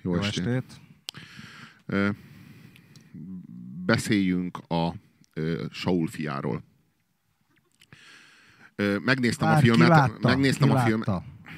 Jó estét. Beszéljünk a Saul fiáról. Megnéztem a filmet. Megnéztem a filmet.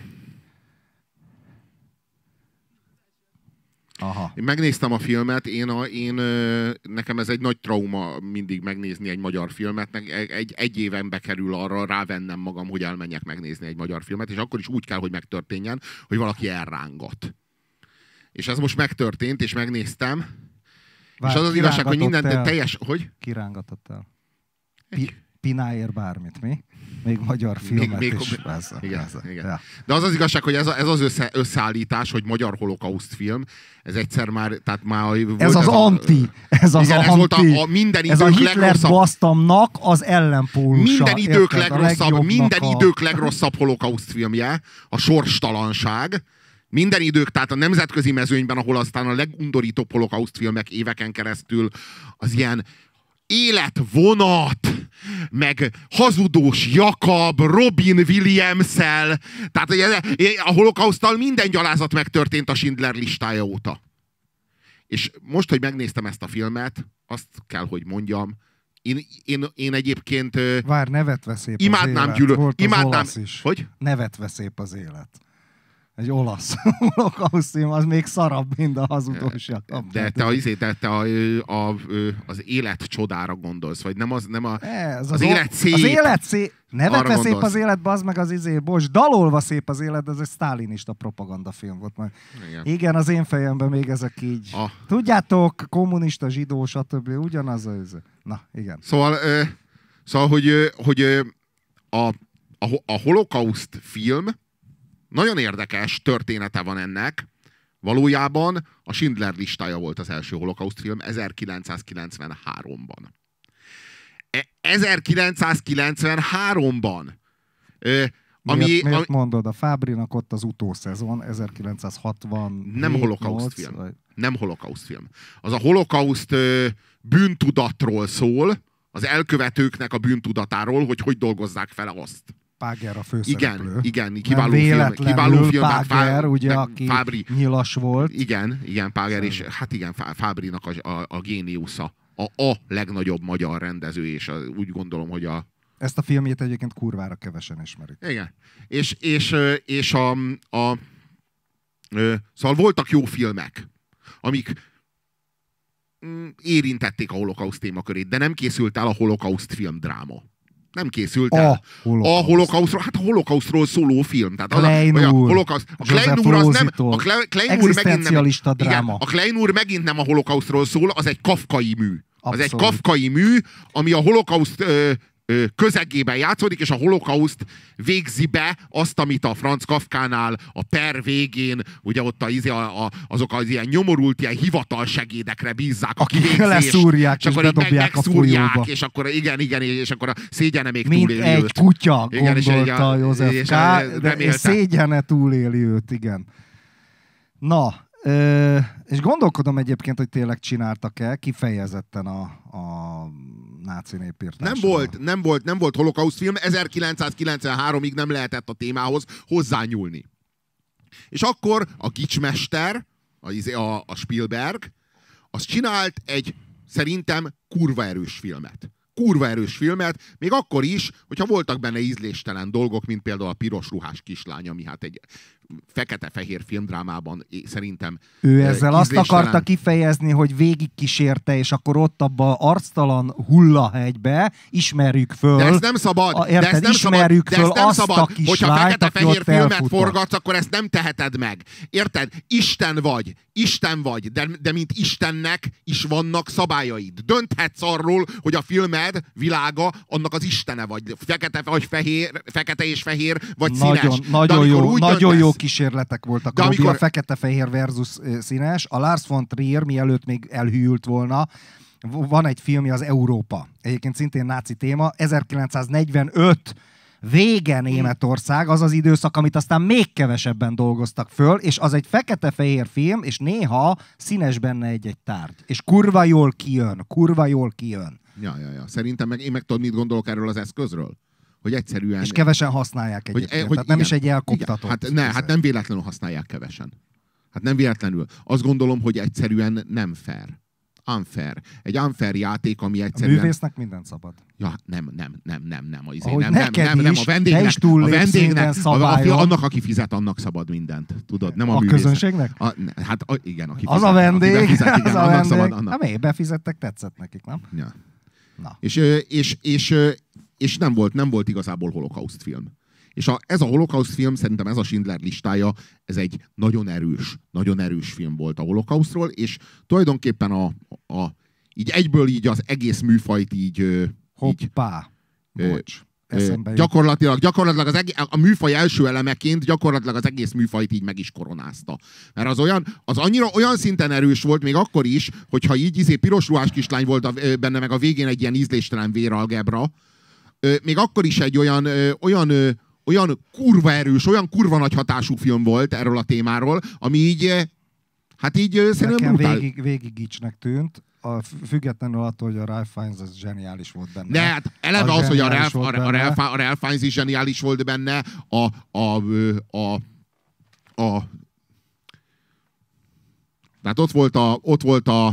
Aha. Én megnéztem a filmet, nekem ez egy nagy trauma mindig megnézni egy magyar filmet, egy éven bekerül arra rávennem magam, hogy elmenjek megnézni egy magyar filmet, és akkor is úgy kell, hogy megtörténjen, hogy valaki elrángat. És ez most megtörtént, és megnéztem, és az igazság, hogy minden teljes... Hogy? Kirángatott el. Pináért bármit, mi? Még magyar filmet is. Igen. Ja. De az igazság, hogy ez az összeállítás, hogy magyar holokauszt film, ez egyszer már... Tehát már ez az anti. Ez az igen, anti. Ez volt a minden idők ez a legrosszabb. Hitler-basztamnak az ellenpólusa. Minden idők legrosszabb holokauszt filmje, a Sorstalanság. Minden idők, tehát a nemzetközi mezőnyben, ahol aztán a legundorítóbb holokauszt filmek éveken keresztül az ilyen életvonat, meg hazudós Jakab, Robin Williams-el, tehát a holokauszttal minden gyalázat megtörtént a Schindler listája óta. És most, hogy megnéztem ezt a filmet, azt kell, hogy mondjam, én egyébként... Várj, nevetve szép imádnám az élet. Volt az olasz is. Hogy? Nevetve szép az élet. Egy olasz holokauszt film, az még szarabb, mint a hazudós Jakab. De te az élet csodára gondolsz, vagy nem az élet szép. Az élet szép. Nevetve szép az élet, bazd meg az dalolva szép az élet, ez egy sztálinista propagandafilm volt. Igen, az én fejemben még ezek így. Tudjátok, kommunista, zsidó, stb. Ugyanaz az. Na, igen. Szóval hogy a holokauszt film nagyon érdekes története van ennek. Valójában a Schindler listája volt az első holokauszt film 1993-ban. 1993-ban. Miért mondod? A Fábrinak ott az utószezon, 1960. Nem holokauszt film. Vagy... Nem holokauszt film. Az a holokauszt bűntudatról szól, az elkövetőknek a bűntudatáról, hogy dolgozzák fel azt. Páger a főszereplő. Igen, kiváló film. Páger, ugye, aki Fábri. nyilas volt. Igen, Páger, és hát igen, Fábrinak a géniusza. A legnagyobb magyar rendező, és úgy gondolom, hogy ezt a filmjét egyébként kurvára kevesen ismerik. Igen. Szóval voltak jó filmek, amik érintették a holokauszt témakörét, de nem készült el a holokauszt filmdráma. Nem készült el. A holokausztról szóló film. Tehát Klein úr. A Klein úr az nem... Egzisztencialista dráma. A Klein úr megint nem a holokausztról szól, az egy kafkai mű. Az egy kafkai mű, ami a holokauszt közegében játszódik, és a holokauszt végzi be azt, amit a Franz Kafkánál a per végén, ugye ott azok az ilyen nyomorult, ilyen hivatalsegédekre bízzák a kivégzést. Leszúrják, és bedobják a folyóba. És akkor igen, és akkor a szégyene még mint túléli őt. Mint egy kutya, gondolta József K. De szégyene túléli őt, igen. Na, és gondolkodom egyébként, hogy tényleg csináltak-e kifejezetten a náci népírtásra. Nem volt holokauszt film, 1993-ig nem lehetett a témához hozzányúlni. És akkor a gicsmester, a Spielberg, az csinált egy szerintem kurva erős filmet, még akkor is, hogyha voltak benne ízléstelen dolgok, mint például a piros ruhás kislány, ami hát egy fekete-fehér filmdrámában szerintem ő ezzel azt akarta kifejezni, hogy végigkísérte, és akkor ott abba arctalan hullahegybe ismerjük föl. De ezt nem szabad. Ismerjük föl azt a kislányt, hogyha fekete-fehér filmet forgatsz, akkor ezt nem teheted meg. Érted? Isten vagy, de mint Istennek is vannak szabályaid. Dönthetsz arról, hogy a filmed világa annak az istene vagy. Fekete és fehér, vagy színes. Nagyon jó kísérletek voltak. A fekete-fehér versus színes. A Lars von Trier, mielőtt még elhűlt volna, van egy filmje, az Európa. Egyébként szintén náci téma. 1945 vége Németország, az az időszak, amit aztán még kevesebben dolgoztak föl, és az egy fekete-fehér film, és néha színes benne egy tárgy. És kurva jól kijön. Ja. Szerintem én meg tudod, mit gondolok erről az eszközről? Hogy egyszerűen... És kevesen használják egyébként. Tehát nem is egy elkoptatott. Hát nem véletlenül használják kevesen. Hát nem véletlenül. Azt gondolom, hogy egyszerűen nem fair. Unfair. Egy unfair játék, ami egyszerűen... A művésznek mindent szabad. Ja, nem. Ahogy Nem, neked is, a vendégnek, annak, aki fizet, annak szabad mindent. Tudod, nem a művésznek. Közönségnek? Igen, aki az fizet. A vendég, aki befizet, igen, az a annak vendég. szabad. Annak. Hát miért befizettek, tetszett nekik, nem? Ja. Na. És nem volt igazából holokauszt film. És ez a holokauszt film, szerintem ez a Schindler listája, ez egy nagyon erős film volt a holokausztról, és tulajdonképpen így egyből így az egész műfajt Hoppá! Bocs. Gyakorlatilag a műfaj első elemeként gyakorlatilag az egész műfajt így meg is koronázta. Mert az annyira olyan szinten erős volt, még akkor is, hogyha így piros ruhás kislány volt benne, meg a végén egy ilyen ízléstelen véralgebra, még akkor is egy olyan kurva erős, olyan kurva nagy hatású film volt erről a témáról, ami így szerintem brutál. Végig gicsnek tűnt, függetlenül attól, hogy a Ralph Fiennes az zseniális volt benne. De hát eleve az, hogy a Ralph Fiennes is zseniális volt benne, tehát ott volt a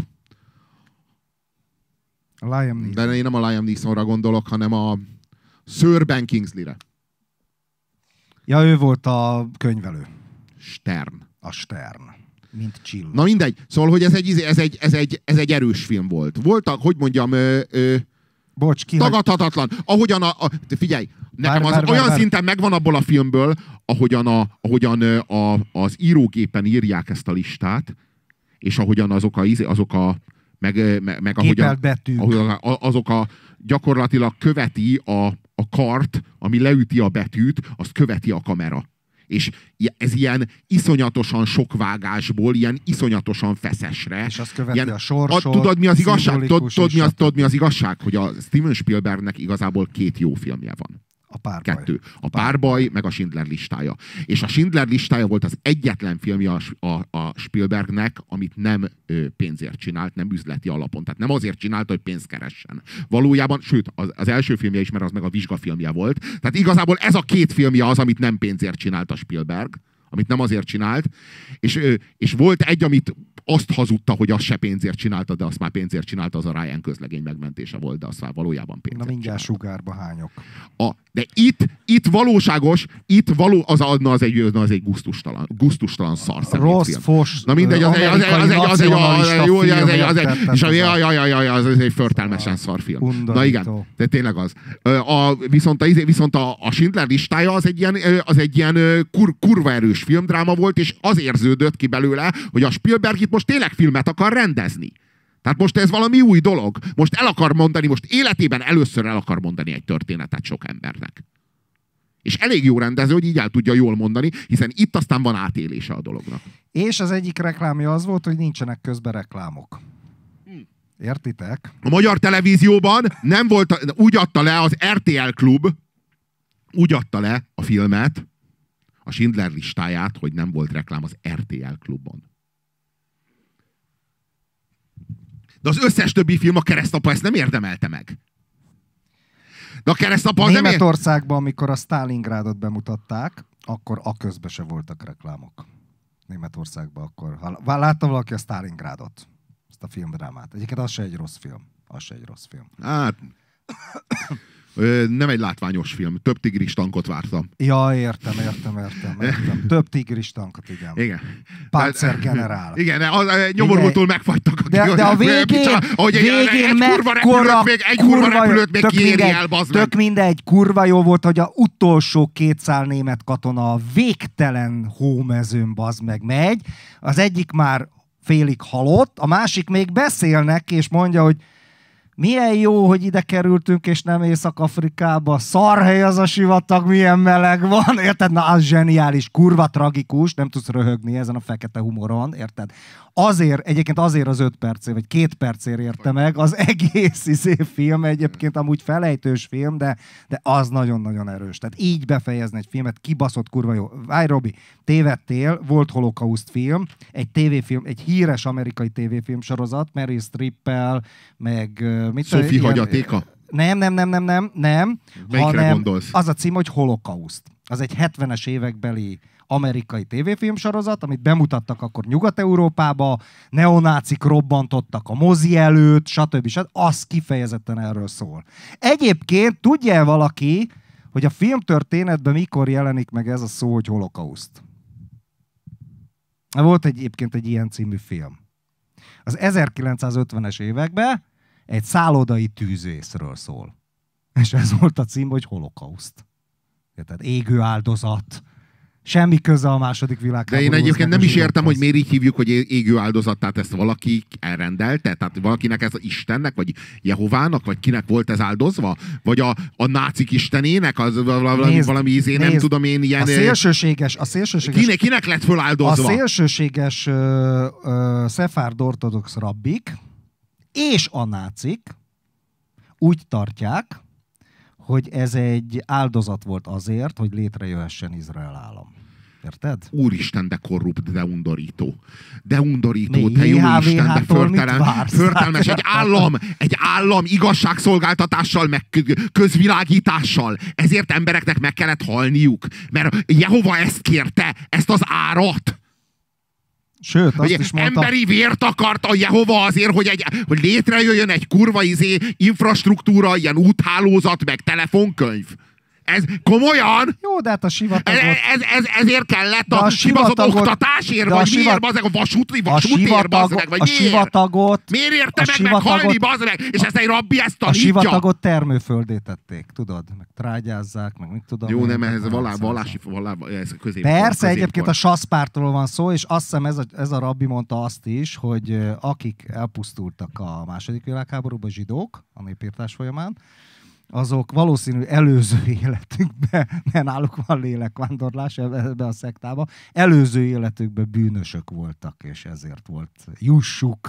Liam Neeson. De én nem a Liam Neesonra gondolok, hanem a Sir Ben Kingsley-re. Ja, ő volt a könyvelő. Stern. A Stern. Mint csillag. Na mindegy. Szóval, hogy ez egy erős film volt. Voltak, hogy mondjam, Bocs, tagadhatatlan. Ahogyan figyelj, nekem olyan szinten megvan abból a filmből, ahogyan az írógépen írják ezt a listát, és ahogyan azok a gyakorlatilag követi a kart, ami leüti a betűt, azt követi a kamera. És ez ilyen iszonyatosan sok vágásból, ilyen iszonyatosan feszesre. És azt követi a sorsot. Tudod, mi az igazság? Tudod, mi az igazság? Hogy a Steven Spielbergnek igazából 2 jó filmje van. A Párbaj. 2. A Párbaj, meg a Schindler listája. És a Schindler listája volt az egyetlen filmje a Spielbergnek, amit nem pénzért csinált, nem üzleti alapon. Tehát nem azért csinálta, hogy pénzt keressen. Valójában, sőt, az első filmje is, mert az meg a vizsgafilmje volt. Tehát igazából ez a 2 filmje az, amit nem pénzért csinált a Spielberg, amit nem azért csinált. És volt egy, amit azt hazudta, hogy azt se pénzért csinálta, de azt már pénzért csinálta, az a Ryan közlegény megmentése volt, de azt már valójában pénzért Na mindjárt csinálta. sugárba hányok. De itt valóságos, az egy gusztustalan szarszemét Rossz, film. fos, Na mindegy, az egy förtelmesen szar film. Na igen, de tényleg az. Viszont a Schindler listája az egy ilyen kurva erős filmdráma volt, és az érződött ki belőle, hogy a Spielberg itt most tényleg filmet akar rendezni. Tehát most ez valami új dolog. Most el akar mondani, most életében először el akar mondani egy történetet sok embernek. És elég jó rendező, hogy így el tudja jól mondani, hiszen itt aztán van átélése a dolognak. És az egyik reklámja az volt, hogy nincsenek közben reklámok. Értitek? A magyar televízióban nem volt, úgy adta le az RTL Klub, úgy adta le a filmet, a Schindler listáját, hogy nem volt reklám az RTL Klubon. De az összes többi film, a Keresztapa ezt nem érdemelte meg. De a Keresztapa az Németországban, amikor a Stalingrádot bemutatták, akkor a közben se voltak reklámok. Németországban akkor. Látta valaki a Stalingrádot? Ezt a filmdrámát. Egyébként az se egy rossz film. Hát... Nem egy látványos film. Több tigris tankot vártam. Ja, értem. Több tigris tankot, igen. Panzergenerál. Igen, nyomorultul megfagytak. De a végén egy kurva repülőt még kiéri el, bazd meg. Tök mindegy, kurva jó volt, hogy a utolsó 2 szál német katona a végtelen hómezőn, bazd meg megy. Az egyik már félig halott, a másik még beszélnek, és mondja, hogy milyen jó, hogy ide kerültünk, és nem Észak-Afrikába. Szarhely az a sivatag, milyen meleg van. Érted? Na, az zseniális, kurva tragikus, nem tudsz röhögni ezen a fekete humoron, érted? Egyébként azért az 5 percért, vagy 2 percért érte meg az egész film, egyébként amúgy felejtős film, de az nagyon-nagyon erős. Tehát így befejezni egy filmet, kibaszott kurva jó. Várj, Robi, tévedtél, volt holokauszt film, egy tévéfilm, egy híres amerikai tévéfilm sorozat, Meryl Streep-el, meg... Sophie hagyatéka? Nem. Melyikre gondolsz? Az a cím, hogy Holokauszt. Az egy 70-es évekbeli amerikai tévéfilmsorozat, amit bemutattak akkor Nyugat-Európába, neonácik robbantottak a mozi előtt, stb. Az kifejezetten erről szól. Egyébként tudja valaki, hogy a filmtörténetben mikor jelenik meg ez a szó, hogy holokauszt? Volt egyébként egy ilyen című film. Az 1950-es években egy szállodai tűzvészről szól. És ez volt a cím, hogy holokauszt. Tehát égő áldozat. Semmi köze a második világháborúhoz. De én egyébként nem is értem, hogy miért így hívjuk, hogy égő áldozat, tehát ezt valaki elrendelte, tehát valakinek ez Istennek, vagy Jehovának, vagy kinek volt ez áldozva? Vagy a nácik istenének, az valami ízé, nem tudom én ilyen... A szélsőséges... Kinek lett föláldozva? A szélsőséges szefárd ortodox rabbik és a nácik úgy tartják, hogy ez egy áldozat volt azért, hogy létrejöhessen Izrael állam. Érted? Úristen, de korrupt, de undorító. De undorító, te jó Isten, de förtelmes. Egy állam igazságszolgáltatással, meg közvilágítással. Ezért embereknek meg kellett halniuk. Mert Jehova ezt kérte, ezt az árat. Sőt, azt is mondta... Emberi vért akart a Jehova azért, hogy létrejöjjön egy kurva infrastruktúra, ilyen úthálózat, meg telefonkönyv. Ez komolyan? Jó, de hát a sivatagot... Ezért kellett a sivatagot oktatásért, vagy miért, bazeg, a vasútért, bazeg, vagy miért? Miért érte meg meghalni, bazeg? És ezt egy rabbi ezt tanítja? A sivatagot termőföldé tették, tudod? Meg trágyázzák, meg mit tudom. Jó, nem, ez vallási, ez persze, egyébként a sasszpártról van szó, és azt hiszem ez a rabbi mondta azt is, hogy akik elpusztultak a második világháborúban, zsidók, a népírtás folyamán, azok valószínű előző életükben, mert náluk van lélekvándorlás ebbe a szektába, előző életükben bűnösök voltak, és ezért volt jussuk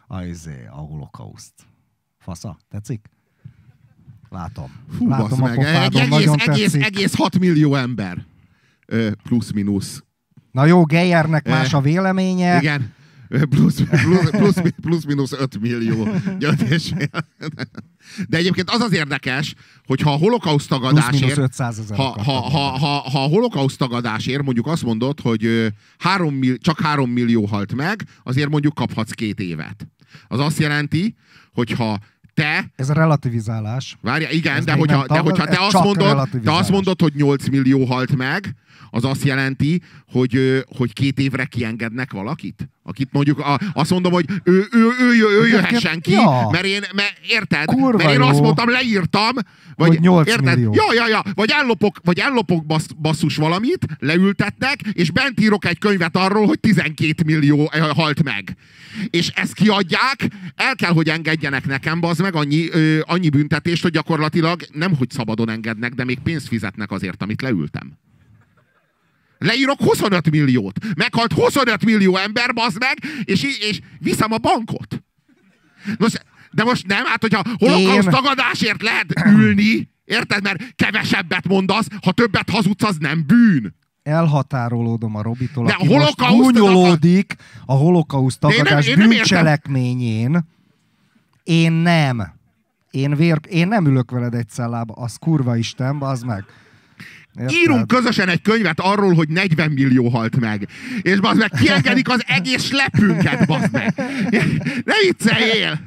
a holokauszt. Fasza, tetszik? Látom. Hú, látom a pofádon, egész 6 millió ember. Plusz-minusz. Na jó, Geyernek más a véleménye. Igen. Plusz-minusz 5 millió. De egyébként az érdekes, hogyha a holokauszt tagadásért, ha a holokauszt tagadásért mondjuk azt mondod, hogy csak 3 millió halt meg, azért mondjuk kaphatsz 2 évet. Az azt jelenti, hogyha te... Ez a relativizálás. Várja, igen, de hogyha te azt mondod, hogy 8 millió halt meg, az azt jelenti, hogy 2 évre kiengednek valakit? Akit mondjuk azt mondom, hogy ő jöhessen ki, ja. mert érted? Kurva mert én azt mondtam, leírtam, vagy hogy 8 érted? millió. Ja. Vagy ellopok basszus valamit, leültetnek, és bent írok egy könyvet arról, hogy 12 millió halt meg. És ezt kiadják, el kell, hogy engedjenek nekem, bazd meg, annyi büntetést, hogy gyakorlatilag nem, hogy szabadon engednek, de még pénzt fizetnek azért, amit leültem. Leírok 25 milliót. Meghalt 25 millió ember, bazd meg, és viszem a bankot. De most nem, hát hogyha holokauszt tagadásért lehet ülni, érted? Mert kevesebbet mondasz, ha többet hazudsz, az nem bűn. Elhatárolódom a Robitól, aki most gúnyolódik a holokauszt tagadás bűncselekményén. Én nem. Én nem ülök veled egy cellába, az kurva Isten, bazd meg. Érted? Írunk közösen egy könyvet arról, hogy 40 millió halt meg. És bazd meg, kiengedik az egész lepünket, bazd meg. Ne vicceljél!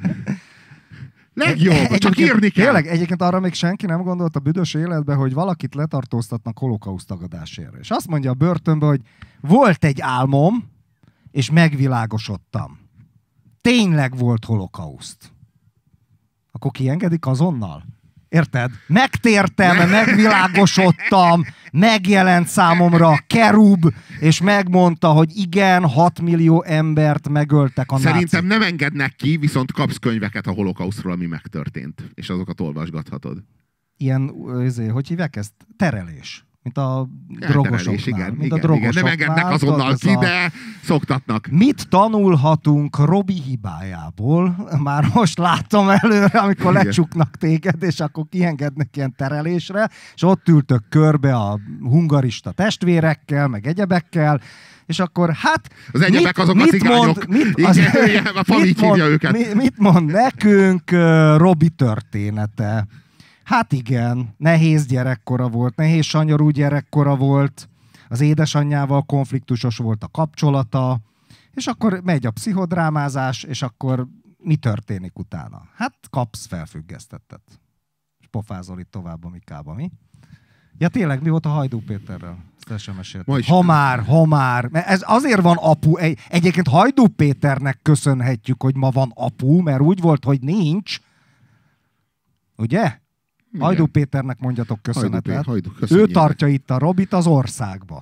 Legjobb, csak írni kell. Tényleg, egyébként arra még senki nem gondolt a büdös életben, hogy valakit letartóztatnak holokauszt tagadásért. És azt mondja a börtönben, hogy volt egy álmom, és megvilágosodtam. Tényleg volt holokauszt. Akkor kiengedik azonnal? Érted? Megtértem, megvilágosodtam, megjelent számomra kerub, és megmondta, hogy igen, 6 millió embert megöltek a nácik. Szerintem nem engednek ki, viszont kapsz könyveket a holokausztról, ami megtörtént. És azokat olvasgathatod. Ilyen, hogy hívják ezt? Terelés. Mint a drogosoknál. Igen. Nem engednek azonnal ki, de szoktatnak. Mit tanulhatunk Robi hibájából? Már most látom előre, amikor lecsuknak téged, és akkor kiengednek ilyen terelésre, és ott ültök körbe a hungarista testvérekkel, meg egyebekkel, és akkor hát... Az egyebek azok a cigányok. A Falit hívja őket. Mit mond nekünk Robi története? Hát igen, nehéz gyerekkora volt, nehéz sanyarú gyerekkora volt, az édesanyjával konfliktusos volt a kapcsolata, és akkor megy a pszichodrámázás, és akkor mi történik utána? Hát kapsz felfüggesztettet. És pofázol itt tovább a Mikába, mi? Ja tényleg, mi volt a Hajdú Péterrel? Ezt el sem meséltem. Ha már. Ez azért van apu. Egyébként Hajdú Péternek köszönhetjük, hogy ma van apu, mert úgy volt, hogy nincs. Ugye? Igen. Hajdú Péternek mondjatok köszönetet. Ő tartja itt a Robit az országba.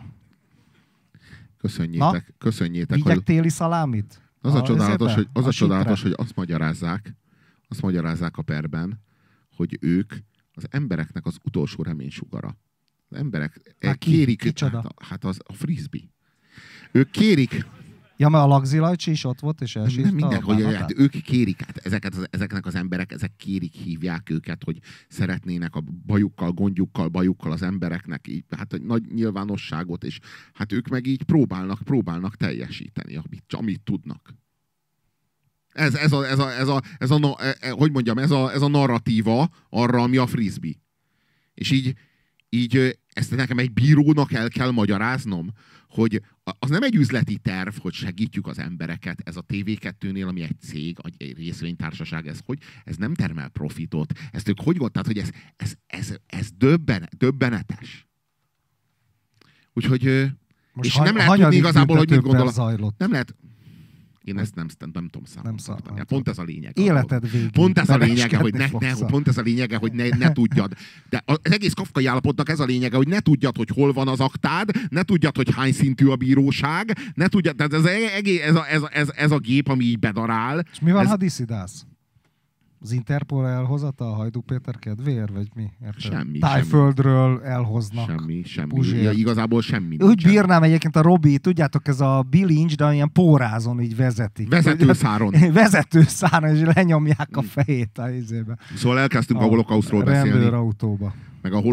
Köszönjétek. Vigyek téli szalámit? Az a csodálatos, hogy azt magyarázzák a perben, hogy ők az embereknek az utolsó reménysugara. Az emberek kérik... Hát az a frisbee. Ők kérik... Ja, mert a Lagzi Lajcsi is ott volt, és elsírta minden, hogy ők kérik, hát ezeknek az emberek, ezek kérik, hívják őket, hogy szeretnének a bajukkal az embereknek így, hát a nagy nyilvánosságot, és hát ők meg így próbálnak teljesíteni, amit tudnak. Ez a narratíva arra, ami a frisbee. És így ezt nekem egy bírónak el kell magyaráznom, hogy az nem egy üzleti terv, hogy segítjük az embereket. Ez a TV2-nél, ami egy cég, egy részvénytársaság, ez nem termel profitot. Ezt ők hogy gondolták, hogy ez döbbenetes. Úgyhogy... Most és nem lehet tudni igazából, hogy mit gondol. Nem lehet... Én ezt nem tudom számolni. Pont ez a lényeg. Életed végig. Pont ez a lényege, hogy ne tudjad. De az egész kafkai állapotnak ez a lényege, hogy ne tudjad, hogy hol van az aktád, ne tudjad, hogy hány szintű a bíróság, ne tudjad, tehát ez a gép, ami így bedarál. És mi van, ha diszidálsz? Az Interpol elhozata a Hajdú Péter kedvéért, vagy mi? Semmi. Tájföldről elhoznak. Semmi. Ja, igazából semmi. Úgy bírnám egyébként a Robi, tudjátok, ez a bilincs, de ilyen pórázon így vezetik. Vezetőszáron. Vezetőszáron, és lenyomják a fejét a izébe. Szóval elkezdtünk a holokausztról beszélni. Rendőrautóba. Meg a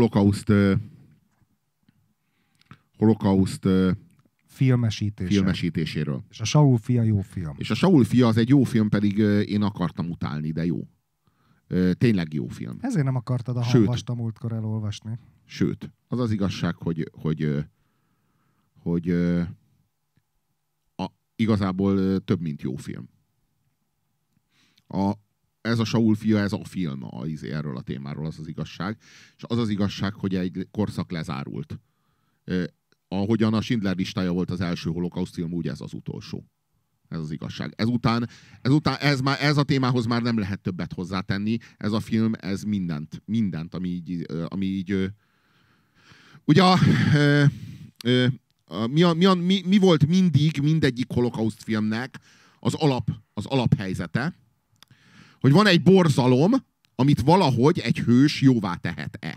holokauszt filmesítéséről. És a Saul fia jó film. És a Saul fia az egy jó film, pedig én akartam utálni, de jó. Tényleg jó film. Ezért nem akartad a Hamvast a múltkor elolvasni. Sőt, az az igazság, hogy igazából több, mint jó film. Ez a Saul fia, ez a film erről a témáról, az az igazság. És az az igazság, hogy egy korszak lezárult. Ahogyan a Schindler listája volt az első holokauszt film, úgy ez az utolsó. Ez az igazság. Ezután ez a témához már nem lehet többet hozzátenni. Ez a film, ez mindent, ami így ugye mi volt mindig mindegyik holokauszt filmnek az alaphelyzete, hogy van egy borzalom, amit valahogy egy hős jóvá tehet-e.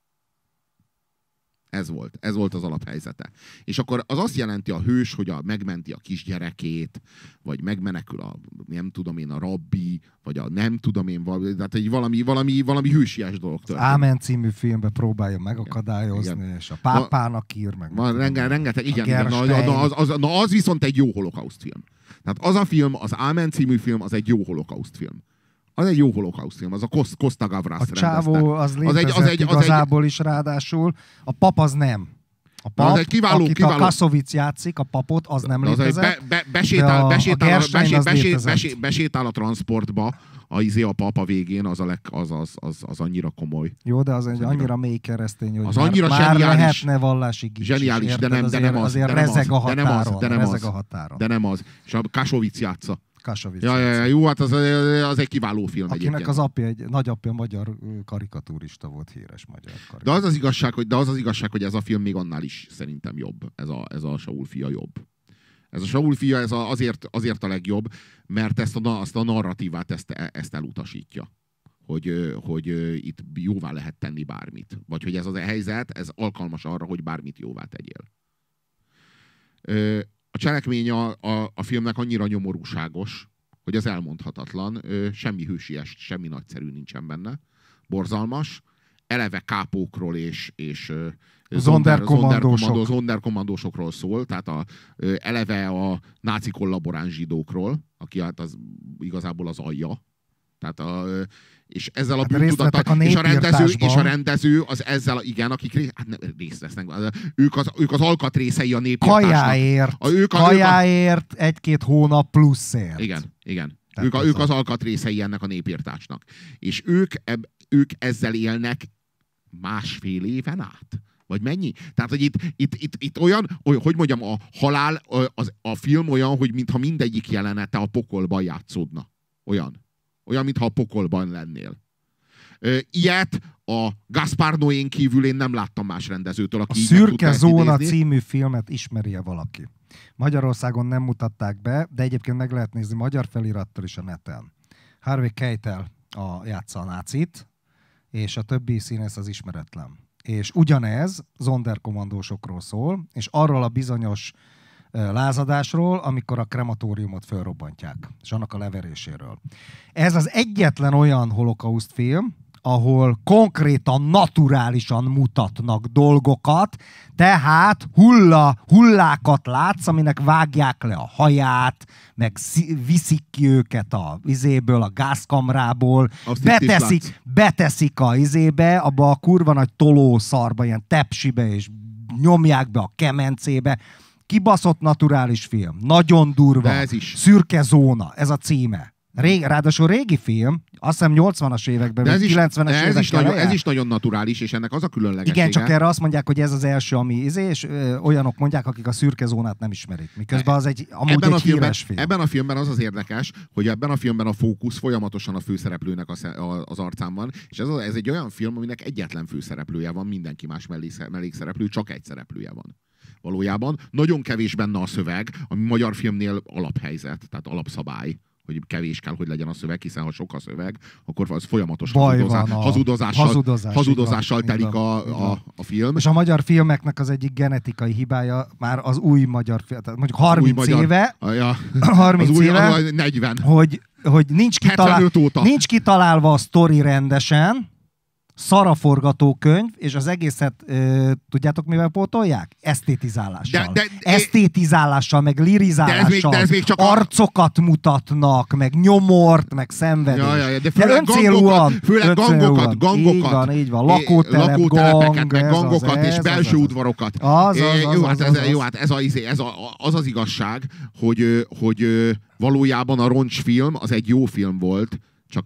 Ez volt az alaphelyzete. És akkor az azt jelenti a hős, hogy megmenti a kisgyerekét, vagy megmenekül a rabbi, vagy tehát valami hősies dolog történik. Ámen című filmben próbálja megakadályozni, igen. És a pápának ír meg. Rengeteg, igen. Az viszont egy jó holokauszt film. Tehát az a film, az Ámen című film, az egy jó holokauszt film. Az egy jó holokauszt film, az a Costa Gavras rendezte. A csávó az létezett igazából is ráadásul. A pap az nem. A pap, akit a Kassovitz játszik, a papot, az nem létezett. Besétál a transportba, a pap a végén, az annyira komoly. Jó, de az annyira mély keresztény, hogy az annyira már lehetne vallásig is. Zseniális, de nem az. Azért rezeg a határon. De nem az. És a Kassovitz játsza. Ja, jó, hát az egy kiváló film. Akinek egyébként. az apja, egy nagyapja magyar karikatúrista volt, híres magyar karikatúrista. De az az igazság, hogy ez a film még annál is szerintem jobb. Ez a Saul fia jobb. Ez a Saul fia ez azért a legjobb, mert azt a narratívát ezt elutasítja. Hogy itt jóvá lehet tenni bármit. Vagy hogy ez az helyzet, ez alkalmas arra, hogy bármit jóvá tegyél. A cselekmény a filmnek annyira nyomorúságos, hogy az elmondhatatlan. Semmi hősies, semmi nagyszerű nincsen benne. Borzalmas. Eleve kápókról és zonderkommandósokról szól. Tehát eleve a náci kollaboráns zsidókról, aki hát az igazából az alja Tehát és ezzel a Hát bűntudattal, és a rendező az ezzel, igen, akik részt vesznek. Ők az alkatrészei a népírtásnak. Kajáért 1-2 hónap pluszért. Igen. Ők az alkatrészei ennek a népírtásnak. És ők ezzel élnek 1,5 éven át. Vagy mennyi? Tehát, hogy itt olyan, hogy mondjam, a halál, a film olyan, hogy mintha mindegyik jelenete a pokolban játszódna. Olyan, mintha a pokolban lennél. Ilyet a Gaspar Noén kívül én nem láttam más rendezőtől, aki a Szürke Zóna című filmet ismeri-e valaki? Magyarországon nem mutatták be, de egyébként meg lehet nézni magyar felirattal is a neten. Harvey Keitel játsza a nácit, és a többi színész az ismeretlen. És ugyanez Sonderkommandósokról szól, és arról a bizonyos lázadásról, amikor a krematóriumot felrobbantják, és annak a leveréséről. Ez az egyetlen olyan holokauszt film, ahol konkrétan, naturálisan mutatnak dolgokat, tehát hullákat látsz, aminek vágják le a haját, meg viszik ki őket a a gázkamrából, beteszik a abba a kurva nagy tolószarba, ilyen tepsibe, és nyomják be a kemencébe. Kibaszott naturális film. Nagyon durva. Szürke Zóna. Ez a címe. Ráadásul régi film, azt hiszem 80-as években, vagy 90-es években. Ez is nagyon naturális, és ennek az a különlegessége. Igen, csak erre azt mondják, hogy ez az első, ami és olyanok mondják, akik a Szürke Zónát nem ismerik. Miközben az amúgy egy híres film. Ebben a filmben az érdekes, hogy ebben a filmben a fókusz folyamatosan a főszereplőnek az arcán van, és ez egy olyan film, aminek egyetlen főszereplője van, mindenki más mellékszereplő, csak egy szereplője van. Valójában nagyon kevés benne a szöveg, ami magyar filmnél alaphelyzet, tehát alapszabály, hogy kevés kell, hogy legyen a szöveg, hiszen ha sok a szöveg, akkor az folyamatos hazudozással telik a film. És a magyar filmeknek az egyik genetikai hibája már az új magyar film, tehát mondjuk 30 éve, 40. Hogy nincs kitalálva a sztori rendesen, szar a forgatókönyv, és az egészet tudjátok mivel pótolják? Esztétizálással. Esztétizálással, meg lirizálással. De ez még csak arcokat mutatnak, meg nyomort, meg szenvedést. De főleg gangokat. Így van. Lakótelepeket, meg gangokat és belső udvarokat. Ez az igazság, hogy valójában a roncsfilm az egy jó film volt, csak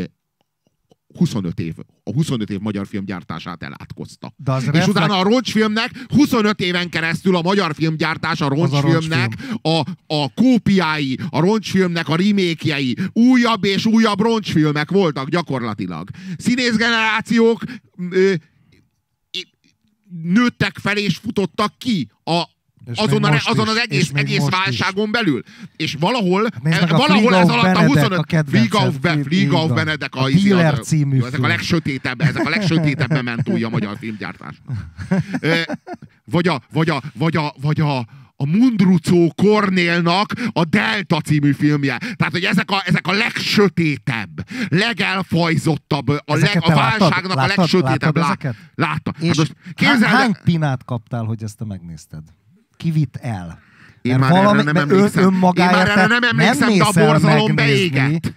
25 év magyar film gyártását elátkozta. És utána a roncsfilmnek 25 éven keresztül a magyar filmgyártás, a roncsfilmnek a kópiái, a roncsfilmnek a remake-jei, újabb és újabb roncsfilmek voltak gyakorlatilag. Színészgenerációk nőttek fel és futottak ki azon az egész válságon belül. És valahol ez alatt a 25... Flieg auf Benedek a ezek a legsötétebb mementói a magyar filmgyártásnak. Vagy a Mundrucó Kornélnak a Delta című filmje. Tehát, hogy ezek a legsötétebb, legelfajzottabb, a válságnak a legsötétebb. Láttam. És hány pinát kaptál, hogy ezt te megnézted? Ki vitt el? Én már erre nem emlékszem. De a borzalom beégett.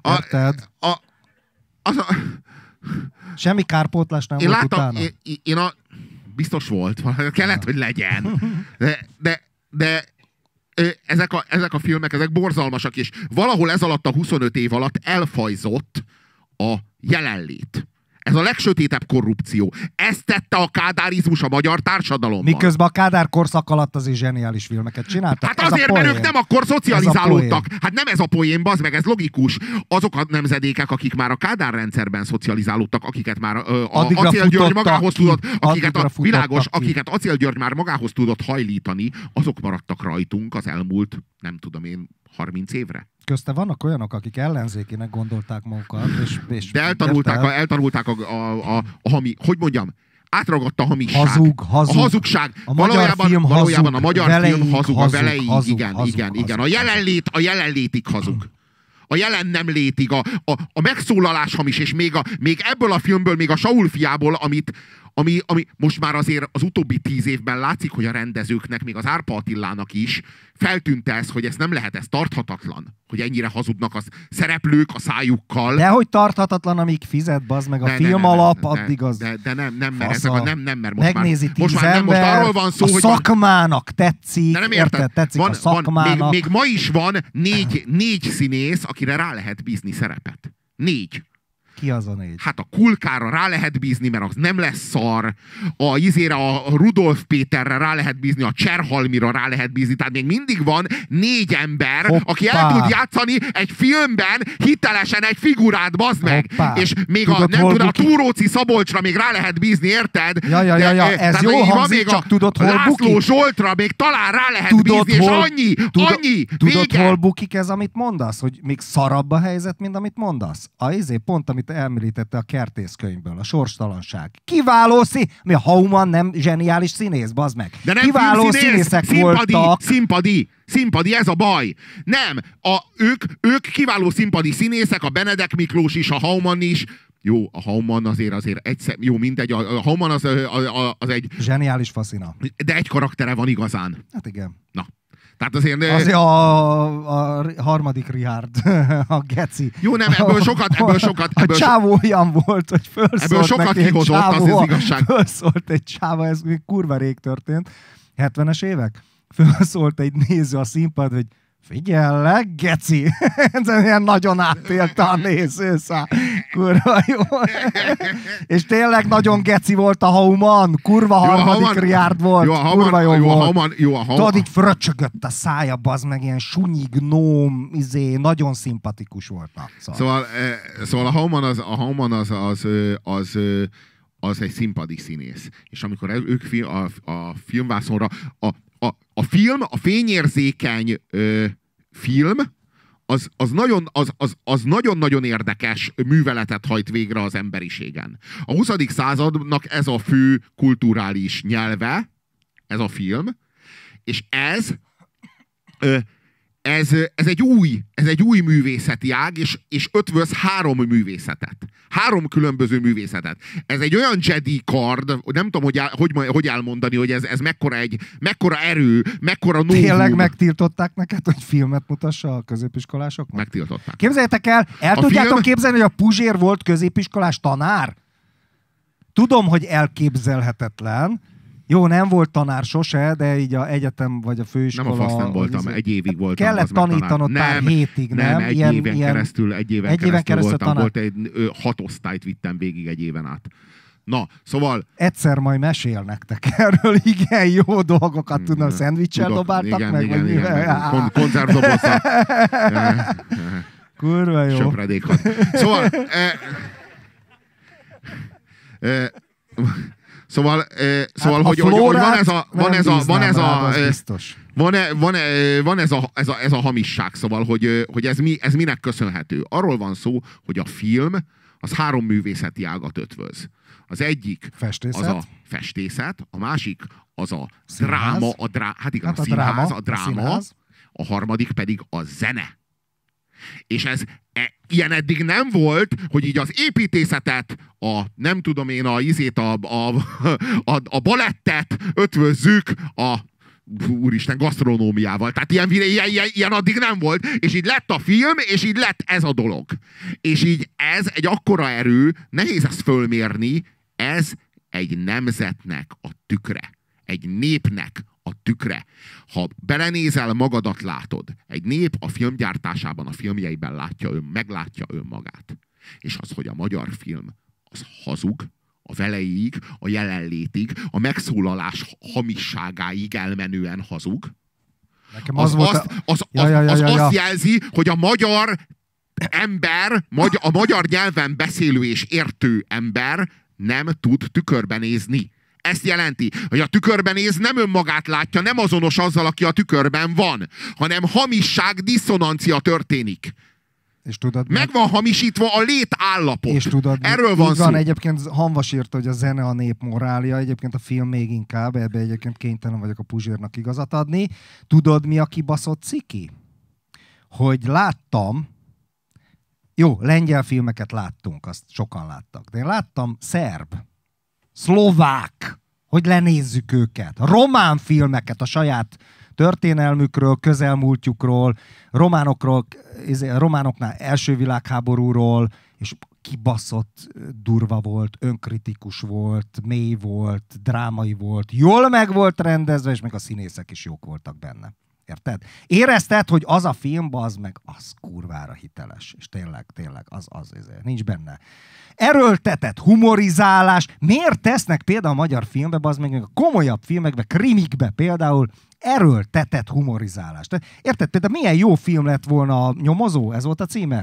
Semmi kárpótlás nem volt utána? Biztos volt. Kellett, hogy legyen. De ezek a filmek, ezek borzalmasak, és valahol ez alatt a 25 év alatt elfajzott a jelenlét. Ez a legsötétebb korrupció. Ezt tette a kádárizmus a magyar társadalomban. Miközben a Kádár korszak alatt azért zseniális filmeket csináltak. Hát azért, mert ők nem akkor szocializálódtak. Hát nem ez a poén, bazd meg, ez logikus. Azok a nemzedékek, akik már a Kádár rendszerben szocializálódtak, akiket már Acél György magához tudott, akiket Acél György már magához tudott hajlítani, azok maradtak rajtunk az elmúlt, nem tudom én, 30 évre. Közte vannak olyanok, akik ellenzékének gondolták magukat, és de eltanulták a hogy mondjam, átragadta a hamisság. A hazugság. Valójában a magyar film hazug a veleig. Igen. A jelenlétig hazug. a jelen nem létig, a megszólalás hamis, és még ebből a filmből, még a Saul fiából, ami most már azért az utóbbi 10 évben látszik, hogy a rendezőknek, még az Árpa Attilának is feltűnt ez, hogy ez nem lehet, ez tarthatatlan, hogy ennyire hazudnak a szereplők a szájukkal. De hogy tarthatatlan, amíg fizet, bazd meg a film alap, addig az... De nem, mert ezek nem, mert most megnézi már... 10 most már ember, most arról van szó, a hogy szakmának tetszik, de nem érted, tetszik a szakmának. Még ma is van négy színész, akire rá lehet bízni szerepet. 4. Ki az a 4? Hát a Kulkára rá lehet bízni, mert az nem lesz szar. A Rudolf Péterre rá lehet bízni, a Cserhalmira rá lehet bízni. Tehát még mindig van 4 ember, aki el tud játszani egy filmben hitelesen egy figurát, bazd meg. És még a Túróci Szabolcsra még rá lehet bízni, érted? Ja, ez jó hangzik, csak tudod, hol László bukik? Zsoltra még talán rá lehet bízni, és annyi. Tudod, hol bukik ez, amit mondasz? Hogy még szarabb a helyzet, mint amit mondasz? Pont, amit említette a Kertészkönyvből, a sorstalanság. Kiváló mi a Hauman nem zseniális színész, bazd meg. De nem kiváló színészek voltak. Színpadi, ez a baj. Nem, ők kiváló színpadi színészek, a Benedek Miklós is, a Hauman is. Jó, a Hauman azért egyszer, jó, mindegy, a Hauman az egy... Zseniális faszina. De egy karaktere van igazán. Hát igen. Na. Tehát azért a harmadik Richard, a geci. Jó, nem, ebből sokat. A csávó olyan volt, hogy felszólt ebből sokat kihozott, az igazság. Felszólt egy csávó, ez még kurva rég történt, 70-es évek. Felszólt egy néző a színpad, hogy figyellek, geci! Ez ilyen nagyon átélte a nézőszám. Kurva jó. És tényleg nagyon geci volt a Hauman. Kurva harmadik Richard volt. Kurva jó volt. Tudod, így fröcsögött a szája, bazd meg, ilyen sunyi gnóm, nagyon szimpatikus volt. Na, szóval a Hauman az egy színpadi színész. És amikor ők a filmvászonra a fényérzékeny film, az nagyon-nagyon érdekes műveletet hajt végre az emberiségen. A 20. századnak ez a fő kulturális nyelve, ez a film, és ez egy új művészeti ág, és ötvöz 3 művészetet. 3 különböző művészetet. Ez egy olyan Jedi kard, nem tudom, hogy elmondani, hogy ez mekkora erő, mekkora novum. Tényleg megtiltották neked, hogy filmet mutassa a középiskolásoknak? Megtiltották. Képzeljétek el, tudjátok képzelni, hogy a Puzsér volt középiskolás tanár? Tudom, hogy elképzelhetetlen. Jó, nem volt tanár sose, de így a egyetem vagy a főiskola... Nem a fasz nem voltam, 1 évig voltam. Kellett tanítanod pár hétig, nem? Egy éven keresztül voltam. Volt 6 osztályt vittem végig egy éven át. Na, szóval... Egyszer majd mesél nektek erről, igen, jó dolgokat tudnak, szendvicsel dobáltak meg? Igen. Konzervdobozzal. Kurva jó. Söpredékhat. Szóval... Szóval, hogy van ez a hamisság, szóval, hogy ez minek köszönhető. Arról van szó, hogy a film az 3 művészeti ágat ötvöz. Az egyik az a festészet, a másik az a dráma, a dráma, a harmadik pedig a zene. És ilyen eddig nem volt, hogy így az építészetet, nem tudom én, a balettet ötvözzük úristen, gasztronómiával. Tehát ilyen addig nem volt. És így lett a film, és így lett ez a dolog. És így ez egy akkora erő, nehéz ezt fölmérni, ez egy nemzetnek a tükre. Egy népnek a tükre. Ha belenézel, magadat látod. Egy nép a filmgyártásában, a filmjeiben meglátja önmagát. És az, hogy a magyar film az hazug, a veleig, a jelenlétig, a megszólalás hamisságáig elmenően hazug. Azt jelzi, hogy a magyar ember, a magyar nyelven beszélő és értő ember nem tud tükörbe nézni. Ezt jelenti, hogy a tükörben néz, nem önmagát látja, nem azonos azzal, aki a tükörben van, hanem hamisság, diszonancia történik. És tudod, meg van hamisítva a létállapot. És tudod, erről van szó. Egyébként Hanvas írta, hogy a zene a nép morálja, egyébként a film még inkább, ebbe egyébként kénytelen vagyok a Puzsérnak igazat adni. Tudod, mi a kibaszott ciki? Hogy láttam Jó, lengyel filmeket láttunk, azt sokan láttak. De én láttam szerb, szlovák, hogy lenézzük őket. Román filmeket a saját történelmükről, közelmúltjukról, románoknál első világháborúról, és kibaszott durva volt, önkritikus volt, mély volt, drámai volt, jól meg volt rendezve, és meg a színészek is jók voltak benne. Érted? Érezted, hogy az a film, az meg az kurvára hiteles. És tényleg, az nincs benne. Erőltetett humorizálás. Miért tesznek például a magyar filmbe, az meg a komolyabb filmekbe, krimikbe például erőltetett humorizálást? Érted? Például milyen jó film lett volna a Nyomozó? Ez volt a címe?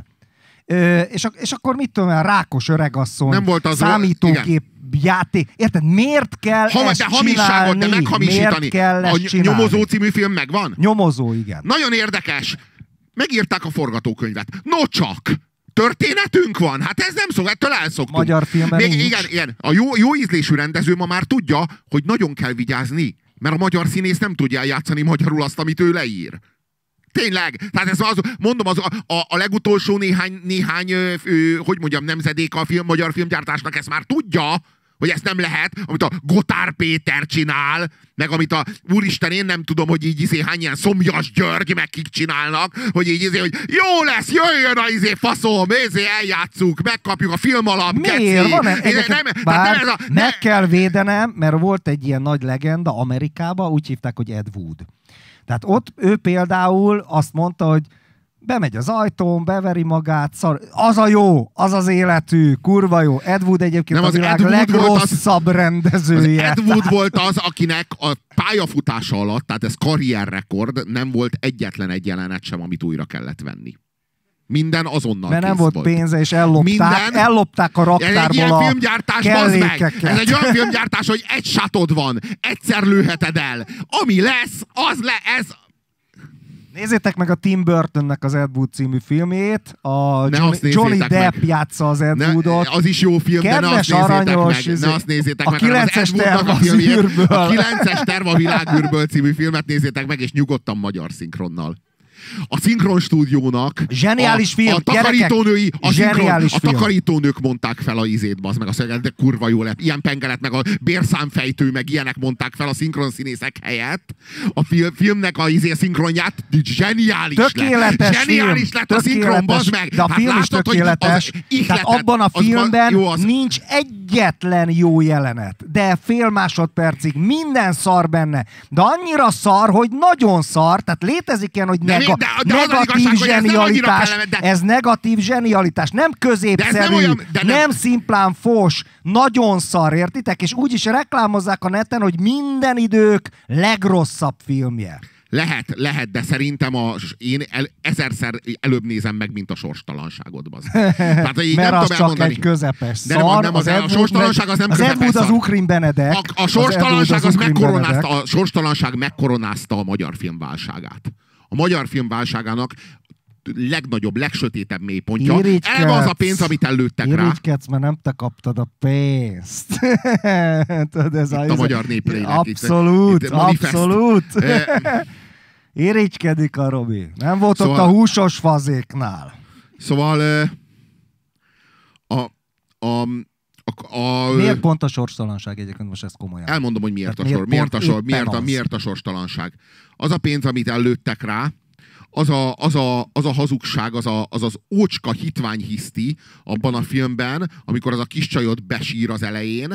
És akkor mit tudom, a rákos öregasszony, nem volt az számítógép játék. Érted? Miért kell ezt csinálni? De meghamisítani. Miért kell ezt csinálni? Nyomozó című film megvan? Nyomozó, igen. Nagyon érdekes. Megírták a forgatókönyvet. No csak! Történetünk van? Hát ez nem szok, ettől elszoktunk. Magyar filmben nincs. Igen. A jó ízlésű rendező ma már tudja, hogy nagyon kell vigyázni, mert a magyar színész nem tudja eljátszani magyarul azt, amit ő leír. Tényleg. Tehát ez mondom, a legutolsó néhány hogy mondjam, nemzedék a magyar filmgyártásnak ezt már tudja, hogy ezt nem lehet, amit a Gotár Péter csinál, meg amit a úristen, én nem tudom, hogy így hány ilyen Szomjas György, meg kik csinálnak, hogy így hogy jó lesz, jöjjön a faszom, eljátszuk, megkapjuk a film alap. Miért? Van meg kell védenem, mert volt egy ilyen nagy legenda Amerikában, úgy hívták, hogy Ed Wood. Tehát ott ő például azt mondta, hogy bemegy az ajtón, beveri magát, az a jó, az az életű, kurva jó. Ed Wood egyébként a világ legrosszabb rendezője. Az Ed Wood volt az, akinek a pályafutása alatt, tehát ez karrierrekord, nem volt egyetlen egy jelenet sem, amit újra kellett venni. Minden azonnal mert nem volt pénze, és ellopták a raktárból a kellékeket. Ez egy olyan filmgyártás, hogy egy sátod van, egyszer lőheted el. Ami lesz, az ez... Nézzétek meg a Tim Burtonnek az Ed Wood című filmét. Johnny Depp játsza az Ed Woodot. Az is jó film, kedves, de ne aranyos, azt nézzétek meg. A 9-es terv az űrből. A 9-es terv a világűrből című filmet nézzétek meg, és nyugodtan magyar szinkronnal. A szinkronstúdiónak zseniális film, a takarítónői, a film. takarítónők mondták fel a izét, bazd meg a szöget, de kurva jó lett. Ilyen pengelet, meg a bérszámfejtő, meg ilyenek mondták fel a szinkronszínészek helyett. A filmnek a szinkronját zseniális tökéletes lett. Zseniális lett a szinkron, bazd meg. De a film is tökéletes. Tehát abban a filmben nincs egyetlen jó jelenet. De fél másodpercig minden szar benne. De annyira szar, hogy nagyon szar, tehát létezik ilyen, hogy negatív zsenialitás. Ez negatív zsenialitás. Nem középszerű, nem szimplán fos, nagyon szar, értitek? És úgyis reklámozzák a neten, hogy minden idők legrosszabb filmje. Lehet, de szerintem én ezerszer előbb nézem meg, mint a sorstalanságot. Tehát, mert az csak elmondani. Egy közepes szar. A sorstalanság az nem közepes szar. Az Ed Wood az Ukrin Benedek. A sorstalanság megkoronázta a magyar film válságát. A magyar film válságának legnagyobb, legsötétebb mélypontja. Elve az a pénz, amit ellőttek rá. Irigykedsz, mert nem te kaptad a pénzt. A magyar néplének. Abszolút. Irigykedik a Robi. Nem volt ott a húsos fazéknál. Szóval miért pont a sorstalanság egyébként, most ez komolyan? Elmondom, hogy miért a sorstalanság. Az a pénz, amit ellőttek rá, az a hazugság, az ócska hitványhiszti abban a filmben, amikor az a kis csajot besír az elején,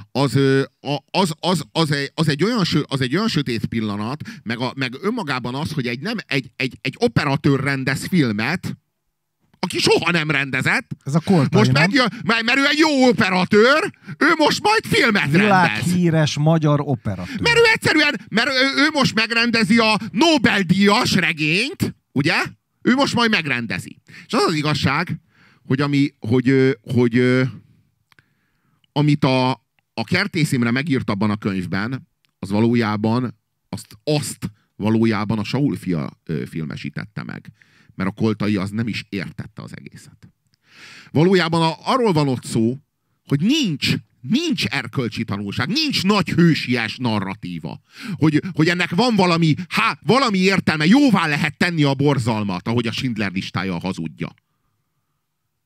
az egy olyan sötét pillanat, meg önmagában az, hogy egy operatőr rendez filmet, aki soha nem rendezett. Ez a Koltai, most megjön, mert ő egy jó operatőr, ő most majd filmet rendez. Világhíres magyar operatőr. Mert ő most megrendezi a Nobel-díjas regényt, ugye? Ő most majd megrendezi. És az az igazság, hogy amit a Kertész Imre megírt abban a könyvben, az valójában azt valójában a Saul fia filmesítette meg. Mert a Koltai az nem is értette az egészet. Valójában arról van ott szó, hogy nincs erkölcsi tanulság, nincs nagy hősies narratíva. Hogy ennek van valami értelme, jóvá lehet tenni a borzalmat, ahogy a Schindler listája hazudja.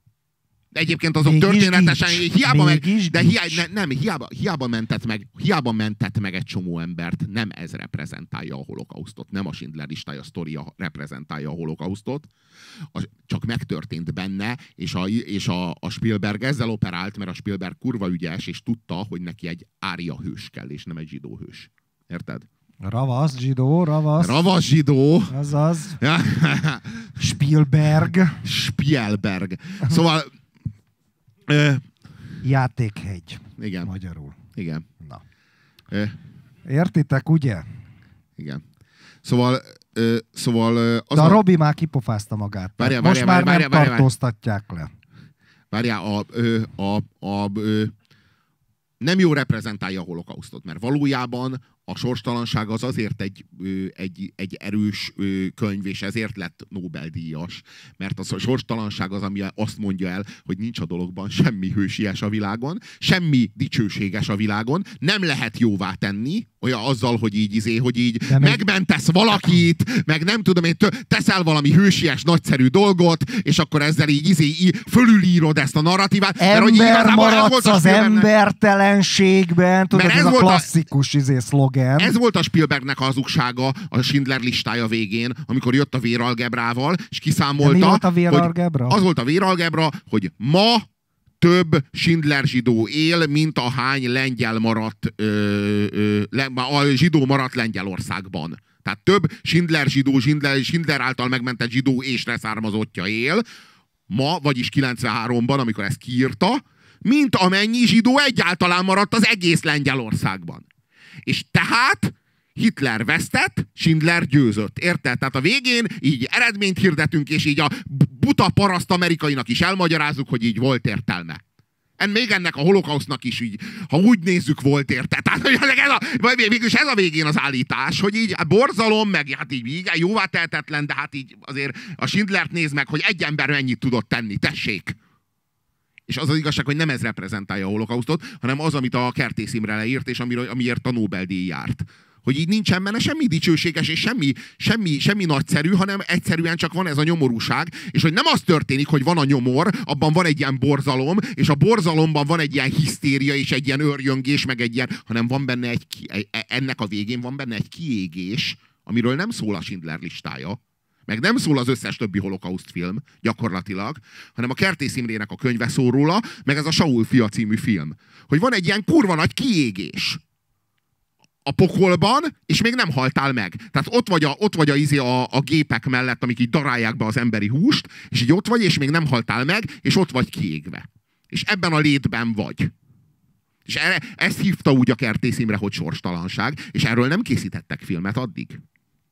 De egyébként azok Mégis történetesen hiába mentett meg egy csomó embert, nem ez reprezentálja a holokausztot, nem a Schindler listája sztoria reprezentálja a holokausztot, csak megtörtént benne, és a Spielberg ezzel operált, mert a Spielberg kurva ügyes, és tudta, hogy neki egy ária hős kell, és nem egy zsidó hős. Érted? Ravasz, zsidó, ravasz. Ravasz, zsidó. Azaz. Spielberg. Szóval... Játékhegy. Igen. Magyarul. Igen. Na. Értitek, ugye? Igen. Szóval... De a Robi már kipofázta magát. Most már nem tartóztatják le. Várjál, nem jó reprezentálja a holokausztot, mert valójában a sorstalanság az azért egy erős könyv, és ezért lett Nobel-díjas. Mert a sorstalanság az, ami azt mondja el, hogy nincs a dologban semmi hősies a világon, semmi dicsőséges a világon, nem lehet jóvá tenni, olyan azzal, hogy így megmentesz valakit, meg nem tudom én, teszel valami hősies, nagyszerű dolgot, és akkor ezzel így fölülírod ezt a narratívát. Ember maradsz az embertelenségben, tudod, ez a klasszikus szlogen. Ez volt a Spielbergnek a hazugsága a Schindler listája végén, amikor jött a véralgebrával, és kiszámolta... Mi volt a véralgebra? Az volt a véralgebra, hogy ma több Schindler zsidó él, mint ahány lengyel maradt, a zsidó maradt Lengyelországban. Tehát több Schindler által megmentett zsidó és leszármazottja él ma, vagyis 93-ban, amikor ezt kiírta, mint amennyi zsidó egyáltalán maradt az egész Lengyelországban. És tehát Hitler vesztett, Schindler győzött. Érted? Tehát a végén így eredményt hirdetünk, és így a buta paraszt amerikainak is elmagyarázzuk, hogy így volt értelme. Még ennek a holokausznak is így, ha úgy nézzük, volt értelme. Tehát végülis ez a végén az állítás, hogy így borzalom, meg hát így jóvá tehetetlen, de hát így azért a Schindlert nézd meg, hogy egy ember mennyit tudott tenni. Tessék! És az az igazság, hogy nem ez reprezentálja a holokausztot, hanem az, amit a Kertész Imre leírt, és amiért a Nobel-díj járt. Hogy így nincsen benne semmi dicsőséges, és semmi nagyszerű, hanem egyszerűen csak van ez a nyomorúság, és hogy nem az történik, hogy van a nyomor, abban van egy ilyen borzalom, és a borzalomban van egy ilyen hisztéria, és egy ilyen őrjöngés, meg egy ilyen, hanem van benne ennek a végén van benne egy kiégés, amiről nem szól a Schindler listája, meg nem szól az összes többi holokauszt film, gyakorlatilag, hanem a Kertész Imrének a könyve szól róla, meg ez a Saul fia című film. Hogy van egy ilyen kurva nagy kiégés a pokolban, és még nem haltál meg. Tehát ott vagy a gépek mellett, amik így darálják be az emberi húst, és így ott vagy, és még nem haltál meg, és ott vagy kiégve. És ebben a létben vagy. És ezt hívta úgy a Kertész Imre, hogy sorstalanság, és erről nem készítettek filmet addig.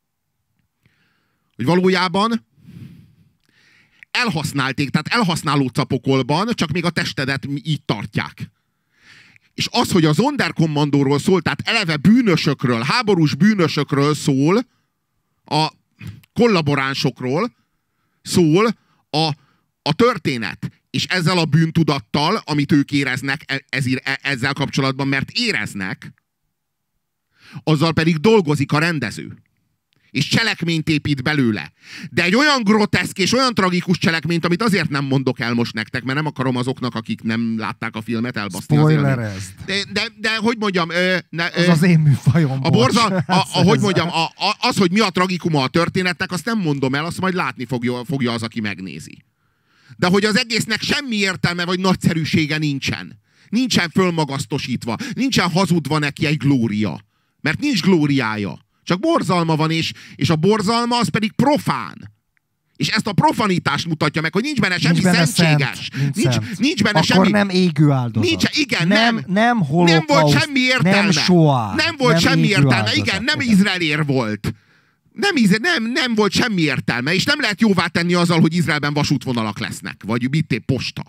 Hogy valójában elhasználték, tehát elhasználódsz a pokolban, csak még a testedet így tartják. És az, hogy a Sonderkommandóról szól, tehát eleve bűnösökről, háborús bűnösökről szól, a kollaboránsokról szól a történet. És ezzel a bűntudattal, amit ők éreznek ezzel kapcsolatban, mert éreznek, azzal pedig dolgozik a rendező. És cselekményt épít belőle. De egy olyan groteszk és olyan tragikus cselekményt, amit azért nem mondok el most nektek, mert nem akarom azoknak, akik nem látták a filmet, elbaszni. Spoilerezd. De hogy mondjam... az az én műfajom. Hogy mondjam, az, hogy mi a tragikuma a történetnek, azt nem mondom el, azt majd látni fogja az, aki megnézi. De hogy az egésznek semmi értelme vagy nagyszerűsége nincsen. Nincsen fölmagasztosítva. Nincsen hazudva neki egy glória. Mert nincs glóriája. Csak borzalma van, és a borzalma az pedig profán. És ezt a profanitást mutatja meg, hogy nincs benne semmi szentséges. Nincs benne akkor semmi... Akkor nem égő áldozat. Igen, nem holokauszt. Nem volt semmi értelme. Nem soha. Nem volt semmi értelme. Igen, nem Izraelér volt. Nem volt semmi értelme. És nem lehet jóvá tenni azzal, hogy Izraelben vasútvonalak lesznek. Vagy posta.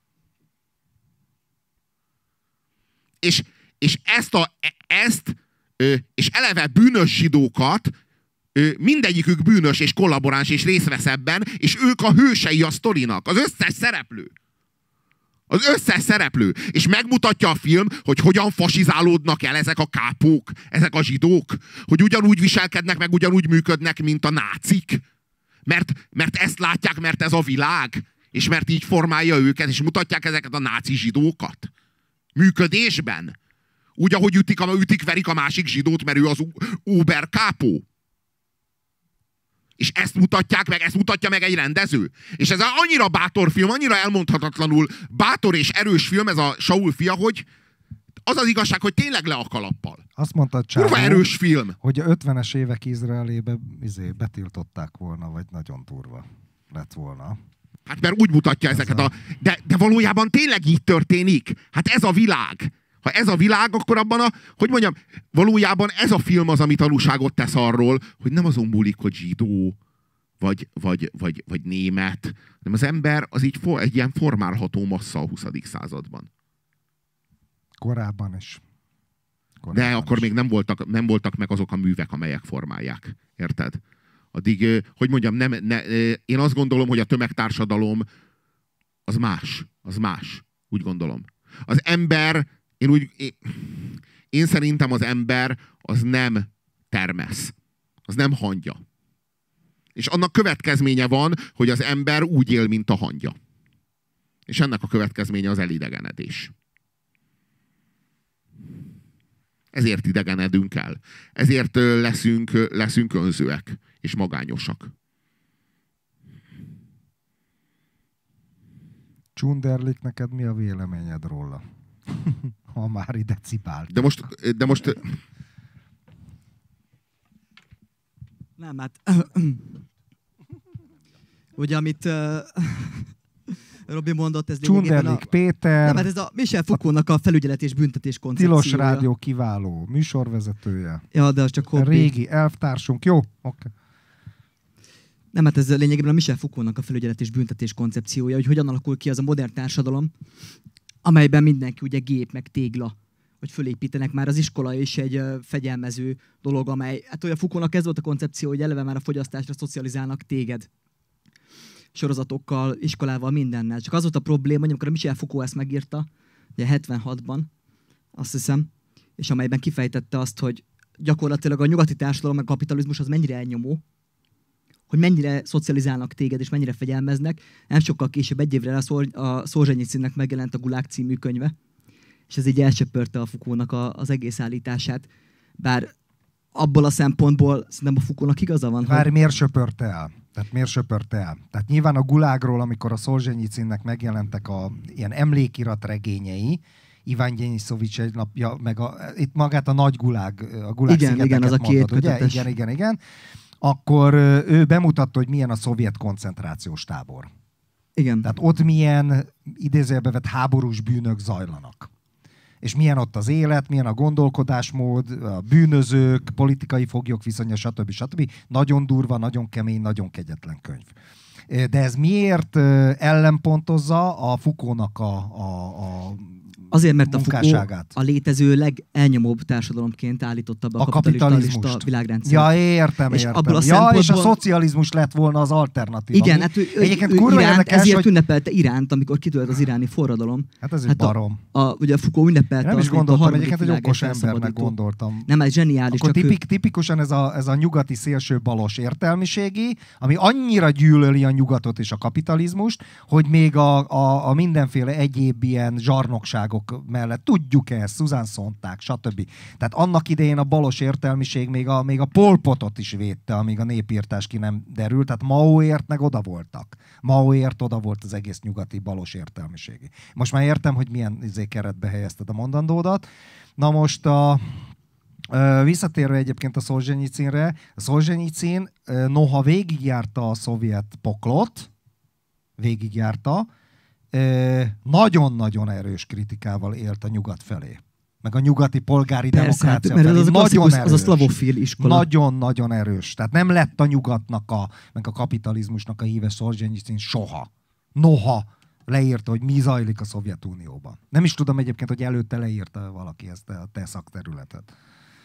És és eleve bűnös zsidókat, mindegyikük bűnös és kollaboráns és részt vesz ebben, és ők a hősei a sztorinak. Az összes szereplő. Az összes szereplő. És megmutatja a film, hogy hogyan fasizálódnak el ezek a kápók, ezek a zsidók. Hogy ugyanúgy viselkednek, meg ugyanúgy működnek, mint a nácik. Mert ezt látják, mert ez a világ. És mert így formálja őket, és mutatják ezeket a náci zsidókat. Működésben. Úgy, ahogy ütik-verik a másik zsidót, mert ő az Uber kápó. És ezt mutatják meg, ezt mutatja meg egy rendező. És ez annyira bátor film, annyira elmondhatatlanul bátor és erős film, ez a Saul fia, hogy az az igazság, hogy tényleg le a kalappal. Azt mondta Csávó, kurva erős film. hogy a 50-es évek Izraelébe betiltották volna, vagy nagyon durva lett volna. Hát mert úgy mutatja ezeket de valójában tényleg így történik. Hát ez a világ. Ha ez a világ, akkor abban valójában ez a film az, ami tanúságot tesz arról, hogy nem azon múlik, hogy zsidó, vagy német, hanem az ember az így egy ilyen formálható massza a 20. században. Korábban is. De akkor még nem voltak meg azok a művek, amelyek formálják. Érted? Addig, én azt gondolom, hogy a tömegtársadalom az más. Úgy gondolom. Az ember, én szerintem az ember az nem termesz. Az nem hangya. És annak következménye van, hogy az ember úgy él, mint a hangya. És ennek a következménye az elidegenedés. Ezért idegenedünk el. Ezért leszünk önzőek és magányosak. Csunderlik, neked mi a véleményed róla? Ha már ide cipált. De most... Nem, hát... ugye, amit Robi mondott, ez Csunderlik Péter. Nem, hát ez a Michel Foucault-nak a felügyelet és büntetés koncepciója. Tilos Rádió kiváló műsorvezetője. Ja, de az csak hobbi. Régi elvtársunk. Jó, oké. Nem, hát ez lényegében a Michel Foucault-nak a felügyelet és büntetés koncepciója, hogy hogyan alakul ki az a modern társadalom, amelyben mindenki ugye gép meg tégla, hogy fölépítenek. Már az iskola is egy fegyelmező dolog, amely, hát olyan Foucault-nak ez volt a koncepció, hogy eleve már a fogyasztásra szocializálnak téged. Sorozatokkal, iskolával, mindennel. Csak az volt a probléma, hogy amikor a Michel Foucault ezt megírta, ugye 76-ban, azt hiszem, és amelyben kifejtette azt, hogy gyakorlatilag a nyugati társadalom, meg a kapitalizmus az mennyire elnyomó, hogy mennyire szocializálnak téged, és mennyire fegyelmeznek. Nem sokkal később, egy évre a Szolzsenyicinnek megjelent a Gulág című könyve, és ez így elsöpörte a Foucault-nak az egész állítását. Bár abból a szempontból szerintem a Foucault-nak igaza van. Bár miért söpörte el? Tehát nyilván a Gulágról, amikor a Szolzsenyicinnek megjelentek ilyen emlékiratregényei, Iván Deniszovics egy napja, meg itt magát a nagy Gulág, a Gulág igen, az a két kötetes. Igen. Akkor ő bemutatta, hogy milyen a szovjet koncentrációs tábor. Igen. Tehát ott milyen idézőjelbe vett háborús bűnök zajlanak. És milyen ott az élet, milyen a gondolkodásmód, a bűnözők, politikai foglyok viszonya, stb. Nagyon durva, nagyon kemény, nagyon kegyetlen könyv. De ez miért ellenpontozza a Foucault-nak a azért, mert a munkásságát? A létező legelnyomóbb társadalomként állította be a kapitalista világrendszert. Ja, értem. És a szocializmus lett volna az alternatíva. Igen, hát ezért ünnepelte Iránt, amikor kitört az iráni forradalom. Hát ez egy barom. Ugye a Foucault ünnepelte. Nem is gondoltam, egyébként egy okos embernek gondoltam. Nem, ez zseniális. Akkor tipikusan ez a nyugati szélső balos értelmiségi, ami annyira gyűlöli a nyugatot és a kapitalizmust, hogy még a mindenféle egyéb ilyen zsarnokságok mellett tudjuk ezt, Susan Sontag, stb. Tehát annak idején a balos értelmiség még a Pol Potot is védte, amíg a népírtás ki nem derült, tehát Maóért meg oda voltak. Maóért oda volt az egész nyugati balos értelmiségi. Most már értem, hogy milyen keretbe helyezted a mondandódat. Na most visszatérve egyébként a Szolzsenyicinre, a Szolzsenyicin noha végigjárta a szovjet poklot, nagyon-nagyon erős kritikával élt a nyugat felé. Meg a nyugati polgári demokrácia felé. Mert nagyon erős. Az a szlavofil iskola. Nagyon-nagyon erős. Tehát nem lett a nyugatnak meg a kapitalizmusnak a híve Szolzsenyicin soha. Noha leírta, hogy mi zajlik a Szovjetunióban. Nem is tudom egyébként, hogy előtte leírta valaki ezt a te szakterületet.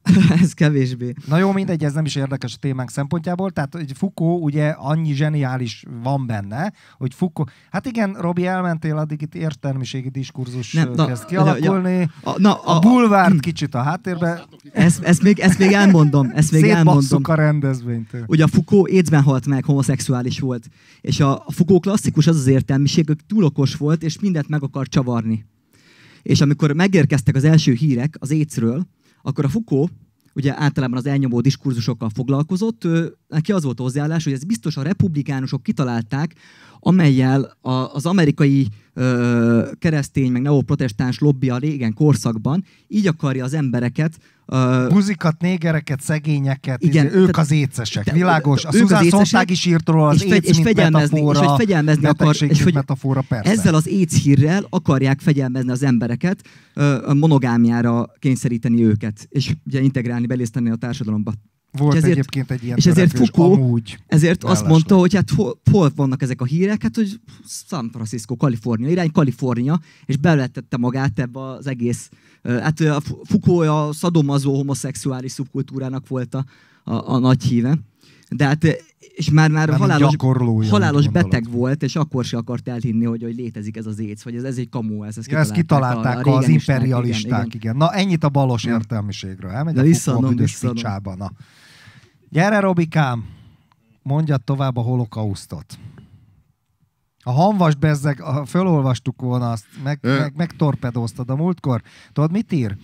Ez kevésbé. Na jó, mindegy, ez nem is érdekes a témánk szempontjából. Tehát, hogy Foucault ugye annyi zseniális van benne, hogy Foucault... Hát igen, Robi, elmentél, addig itt értelmiségi diskurzus kezd kialakulni. A bulvárt kicsit a háttérbe. Ezt még elmondom. Szétbasszuk a rendezvényt. Ugye a Foucault AIDS-ben halt meg, homoszexuális volt. És a Foucault klasszikus az értelmiség, hogy túl okos volt, és mindent meg akar csavarni. És amikor megérkeztek az első hírek az AIDS-ről, akkor a Foucault ugye általában az elnyomó diskurzusokkal foglalkozott, neki az volt hozzáállás, hogy ez biztos a republikánusok kitalálták, amellyel az amerikai keresztény, meg neoprotestáns lobby a régen korszakban így akarja az embereket... Buzikat, négereket, szegényeket, igen, ők az écesek, világos. A Susan Sontag is írt róla az AIDS, mint metafora, persze. Ezzel az AIDS hírrel akarják fegyelmezni az embereket, monogámiára kényszeríteni őket, és ugye integrálni, belészteni a társadalomba. Volt egyébként egy ilyen és ezért Foucault amúgy ezért azt mondta, hogy hát hol vannak ezek a hírek, hát hogy San Francisco, Kalifornia, irány Kalifornia, és belettette magát ebbe az egész. Hát a Foucault a szadomazó homoszexuális szubkultúrának volt a nagy híve. De hát, és már halálos beteg volt, és akkor se akart elhinni, hogy létezik ez az AIDS, vagy ez egy kamu, ezt kitalálták az imperialisták, igen. Na, ennyit a balos értelmiségről. Elmegy a Foucault a büdös picsába. Na. Gyere, Robikám, mondjad tovább a holokausztot. A Hanvas bezzeg, fölolvastuk volna azt, megtorpedóztad a múltkor. Tudod, mit ír?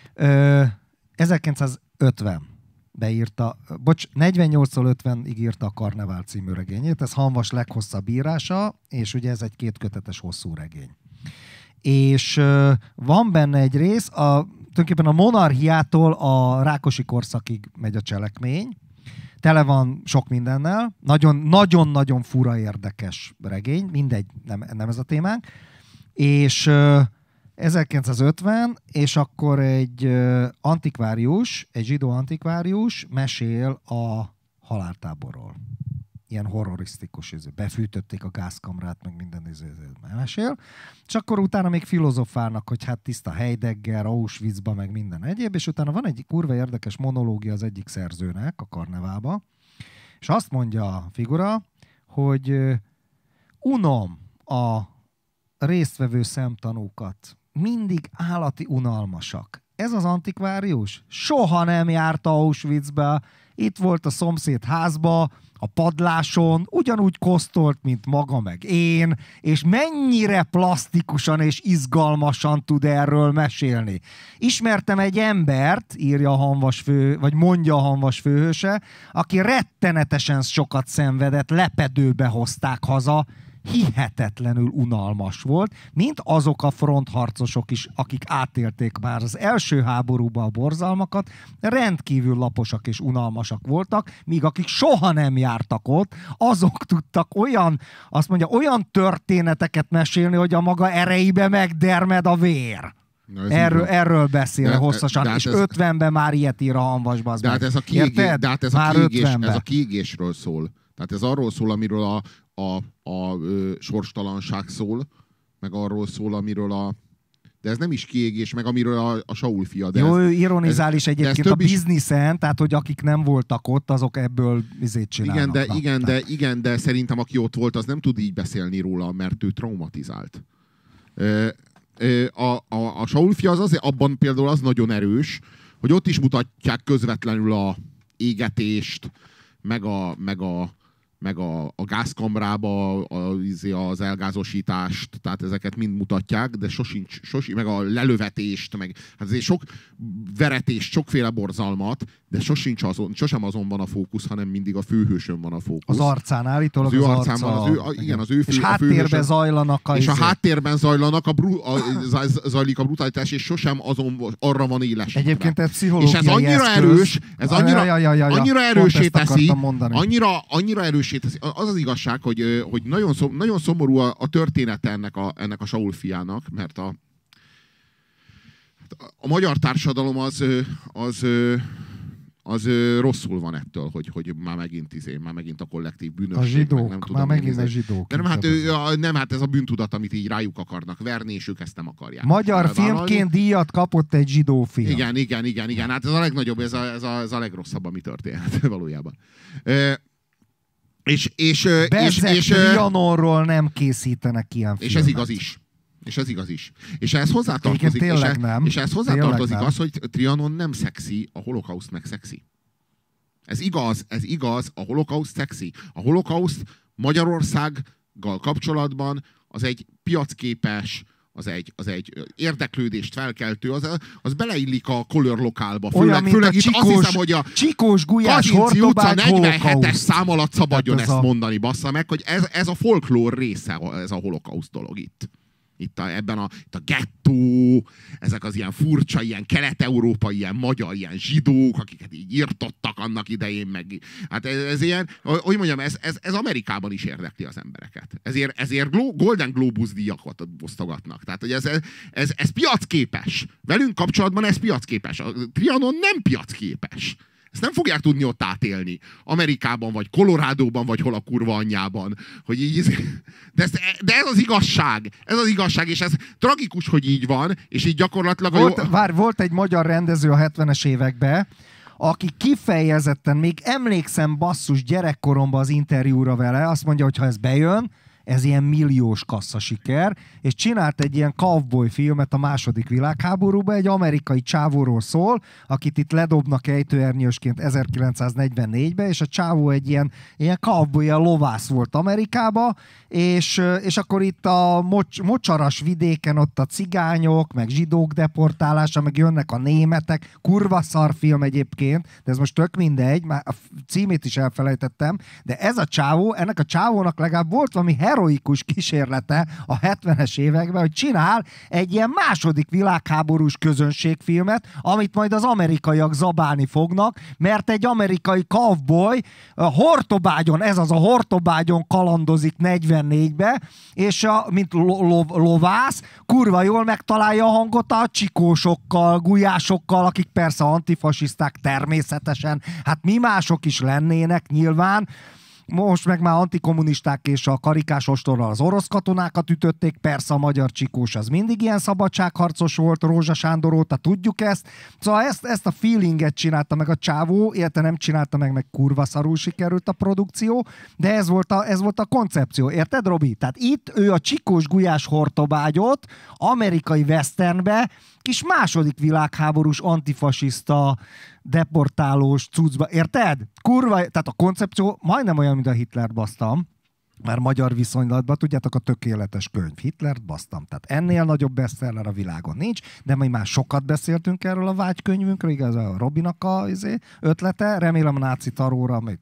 1950 beírta, 48-tól 50-ig írta a Karnevál című regényét, ez Hanvas leghosszabb írása, és ugye ez egy 2 kötetes hosszú regény. És van benne egy rész, tulajdonképpen a monarchiától a Rákosi korszakig megy a cselekmény, tele van sok mindennel, nagyon-nagyon fura érdekes regény, mindegy, nem ez a témánk, és 1950, és akkor egy antikvárius, egy zsidó antikvárius mesél a haláltáborról. Ilyen horrorisztikus, befűtötték a gázkamrát, meg minden mesél. És akkor utána még filozofálnak, hogy hát tiszta Heidegger, Auschwitzba, meg minden egyéb, és utána van egy kurva érdekes monológia az egyik szerzőnek a Karnevába, és azt mondja a figura, hogy unom a résztvevő szemtanúkat, mindig állati unalmasak. Ez az antikvárius soha nem járt Auschwitzbe, itt volt a szomszéd házba, a padláson, ugyanúgy kosztolt, mint maga meg én, és mennyire plastikusan és izgalmasan tud erről mesélni. Ismertem egy embert, írja a Hanvas vagy mondja a Hanvas főhőse, aki rettenetesen sokat szenvedett, lepedőbe hozták haza, hihetetlenül unalmas volt, mint azok a frontharcosok is, akik átélték már az első háborúban a borzalmakat, rendkívül laposak és unalmasak voltak, míg akik soha nem jártak ott, azok tudtak olyan történeteket mesélni, hogy a maga erejébe megdermed a vér. Erről beszél hosszasan, és 50-ben már ilyet ír a Hanvasba. Az hát ez a kiégésről szól. Tehát ez arról szól, amiről a sorstalanság szól, meg arról szól, amiről de ez nem is kiégés, meg amiről a Saul fia. Jó, ő ironizál is egyébként a bizniszen, tehát hogy akik nem voltak ott, azok ebből csinálnak. Igen, de szerintem aki ott volt, az nem tud így beszélni róla, mert ő traumatizált. A Saul fia az azért, abban például az nagyon erős, hogy ott is mutatják közvetlenül a égetést, meg a gázkamrába az elgázosítást, tehát ezeket mind mutatják, de sosincs, meg a lelövetést, meg hát azért sok veretést, sokféle borzalmat, de sosem azon van a fókusz, hanem mindig a főhősön van a fókusz. Az arcán állítólag az arcán van, az ő és háttérben zajlanak és a háttérben zajlik a brutalitás, és sosem arra van élesítve. Egyébként ez pszichológiai és ez annyira erős, annyira erőssé teszi, annyira erőssé teszi. Az igazság, hogy nagyon szomorú a története ennek a Saul fiának, mert a magyar társadalom az rosszul van ettől, hogy már megint a kollektív bűnösség. A zsidók, nem tudom, már megint a zsidók. De hát ez a bűntudat, amit így rájuk akarnak verni, és ők ezt nem akarják. Magyar filmként díjat kapott egy zsidó film. Igen. Hát ez a legnagyobb, ez a legrosszabb, ami történt valójában. Bezzeg Trianonról nem készítenek ilyen filmet. És ez igaz is. És ehhez hozzátartozik az, hogy Trianon nem szexi, a holokauszt meg szexi. Ez igaz, a holokauszt szexi. A holokauszt Magyarországgal kapcsolatban az egy piacképes, az egy érdeklődést felkeltő, az beleillik a Color Lokálba. Főleg itt azt hiszem, hogy a Csikós Gulyás Kazinci utca Hortobágy 47-es szám alatt szabadjon ezt mondani, bassza meg, hogy ez a folklór része, ez a holokauszt dolog itt. Itt a gettó, ezek az ilyen furcsa, ilyen kelet-európai, ilyen magyar, ilyen zsidók, akiket így írtottak annak idején, meg hát ez ilyen, hogy mondjam, ez Amerikában is érdekli az embereket. Ezért Golden Globus díjakat osztogatnak. Tehát, hogy ez piacképes. Velünk kapcsolatban ez piacképes. A Trianon nem piacképes. Ezt nem fogják tudni ott átélni. Amerikában, vagy Colorádóban, vagy hol a kurva anyjában. Hogy így, de ez az igazság. Ez az igazság, és ez tragikus, hogy így van, és így gyakorlatilag... Volt egy magyar rendező a 70-es években, aki kifejezetten, még emlékszem basszus gyerekkoromban az interjúra vele, azt mondja, hogy ha ez bejön, ez ilyen milliós kasszasiker, és csinált egy ilyen cowboy filmet a II. Világháborúban, egy amerikai csávóról szól, akit itt ledobnak ejtőernyősként 1944-ben, és a csávó egy ilyen cowboy, ilyen lovász volt Amerikában, és akkor itt a mocsaras vidéken ott a cigányok, meg zsidók deportálása, meg jönnek a németek, kurva szar film egyébként, de ez most tök mindegy, már a címét is elfelejtettem, de ez a csávó, ennek a csávónak legalább volt valami heroikus kísérlete a 70-es években, hogy csinál egy ilyen II. Világháborús közönségfilmet, amit majd az amerikaiak zabálni fognak, mert egy amerikai cowboy Hortobágyon, ez az a Hortobágyon kalandozik 44-be, és mint lovász, kurva jól megtalálja a hangot a csikósokkal, gulyásokkal, akik persze antifasiszták természetesen, hát mi mások is lennének nyilván. Most meg már antikommunisták és a karikás ostorral az orosz katonákat ütötték, persze a magyar csikós az mindig ilyen szabadságharcos volt, Rózsa Sándor óta tudjuk ezt. Szóval ezt a feelinget csinálta meg a csávó, illetve nem csinálta meg kurva szarul sikerült a produkció, de ez volt a koncepció. Érted, Robi? Tehát itt ő a csikós Gulyás Hortobágyot amerikai westernbe, kis II. Világháborús antifasiszta deportálós cuccba. Érted? Kurva, tehát a koncepció majdnem olyan, mint a Hitlert basztam, már magyar viszonylatban, tudjátok, a tökéletes könyv. Hitlert basztam. Tehát ennél nagyobb bestseller a világon nincs, de mi már sokat beszéltünk erről a vágykönyvünkről, igaz, a Robinak a ötlete, remélem a náci taróra még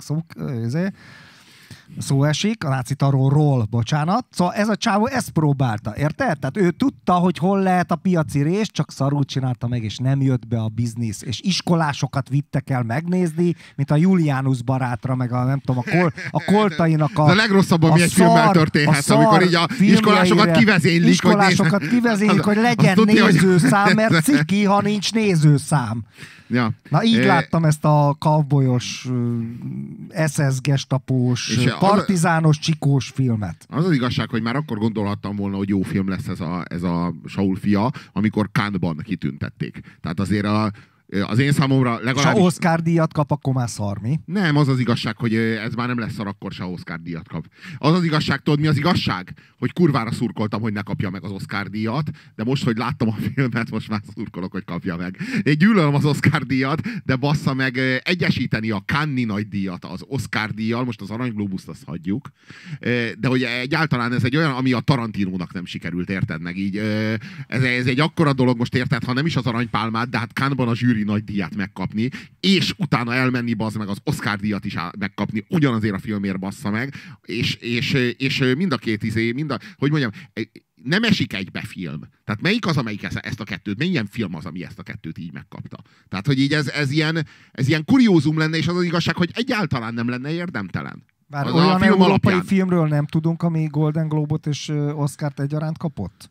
szó esik, a náci taróról, bocsánat. Szóval ez a csávó ezt próbálta, érted? Tehát ő tudta, hogy hol lehet a piaci rés, csak szarul csinálta meg, és nem jött be a biznisz. És iskolásokat vittek el megnézni, mint a Julianus barátra, meg a nem tudom, a Koltainak a... De a legrosszabb, ami egy filmmel történhet, amikor így a iskolásokat kivezénylik. Iskolásokat kivezénylik, hogy legyen nézőszám, mert ciki, ha nincs nézőszám. Ja. Na így láttam ezt a cowboyos, SS gestapós, partizános, csikós filmet. Az igazság, hogy már akkor gondolhattam volna, hogy jó film lesz ez a Saul fia, amikor Cannes-ban kitüntették. Tehát azért az én számomra legalábbis... És ha Oscar-díjat kap, akkor már szar, mi? Nem, az igazság, hogy ez már nem lesz szar, akkor se Oscar-díjat kap. Az igazság, tudod mi az igazság? Hogy kurvára szurkoltam, hogy ne kapja meg az Oscar-díjat, de most, hogy láttam a filmet, most már szurkolok, hogy kapja meg. Én gyűlölöm az Oscar-díjat, de bassza meg egyesíteni a Cannes-i nagydíjat az Oscar-díjjal, most az Arany Globuszt azt hagyjuk, de hogy egyáltalán ez egy olyan, ami a Tarantinónak nem sikerült, érted meg így. Ez egy akkora dolog, most érted, ha nem is az Aranypálmát, de hát Cannes-ban a zsűri nagy díjat megkapni, és utána elmenni bazd meg az Oscar díjat is megkapni, ugyanazért a filmért bassza meg, és mind a két hogy mondjam, nem esik egybe film. Tehát melyik az, amelyik ezt a kettőt, milyen film az, ami ezt a kettőt így megkapta. Tehát, hogy így ez ilyen kuriózum lenne, és az az igazság, hogy egyáltalán nem lenne érdemtelen. Bár olyan európai filmről nem tudunk, ami Golden Globot és Oscart egyaránt kapott?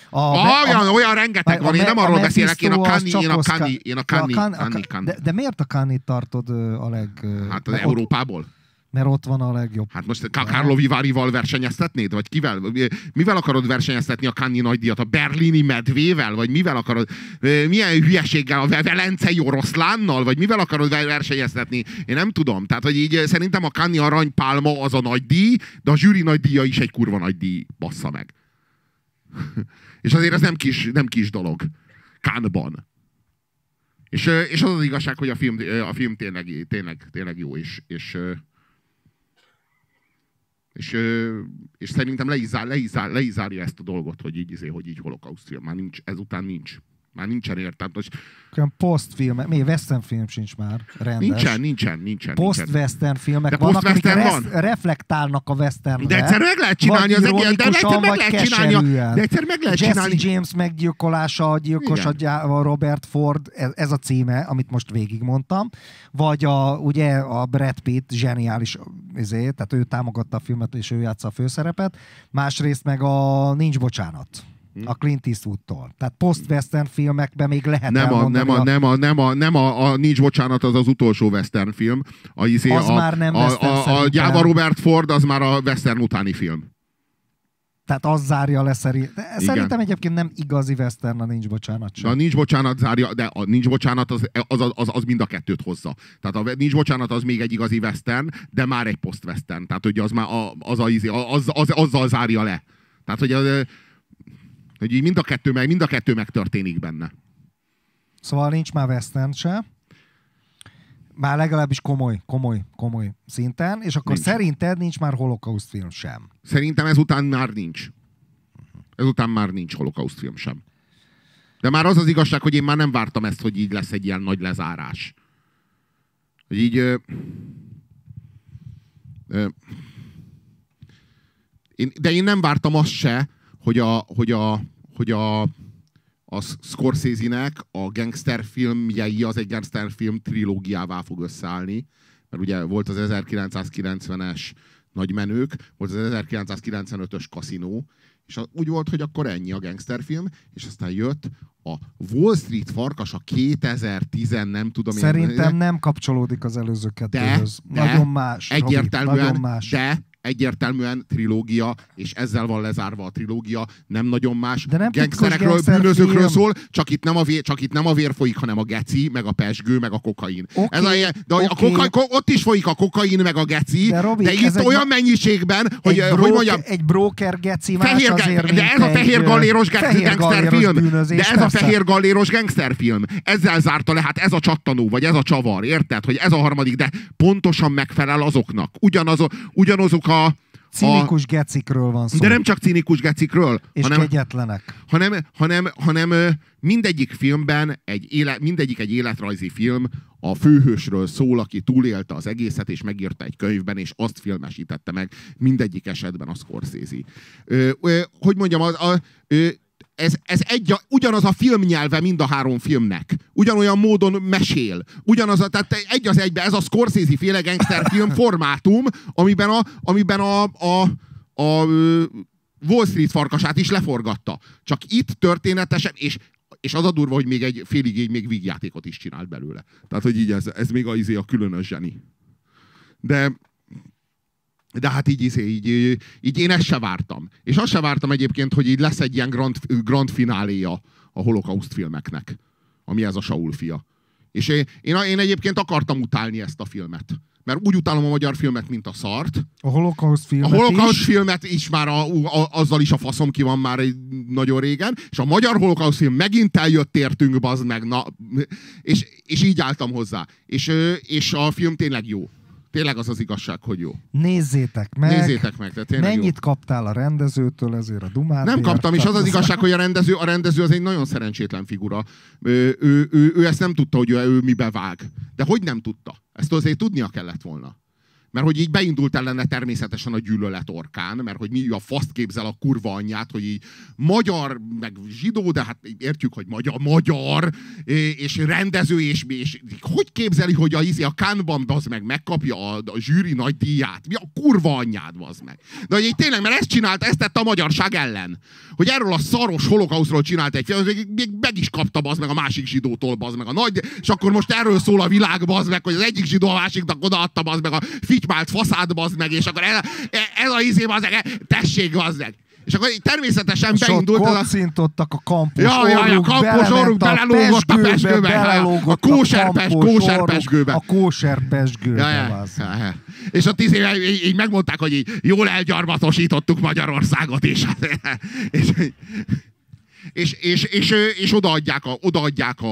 Olyan rengeteg van, én nem arról beszélek, én a Cannes. De miért a Cannes-t tartod a leg... Hát az Európából? Mert ott van a legjobb. Hát most Carlo Vivari-val versenyeztetnéd? Vagy kivel? Mivel akarod versenyeztetni a Cannes-i nagydíjat? A berlini medvével? Vagy mivel akarod? Milyen hülyeséggel? A velencei oroszlánnal? Vagy mivel akarod versenyeztetni? Én nem tudom. Tehát, hogy így szerintem a Cannes-i aranypálma az a nagydíj, de a zsűri nagydíja is egy kurva nagydíj. Bassza meg. És azért ez nem kis dolog. Cannes-ban. És az az igazság, hogy a film tényleg jó, és szerintem le is zárja ezt a dolgot, hogy így holokauszt film. Ezután nincs. Már nincsen értelme. Olyan post-film, még western film sincs már rendes. Nincsen. Post-western filmek vannak, amik reflektálnak a westernre. De egyszer meg lehet csinálni az egész, de egyszer meg lehet csinálni. Jesse James meggyilkolása, a gyilkos a Robert Ford, ez a címe, amit most végigmondtam. Vagy ugye a Brad Pitt zseniális, tehát ő támogatta a filmet, és ő játsza a főszerepet. Másrészt meg a Nincs bocsánat. A Clint Eastwoodtól. Tehát post-western filmekben még lehet Nem a Nincs bocsánat, az utolsó western film. Már nem western a Gyáva Robert Ford, az már a western utáni film. Tehát az zárja le szerintem egyébként nem igazi western a Nincs bocsánat sem. A Nincs bocsánat zárja, de a Nincs bocsánat az mind a kettőt hozza. Tehát a Nincs bocsánat az még egy igazi western, de már egy post-western. Tehát hogy az már azzal zárja le. Tehát hogy így mind a kettő megtörténik benne. Szóval nincs már western se. Már legalábbis komoly szinten, és akkor szerinted nincs már holokauszt film sem? Szerintem ezután már nincs. Ezután már nincs holokauszt film sem. De már az az igazság, hogy én már nem vártam ezt, hogy így lesz egy ilyen nagy lezárás. Hogy így... de én nem vártam azt se, hogy a Scorsese-nek a gangsterfilmjei az egy gangsterfilm trilógiává fog összeállni. Mert ugye volt az 1990-es Nagy menők, volt az 1995-ös Kaszinó, és úgy volt, hogy akkor ennyi a gangsterfilm, és aztán jött a Wall Street farkas, a 2010, nem tudom én. Szerintem nem kapcsolódik az előző kettőhöz. Nagyon más. Egyértelműen trilógia, és ezzel van lezárva a trilógia, nem nagyon más. De nem gangsterekről, bűnözőkről szól, csak itt nem a vér folyik, hanem a geci, meg a pezsgő, meg a kokain. Ott is folyik a kokain, meg a geci, de itt olyan mennyiségben, hogy mondjam... Egy broker geci más azért, de ez a fehér galléros gangsterfilm. De ez a fehér galléros gangsterfilm. Ezzel zárta le, hát ez a csattanó, vagy ez a csavar, érted? Hogy ez a harmadik, de pontosan megfelel azoknak. Ugyanazok cinikus gecikről van szó. De nem csak cinikus gecikről. És kegyetlenek. Hanem mindegyik filmben, mindegyik egy életrajzi film a főhősről szól, aki túlélte az egészet, és megírta egy könyvben, és azt filmesítette meg mindegyik esetben a Scorsese. Hogy mondjam, ez ugyanaz a filmnyelve mind a három filmnek. Ugyanolyan módon mesél. Tehát egy az egybe ez a Scorsese-féle gangsterfilm formátum, amiben a Wall Street farkasát is leforgatta. Csak itt történetesen, és az a durva, hogy még egy félig még vígjátékot is csinált belőle. Tehát, hogy így ez még a különös zseni. De hát így én ezt se vártam. És azt se vártam egyébként, hogy így lesz egy ilyen grand fináléja a holokauszt filmeknek, ami ez a Saul fia. És én egyébként akartam utálni ezt a filmet. Mert úgy utálom a magyar filmet, mint a szart. A holokauszt filmet is már azzal is a faszom ki van már egy nagyon régen, és a magyar holokauszt film megint eljött értünk, bazd meg, és így álltam hozzá. És a film tényleg jó. Tényleg az az igazság, hogy jó. Nézzétek meg. De mennyit jó. Kaptál a rendezőtől ezért a dumát? Nem kaptam, és az az igazság, hogy a rendező az egy nagyon szerencsétlen figura. Ő ezt nem tudta, hogy ő mibe vág. De hogy nem tudta? Ezt azért tudnia kellett volna. Mert hogy így beindult ellene természetesen a gyűlölet orkán, mert hogy mi a faszt képzel a kurva anyját, hogy így magyar, meg zsidó, de hát értjük, hogy magyar, és rendező, és hogy képzeli, hogy a Cannes-ban az meg megkapja a zsűri nagy díját? Mi a kurva anyjád, az meg? De hogy így tényleg, mert ezt tette a magyarság ellen. Hogy erről a szaros holokausztról csinált egy film, még meg is kapta az meg a másik zsidótól, az meg a nagy, és akkor most erről szól a világ, az meg, hogy az egyik zsidó a másiknak odaadta, az meg a fitymált faszád, bazd meg, és akkor ez a izé, bazd meg, tessék, bazd meg. És akkor természetesen beindult ez a... kocintottak a kampus a kampus orruk belelógott a pesgőbe. A kóserpesgőbe. A kóserpesgőbe. És ott így megmondták, hogy így jól elgyarmatosítottuk Magyarországot is. És odaadják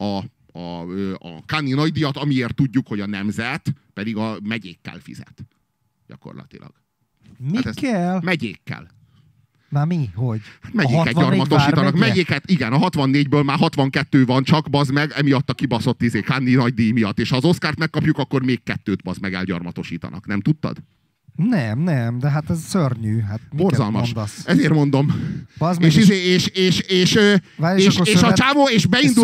a Cannes-i nagydíjat, amiért tudjuk, hogy a nemzet pedig a megyékkel fizet. Gyakorlatilag. Mi kell? Megyékkel. Már mi? Hogy? Megyéket gyarmatosítanak. Megyéket, igen, a 64-ből már 62 van csak, bazd meg, emiatt a kibaszott Cannes-i nagydíj miatt. És ha az Oscart megkapjuk, akkor még 2 bazd meg elgyarmatosítanak. Nem tudtad? Nem, de hát ez szörnyű. Hát borzalmas. Ezért mondom. És a csávó, és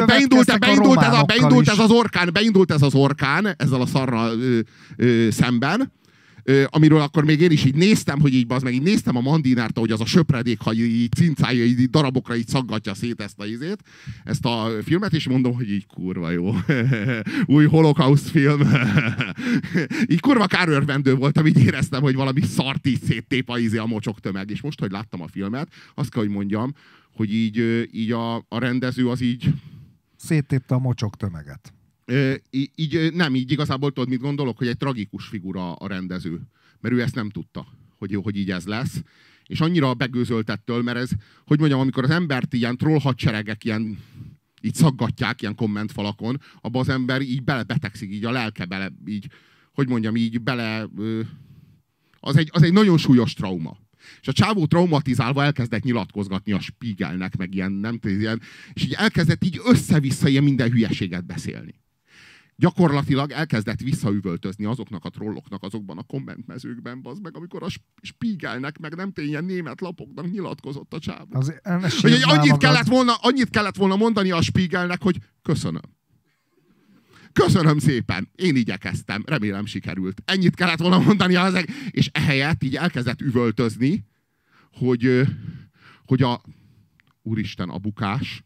beindult ez az orkán, ezzel a szarral szemben, amiről akkor még én is így néztem, hogy így bazd meg, így néztem a Mandinárta, hogy az a söpredék, ha így cincálja, így darabokra így szaggatja szét ezt a filmet, és mondom, hogy így kurva jó. Új holokauszt film. Így kurva kárörvendő voltam, így éreztem, hogy valami szart így széttép a mocsok tömeg. És most, hogy láttam a filmet, azt kell, hogy mondjam, hogy így a rendező az így... Széttépte a mocsok tömeget. Így igazából tudod, mit gondolok, hogy egy tragikus figura a rendező. Mert ő ezt nem tudta, hogy így ez lesz. És annyira begőzöltettől, mert ez, hogy mondjam, amikor az embert ilyen troll hadseregek így szaggatják ilyen kommentfalakon, abban az ember így belebetegszik, így a lelke bele, így, hogy mondjam, így bele... Az egy nagyon súlyos trauma. És a csávó traumatizálva elkezdett nyilatkozgatni a Spiegelnek, meg ilyen, nem tudom, ilyen, és így elkezdett így össze-vissza ilyen minden hülyeséget beszélni. Gyakorlatilag elkezdett visszaüvöltözni azoknak a trolloknak azokban a kommentmezőkben, bazd meg, amikor a Spiegelnek, meg nem tudom, ilyen német lapoknak nyilatkozott a csávó. Hogy annyit kellett volna mondani a Spiegelnek, hogy köszönöm. Köszönöm szépen, én igyekeztem, remélem sikerült. Ennyit kellett volna mondani és ehelyett így elkezdett üvöltözni, hogy úristen, a bukás,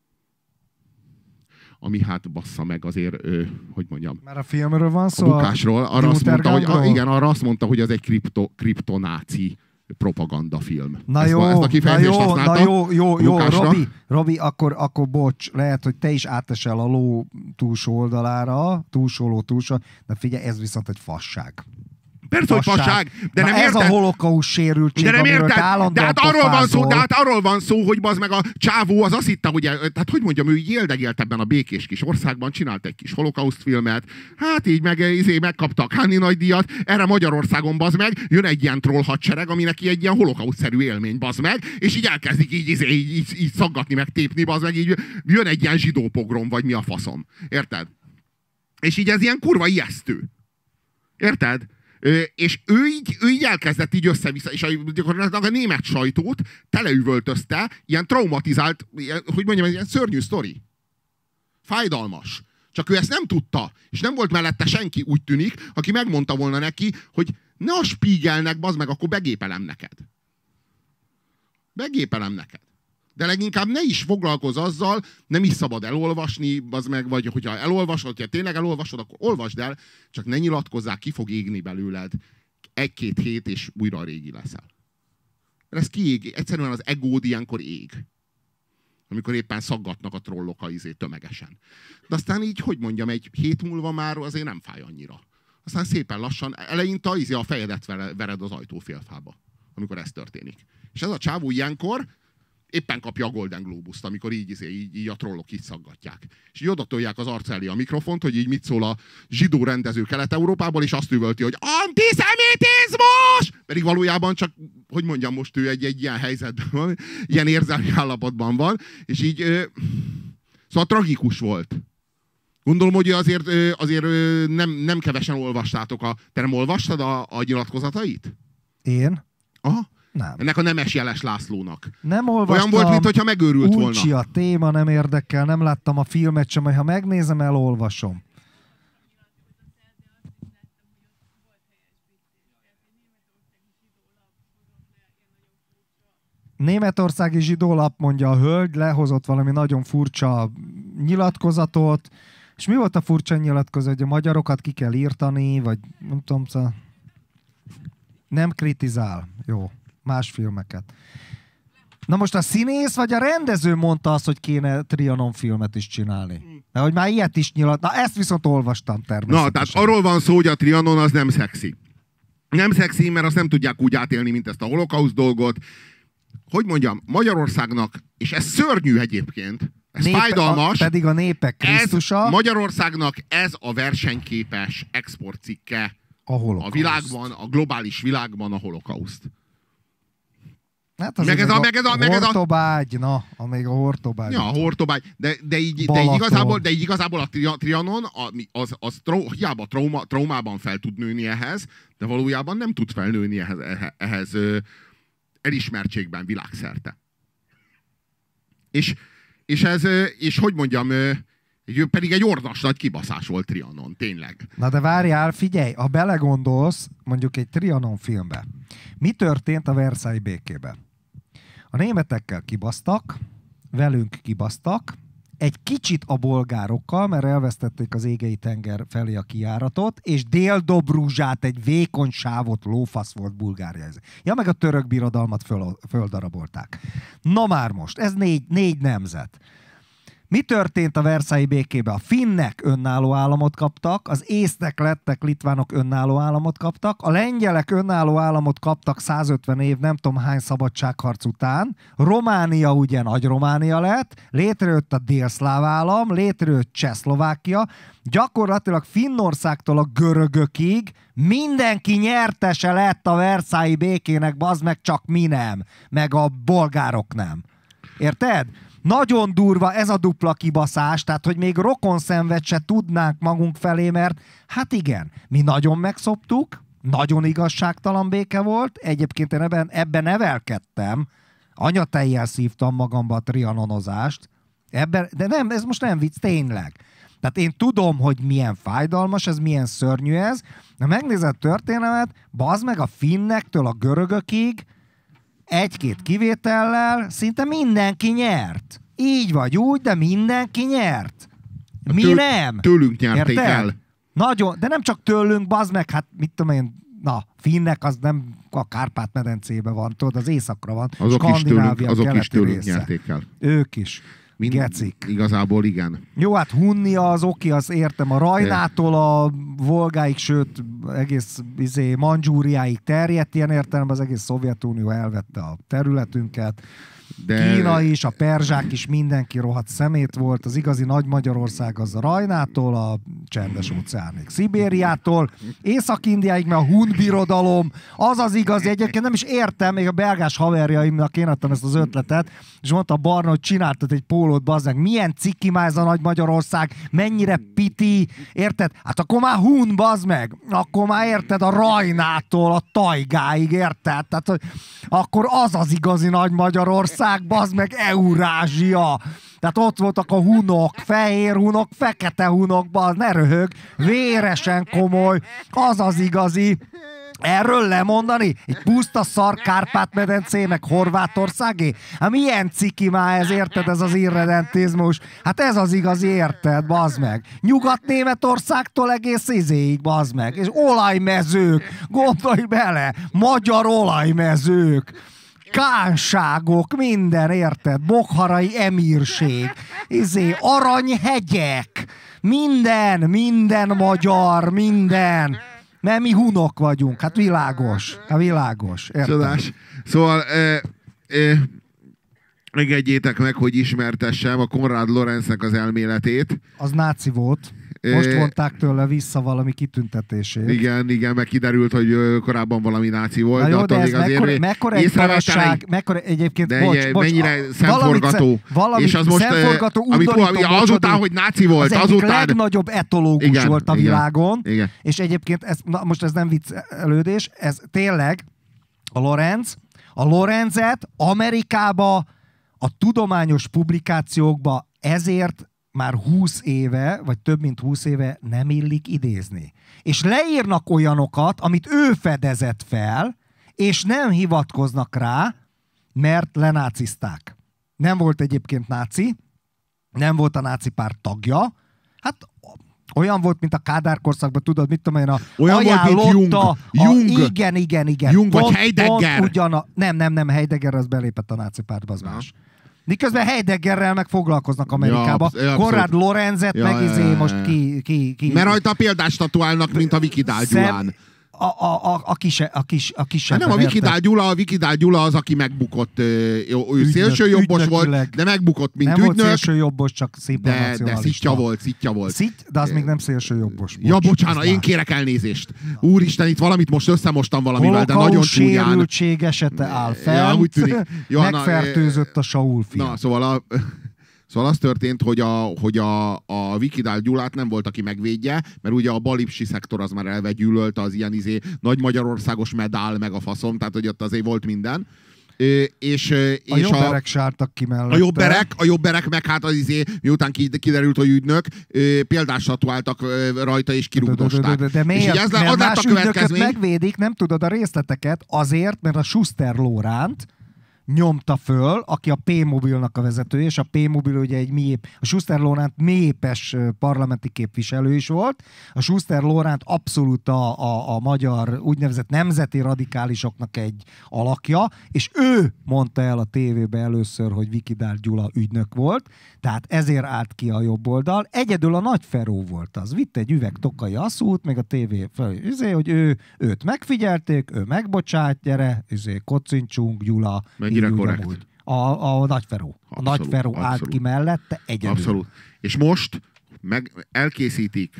ami hát bassza meg azért, hogy mondjam. Már a filmről van szó? A bukásról. Arra azt mondta, hogy az egy kriptonáci propagandafilm. Na jó, Robi, akkor bocs, lehet, hogy te is átesel a ló túlsó oldalára, de figyelj, ez viszont egy fasság. Persze, hogy fasság, de nem érted. Ez a holokauszt sérültség, amiről de hát arról van szó, hogy bazd meg a csávó az azt hitte, hogy, tehát hogy mondjam, ő így éldegélt ebben a békés kis országban, csinált egy kis holokauszt filmet, hát így megkapta a Cannes-i nagydíjat, erre Magyarországon bazd meg, jön egy ilyen troll hadsereg, ami neki egy ilyen holokauszt-szerű élmény, bazd meg, és így elkezdik így szaggatni, meg tépni, bazd meg, így jön egy ilyen zsidó pogrom, vagy mi a faszom. Érted? És így ez ilyen kurva ijesztő. Érted? És ő így elkezdett így össze-vissza, és a német sajtót teleüvöltözte, ilyen traumatizált, hogy mondjam, ilyen szörnyű sztori. Fájdalmas. Csak ő ezt nem tudta, és nem volt mellette senki, úgy tűnik, aki megmondta volna neki, hogy ne a Spiegelnek, bazd meg, akkor begépelem neked. Begépelem neked. De leginkább ne is foglalkozz azzal, nem is szabad elolvasni, bazd meg, vagy hogyha elolvasod, hogyha tényleg elolvasod, akkor olvasd el, csak ne nyilatkozzál, ki fog égni belőled 1-2 hét, és újra régi leszel. Mert ez kiég, egyszerűen az egód ilyenkor ég. Amikor éppen szaggatnak a trollok tömegesen. De aztán így, hogy mondjam, egy hét múlva már azért nem fáj annyira. Aztán szépen lassan, eleinte a fejedet vered az ajtófélfába, amikor ez történik. És ez a csávó ilyenkor éppen kapja a Golden Globust, amikor így a trollok így szaggatják. És így odatolják az arc elé a mikrofont, hogy így mit szól a zsidó rendező Kelet-Európából, és azt üvölti, hogy antiszemitizmus! Pedig valójában csak, hogy mondjam, most ő egy ilyen helyzetben van, ilyen érzelmi állapotban van, és így szóval tragikus volt. Gondolom, hogy azért nem kevesen olvastátok Te nem olvastad a nyilatkozatait? Én? Aha. Nem. Ennek a Nemes Jeles Lászlónak. Nem olvastam. Olyan volt, mintha megőrült volna. Uncsi a téma, nem érdekel, nem láttam a filmet sem, majd ha megnézem, elolvasom. Németországi zsidólap, mondja a hölgy, lehozott valami nagyon furcsa nyilatkozatot, és mi volt a furcsa nyilatkozat, hogy a magyarokat ki kell írtani, vagy nem tudom, szóval nem kritizál. Jó, más filmeket. Na most a színész vagy a rendező mondta azt, hogy kéne Trianon filmet is csinálni? De hogy már ilyet is Na ezt viszont olvastam természetesen. Na, tehát arról van szó, hogy a Trianon az nem szexi. Nem szexi, mert azt nem tudják úgy átélni, mint ezt a holokauszt dolgot. Hogy mondjam, Magyarországnak, és ez szörnyű egyébként, ez fájdalmas. Pedig a népek Krisztusa. Magyarországnak ez a versenyképes exportcikke a világban, a globális világban a holokauszt. Hát az hortobágy, amíg a hortobágy. Ja, a hortobágy, de így igazából a Trianon hiába traumában fel tud nőni ehhez, de valójában nem tud felnőni ehhez elismertségben világszerte. És hogy mondjam, pedig egy ordas nagy kibaszás volt Trianon, tényleg. Na de várjál, figyelj, ha belegondolsz mondjuk egy Trianon filmbe, mi történt a Versailles békében? A németekkel kibasztak, velünk kibasztak, egy kicsit a bolgárokkal, mert elvesztették az Égei tenger felé a kijáratot, és Dél-Dobruzsát, egy vékony sávot lófasz volt Bulgária. Ja, meg a török birodalmat földarabolták. Na már most, ez négy nemzet. Mi történt a Versailles békében? A finnek önálló államot kaptak, az észtek, lettek, litvánok önálló államot kaptak, a lengyelek önálló államot kaptak 150 év, nem tudom hány szabadságharc után, Románia ugye Nagy Románia lett, létrejött a délszláv állam, létrejött Csehszlovákia, gyakorlatilag Finnországtól a görögökig mindenki nyertese lett a Versailles békének, bazd meg, csak mi nem, meg a bolgárok nem. Érted? Nagyon durva ez a dupla kibaszás, tehát hogy még rokonszenvet se tudnánk magunk felé, mert hát igen, mi nagyon megszoptuk, nagyon igazságtalan béke volt, egyébként én ebben nevelkedtem, anyatejjel szívtam magamba a trianonozást, de nem, ez most nem vicc, tényleg. Tehát én tudom, hogy milyen fájdalmas, ez milyen szörnyű ez, de megnézed történelmet, bazd meg a finnektől a görögökig, egy-két kivétellel szinte mindenki nyert. Így vagy úgy, de mindenki nyert. Mi nem. Tőlünk nyerték el. Nagyon, de nem csak tőlünk, bazd meg, hát mit tudom én, finnek az nem a Kárpát-medencében van, tudod, az északra van. Azok is tőlünk nyerték el. Ők is. Gecik. Igazából igen. Jó, hát Hunnia az oké, az értem. A Rajnától a Volgáig, sőt, egész Mandzsúriáig terjedt, ilyen értelemben az egész Szovjetunió elvette a területünket. Kína is, a perzsák is, mindenki rohadt szemét volt. Az igazi nagy Magyarország az a Rajnától a Csendes-óceánig, Szibériától, Észak-Indiáig, mert a hun birodalom, az az igazi. Egyébként nem is értem, még a belgás haverjaimnak én adtam ezt az ötletet, és mondta a Barna, hogy csináltad egy pólót, bazdmeg. Milyen ciki már ez a nagy Magyarország, mennyire piti, érted? Hát akkor már hun, bazd meg. Akkor már érted a Rajnától a Tajgáig, érted? Tehát, hogy akkor az az igazi nagy Magyarország, bazd meg, Eurázsia. Tehát ott voltak a hunok, fehér hunok, fekete hunok, bazd, ne röhög, véresen komoly, az az igazi. Erről lemondani? Egy puszta szar Kárpát-medencé, meg Horvátországé? Hát milyen ciki már ez, érted, ez az irredentizmus? Hát ez az igazi, érted, bazd meg. Nyugat-Németországtól egész izéig, bazd meg. És olajmezők, gondolj bele, magyar olajmezők. Kánságok, minden, érted? Bokharai emírség, aranyhegyek, minden magyar, minden. Mert mi hunok vagyunk, hát világos, érted? Csodás. Szóval engedjétek meg, hogy ismertessem a Konrad Lorenznek az elméletét. Az náci volt. Most vonták tőle vissza valami kitüntetését. Igen, meg kiderült, hogy korábban valami náci volt. Na jó, de ez mekkora egy parasság, mekkora egyébként, mennyire szemforgató. És az most, azután, hogy náci volt, az azután... egyik legnagyobb etológus volt a világon, igen. És egyébként, most ez nem viccelődés, ez tényleg a Lorenzet Amerikába, a tudományos publikációkba ezért már 20 éve, vagy több mint 20 éve nem illik idézni. És leírnak olyanokat, amit ő fedezett fel, és nem hivatkoznak rá, mert lenácizták. Nem volt egyébként náci, nem volt a náci párt tagja, hát olyan volt, mint a Kádár korszakban, tudod, mit tudom én, olyan volt, mint Jung. Igen. Jung vagy Heidegger. Nem, Heidegger az belépett a náci pártba, az más. Miközben Heideggerrel meg foglalkoznak Amerikába. Konrad Lorenzet meg most ki... Mert rajta példást tatuálnak, mint a Vikidál Gyulán. A kisebb. Nem, a Vikidál Gyula az, aki megbukott. Ő szélsőjobbos volt, de megbukott, mint ügynök. Nem volt szélsőjobbos, csak szépen nacionalista. De szitja volt. De az még nem szélsőjobbos. Ja, bocsánat, én kérek elnézést. Úristen, itt valamit most összemostam valamivel, de nagyon csúnyán. Sérültség esete áll fel. Úgy tűnik. Megfertőzött a Saul film. Na, Szóval az történt, hogy a Vikidál Gyulát nem volt, aki megvédje, mert ugye a balipsi szektor az már elvegyűlölte az ilyen nagy magyarországos medál, meg a faszom, tehát hogy ott azért volt minden. A jobberek sártak ki mellette. A jobberek meg hát miután kiderült, hogy ügynök, példást statuáltak rajta és kirúgdosták. De miért? Mert más ügynököt megvédik, nem tudod a részleteket, azért, mert a Schuster Lóránt nyomta föl, aki a P-mobilnak a vezetője, és a P-mobil ugye a Schuster Lóránt mélyépes parlamenti képviselő is volt. A Schuster Lóránt abszolút a magyar úgynevezett nemzeti radikálisoknak egy alakja, és ő mondta el a tévébe először, hogy Vikidál Gyula ügynök volt, tehát ezért állt ki a jobb oldal. Egyedül a Nagy Feró volt az. Vitt egy üveg Tokai Asszút, meg a tévé föl, hogy őt megfigyelték, ő megbocsát, gyere, kocincsunk, Gyula. Mennyire korrekt. A Nagy Feró. A Nagy Feró állt ki mellette egyedül. Abszolút. És most elkészítik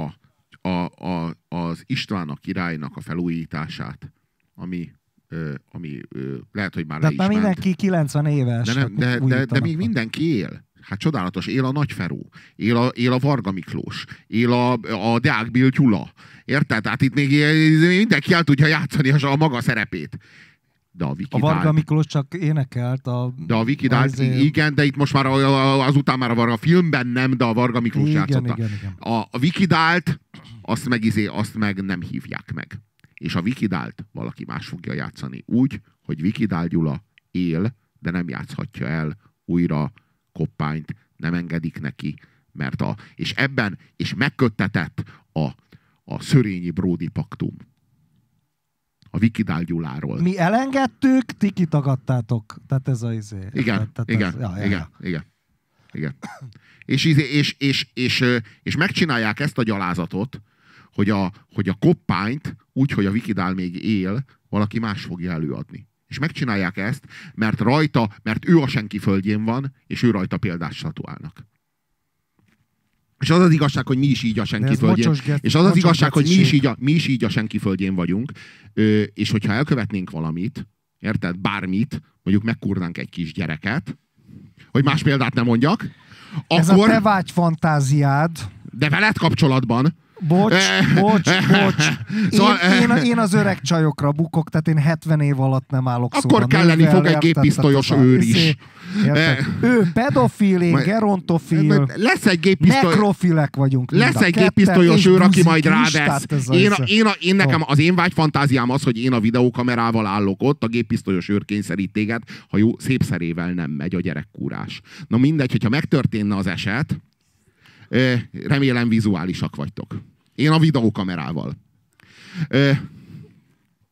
az István a királynak a felújítását, ami lehet, hogy már le is ment. Mindenki 90 éves. De még mindenki él. Hát csodálatos, él a Nagy Feró, él a Varga Miklós, él a Deák Bill Gyula. Érted? Tehát itt még mindenki el tudja játszani a maga szerepét. De a Varga Miklós csak énekelt. De a Vikidált, igen, de itt most már azután már a Varga filmben nem, de a Varga Miklós játszotta. Igen. A Vikidált, azt meg nem hívják meg. És a Vikidált valaki más fogja játszani. Úgy, hogy Vikidál Gyula él, de nem játszhatja el újra Koppányt, nem engedik neki, mert és megköttetett a Szörényi Bródi paktum. A Vikidál Gyuláról. Mi elengedtük, ti kitagadtátok. Tehát ez Igen. És megcsinálják ezt a gyalázatot, hogy a Koppányt, úgy, hogy a Vikidál még él, valaki más fogja előadni. És megcsinálják ezt, mert ő a senki földjén van, és ő rajta példát statuálnak. És az az igazság, hogy mi is így a senki földjén. És az az igazság, hogy mi is így a senki földjén vagyunk. És hogyha elkövetnénk valamit, érted, bármit, mondjuk megkúrnánk egy kis gyereket, hogy más példát nem mondjak, ez akkor, a te vágy fantáziád. De veled kapcsolatban. Bocs. Én az öreg csajokra bukok, tehát én 70 év alatt nem állok szóra. Akkor kelleni fog egy géppisztolyos őr is. Ő pedofil, én gerontofil. Lesz egy géppisztoly... Nekrofilek vagyunk. Lesz egy géppisztolyos őr, aki majd rávesz. Nekem az én vágyfantáziám az, hogy én a videókamerával állok ott, a géppisztolyos őr kényszerít téged, ha jó, szép szerével nem megy a gyerekkúrás. Na mindegy, hogyha megtörténne az eset, remélem vizuálisak vagytok. Én a videókamerával.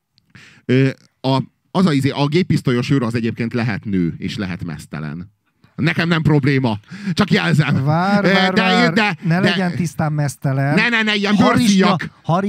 A géppisztolyos őr az egyébként lehet nő, és lehet meztelen. Nekem nem probléma. Csak jelzem. Vár. Ne legyen tisztán mesztelen. Ne, ilyen bőrszíjak.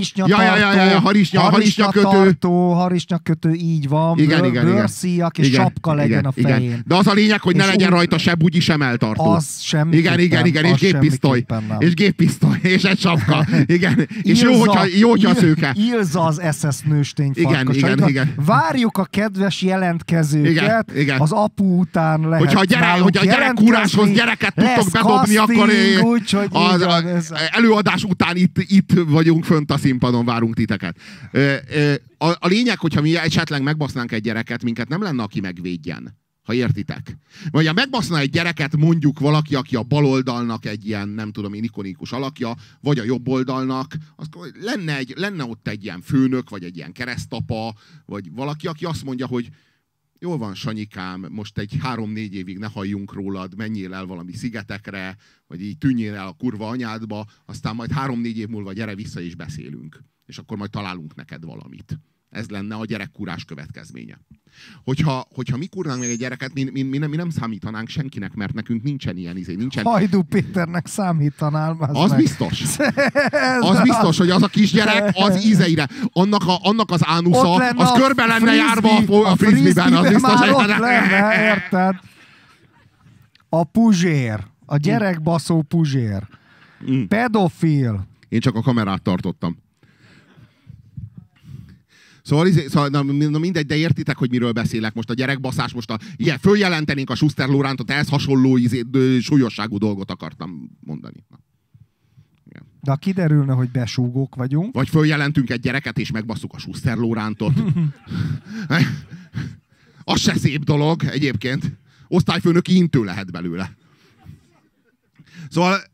Harisnyakötő, így van. Igen. Bőrszíjak és sapka legyen a fején. Igen. De az a lényeg, hogy ne legyen rajta seb, úgyis sem eltartó. Az semmiképpen. Igen, és géppisztoly. És géppisztoly, és egy sapka. Igen. És jó, hogyha a szőke. Ilza az SS nőstény farkasa. Igen. Várjuk a kedves jelentkezőket. Igen. Az apu után lehet Hogyha a gyerekkúráshoz gyereket tudtok bedobni, akkor az előadás után itt vagyunk fönt a színpadon, várunk titeket. A lényeg, hogyha mi esetleg megbasznánk egy gyereket, minket nem lenne, aki megvédjen. Ha értitek. Vagy ha megbaszna egy gyereket mondjuk valaki, aki a baloldalnak egy ilyen, nem tudom én, ikonikus alakja, vagy a jobb oldalnak, az lenne ott egy ilyen főnök, vagy egy ilyen keresztapa, vagy valaki, aki azt mondja, hogy jól van, Sanyikám, most egy 3-4 évig ne halljunk rólad, menjél el valami szigetekre, vagy így tűnjél el a kurva anyádba, aztán majd 3-4 év múlva gyere vissza és beszélünk. És akkor majd találunk neked valamit. Ez lenne a gyerekkúrás következménye. Hogyha mi kúrnánk meg egy gyereket, mi nem számítanánk senkinek, mert nekünk nincsen ilyen nincsen. Hajdú Péternek számítanál. Az biztos. Az biztos, hogy az a kisgyerek az ízeire. Annak az ánusza, az körbe lenne járva a frisbee-ben. Az biztos, hogy ott lenne, érted? A puzsér. A gyerekbaszó puzsér. Pedofil. Én csak a kamerát tartottam. Szóval mindegy, de értitek, hogy miről beszélek most a gyerekbaszás, igen, följelentenénk a Schuster Lorántot, ehhez hasonló súlyosságú dolgot akartam mondani. Igen. De ha kiderülne, hogy besúgók vagyunk. Vagy följelentünk egy gyereket, és megbasszuk a Schuster Lorántot. Az se szép dolog egyébként. Osztályfőnöki intő lehet belőle. Szóval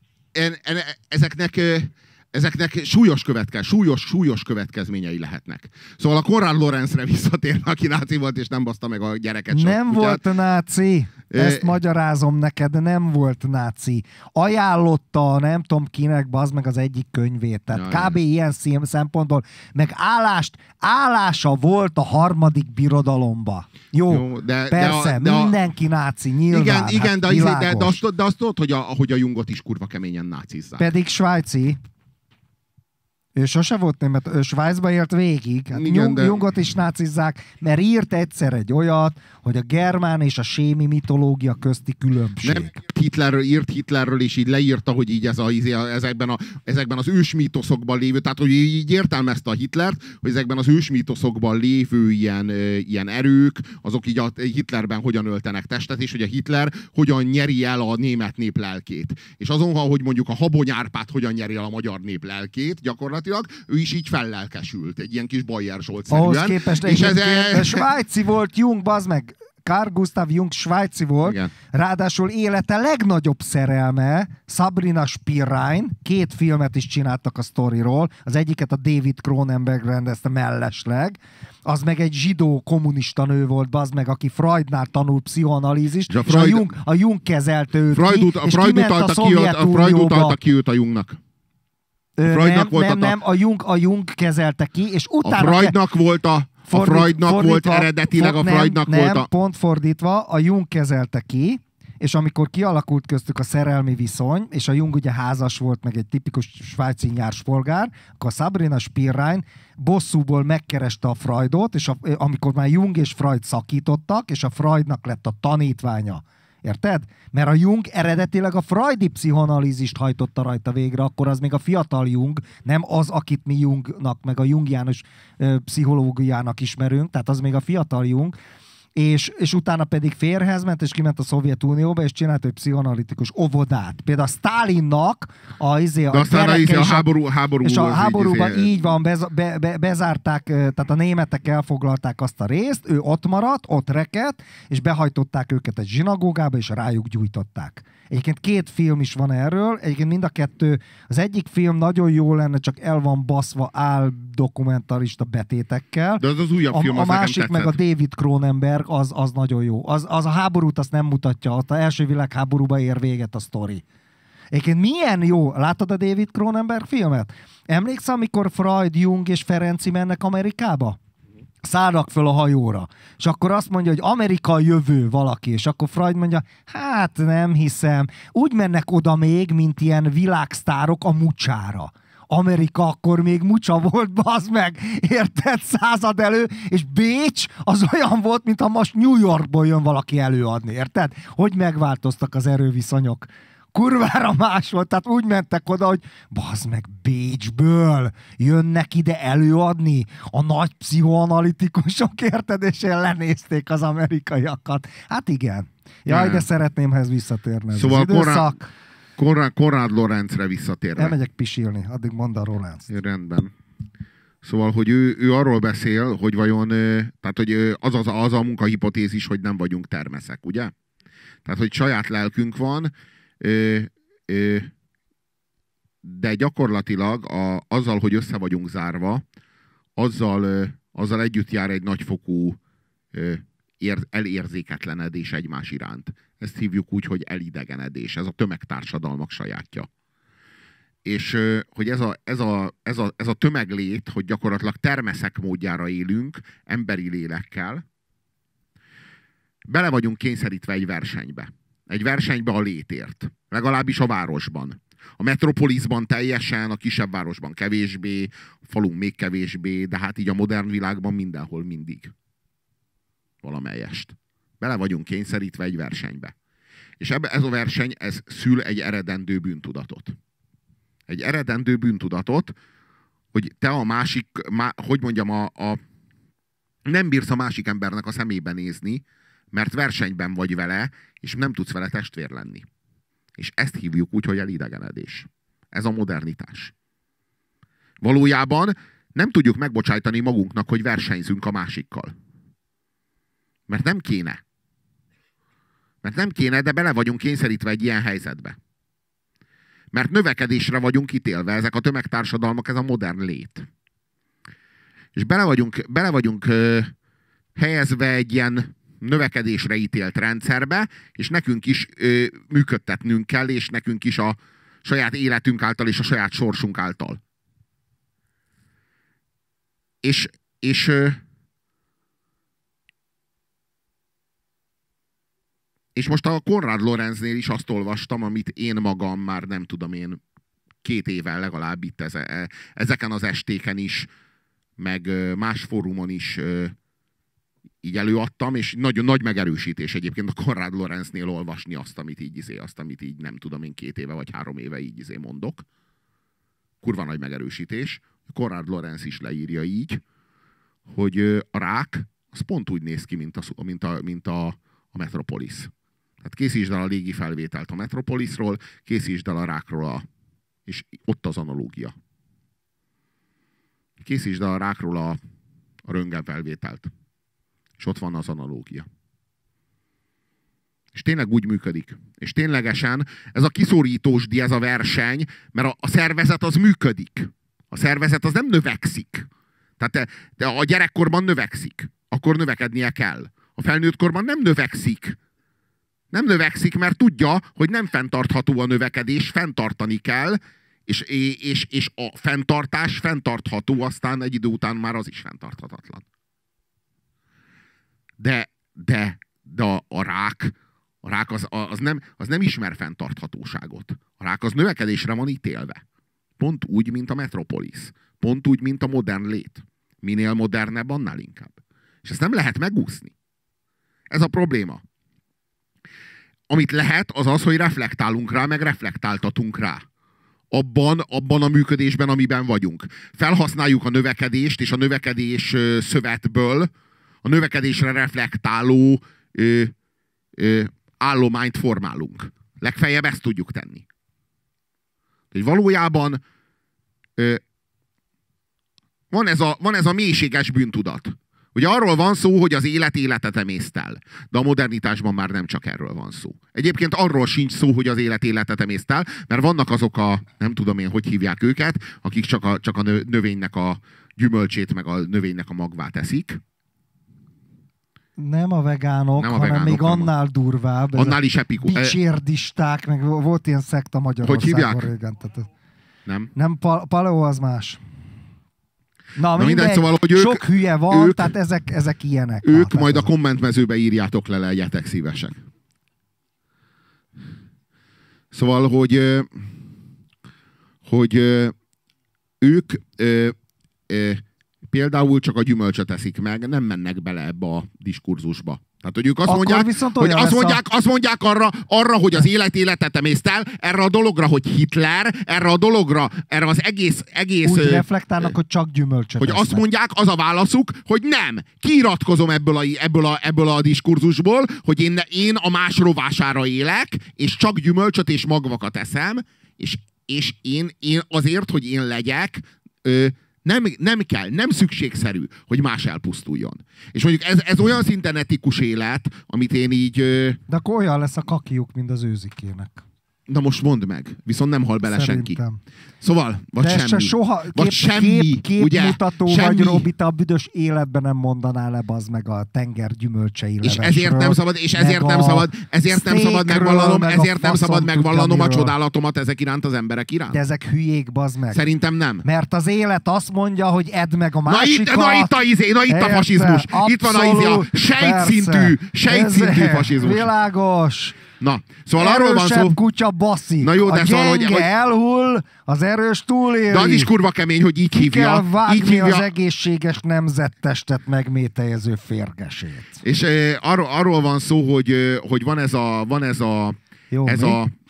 ezeknek súlyos következményei lehetnek. Szóval a Konrad Lorenzre visszatérve, aki náci volt, és nem baszta meg a gyereket. Nem volt náci. Ezt magyarázom neked, nem volt náci. Ajánlotta, nem tudom kinek, bazd meg az egyik könyvét. Tehát kb. Ilyen szempontból, meg állása volt a harmadik birodalomba. Jó, persze, mindenki náci, nyilván. Igen, de azt tudod, hogy a Jungot is kurva keményen nácizzák. Pedig svájci. Ő sose volt német, ő Svájcba élt végig. Hát Jungot is nácizzák, mert írt egyszer egy olyat, hogy a germán és a sémi mitológia közti különbség. Nem írt Hitlerről, és így leírta, hogy így ezekben az ősmítoszokban lévő, tehát hogy így értelmezte a Hitlert, hogy ezekben az ősmítoszokban lévő ilyen erők, azok így a Hitlerben hogyan öltenek testet, és hogy a Hitler hogyan nyeri el a német nép lelkét. És azon, hogy mondjuk a Habony Árpád hogyan nyeri el a magyar nép lelkét, gyakorlatilag, ő is így fellelkesült, egy ilyen kis Bayer Zsolt-szerűen. Ahhoz képest egyébként svájci volt Jung, bazd meg, Carl Gustav Jung svájci volt, igen. Ráadásul élete legnagyobb szerelme Sabrina Spirrein, 2 filmet is csináltak a sztoriról, az egyiket a David Cronenberg rendezte mellesleg, az meg egy zsidó kommunista nő volt, bazd meg, aki Freudnál tanult pszichoanalízist, és a Jung kezelte őt Freud utalta ki őt a Jungnak. A Jung kezelte ki, és utána... A Freudnak volt eredetileg, pont fordítva, a Jung kezelte ki, és amikor kialakult köztük a szerelmi viszony, és a Jung ugye házas volt, meg egy tipikus svájci nyárspolgár, akkor Sabrina Spirrein bosszúból megkereste a Freudot, és amikor már Jung és Freud szakítottak, és a Freudnak lett a tanítványa. Érted? Mert a Jung eredetileg a freudi pszichoanalízist hajtotta rajta végre, akkor az még a fiatal Jung, nem az, akit mi Jungnak, meg a jungiánus pszichológiának ismerünk, tehát az még a fiatal Jung, és utána pedig férjhez ment, és kiment a Szovjetunióba, és csinált egy pszichoanalitikus óvodát. Például a Sztálinnak háborúban így van, bezárták, tehát a németek elfoglalták azt a részt, ő ott maradt, ott rekedt, és behajtották őket egy zsinagógába, és rájuk gyújtották. Egyébként 2 film is van erről, egyébként mind a 2, az egyik film nagyon jó lenne, csak el van baszva dokumentarista betétekkel. De az újabb film, a másik meg a David Cronenberg, az nagyon jó. Az a háborút azt nem mutatja, az első világháborúba ér véget a sztori. Egyébként milyen jó, láttad a David Cronenberg filmet? Emlékszel, amikor Freud, Jung és Ferenczi mennek Amerikába? szállnak föl a hajóra. És akkor azt mondja, hogy Amerika a jövő valaki, és akkor Freud mondja, hát nem hiszem. Úgy mennek oda még, mint ilyen világsztárok a mucsára. Amerika akkor még mucsa volt, bazd meg, érted, század elő, és Bécs az olyan volt, mintha most New Yorkból jön valaki előadni, érted? Hogy megváltoztak az erőviszonyok. Kurvára más volt, tehát úgy mentek oda, hogy bazd meg, Bécsből jönnek ide előadni a nagy pszichoanalitikusok, érted, és lenézték az amerikaiakat. Hát igen. Jaj, de szeretném, ha ez visszatérne. Szóval Konrad Lorenzre visszatérve. Elmegyek pisilni, addig mondd a Lorenz. Rendben. Szóval, hogy ő arról beszél, hogy vajon, tehát, hogy az a munkahipotézis, hogy nem vagyunk termeszek, ugye? Tehát, hogy saját lelkünk van, de gyakorlatilag azzal, hogy össze vagyunk zárva, azzal együtt jár egy nagyfokú elérzéketlenedés egymás iránt. Ezt hívjuk úgy, hogy elidegenedés. Ez a tömegtársadalmak sajátja. És hogy ez a tömeglét, hogy gyakorlatilag termeszek módjára élünk, emberi lélekkel, bele vagyunk kényszerítve egy versenybe. Egy versenybe a létért. Legalábbis a városban. A metropoliszban teljesen, a kisebb városban kevésbé, a falunk még kevésbé, de hát így a modern világban mindenhol mindig. Valamelyest. Bele vagyunk kényszerítve egy versenybe. És ez a verseny, ez szül egy eredendő bűntudatot. Egy eredendő bűntudatot, hogy te a másik, hogy mondjam, nem bírsz a másik embernek a szemébe nézni, mert versenyben vagy vele, és nem tudsz vele testvér lenni. És ezt hívjuk úgy, hogy elidegenedés. Ez a modernitás. Valójában nem tudjuk megbocsájtani magunknak, hogy versenyzünk a másikkal. Mert nem kéne. Mert nem kéne, de bele vagyunk kényszerítve egy ilyen helyzetbe. Mert növekedésre vagyunk ítélve, ezek a tömegtársadalmak, ez a modern lét. És bele vagyunk helyezve egy ilyen növekedésre ítélt rendszerbe, és nekünk is működtetnünk kell, és nekünk is a saját életünk által, és a saját sorsunk által. És most a Konrad Lorenznél is azt olvastam, amit én magam már nem tudom én 2 éve legalább itt ezeken az estéken is, meg más fórumon is így előadtam, és nagyon nagy megerősítés egyébként a Konrad Lorenznél olvasni azt, amit így nem tudom én 2 éve vagy 3 éve így mondok. Kurva nagy megerősítés. Konrad Lorenz is leírja így, hogy a rák az pont úgy néz ki, mint a Metropolis. Tehát készítsd el a légi felvételt a Metropolisról, készítsd el a rákról, és ott az analógia. Készítsd el a rákról a röntgen felvételt, és ott van az analógia. És tényleg úgy működik. És ténylegesen ez a kiszorítósdi, ez a verseny, mert a szervezet az működik. A szervezet az nem növekszik. Tehát de a gyerekkorban növekszik. Akkor növekednie kell. A felnőttkorban nem növekszik. Nem növekszik, mert tudja, hogy nem fenntartható a növekedés, fenntartani kell, és a fenntartás fenntartható, aztán egy idő után már az is fenntarthatatlan. De a rák az nem ismer fenntarthatóságot. A rák az növekedésre van ítélve. Pont úgy, mint a Metropolis. Pont úgy, mint a modern lét. Minél modernebb, annál inkább. És ezt nem lehet megúszni. Ez a probléma. Amit lehet, az az, hogy reflektálunk rá, meg reflektáltatunk rá. Abban a működésben, amiben vagyunk. Felhasználjuk a növekedést, és a növekedés szövetből a növekedésre reflektáló állományt formálunk. Legfeljebb ezt tudjuk tenni. Hogy valójában van ez a mélységes bűntudat. Ugye arról van szó, hogy az életet emészd el. De a modernitásban már nem csak erről van szó. Egyébként arról sincs szó, hogy az életet emészd el, mert vannak azok nem tudom én, hogy hívják őket, akik csak a növénynek a gyümölcsét, meg a növénynek a magvát eszik. Nem a vegánok, hanem még annál durvább. Annál is epikus. Dicsérdisták, meg volt ilyen szekta Magyarországon. Hogy hívják? Régen. Nem. Nem, paleo az más. Na mindegy, szóval, hogy sok hülye van, tehát ezek ilyenek. Ők majd a kommentmezőbe írjátok le, legyetek szívesek. Szóval, hogy ők például csak a gyümölcsöt eszik meg, nem mennek bele ebbe a diskurzusba. Tehát, hogy ők azt mondják, arra, hogy az életet emészd el, erre a dologra, hogy Hitler, erre az egész... Úgy reflektálnak, hogy csak gyümölcsöt hogy esznek. Azt mondják, az a válaszuk, hogy nem. Kiiratkozom ebből a diskurzusból, hogy én a más rovására élek, és csak gyümölcsöt és magvakat eszem, és én azért, hogy én legyek... nem szükségszerű, hogy más elpusztuljon. És mondjuk ez olyan szinten etikus élet, amit én így... De akkor olyan lesz a kakiuk, mint az őzikének. Na most mondd meg, viszont nem hal bele senki. Szóval, vagy de semmi. Soha vagy semmi, képmutató ugye? vagy, Robi, te a büdös életben nem mondanál le, bazd meg a tenger gyümölcsei levesről. És ezért nem szabad megvallanom a csodálatomat ezek iránt, az emberek iránt. De ezek hülyék, bazd meg. Szerintem nem. Mert az élet azt mondja, hogy edd meg a másikat. Na itt a fasizmus. Itt van a sejtszintű fasizmus. Világos. Na, szóval arról van szó... kutya baszik. Na jó, de a szóval, gyenge elhull, az erős túléli. De az is kurva kemény, hogy így hívja. Kell vágni az egészséges nemzettestet megmételjező férgesét. És arról van szó, hogy van ez a jó, ez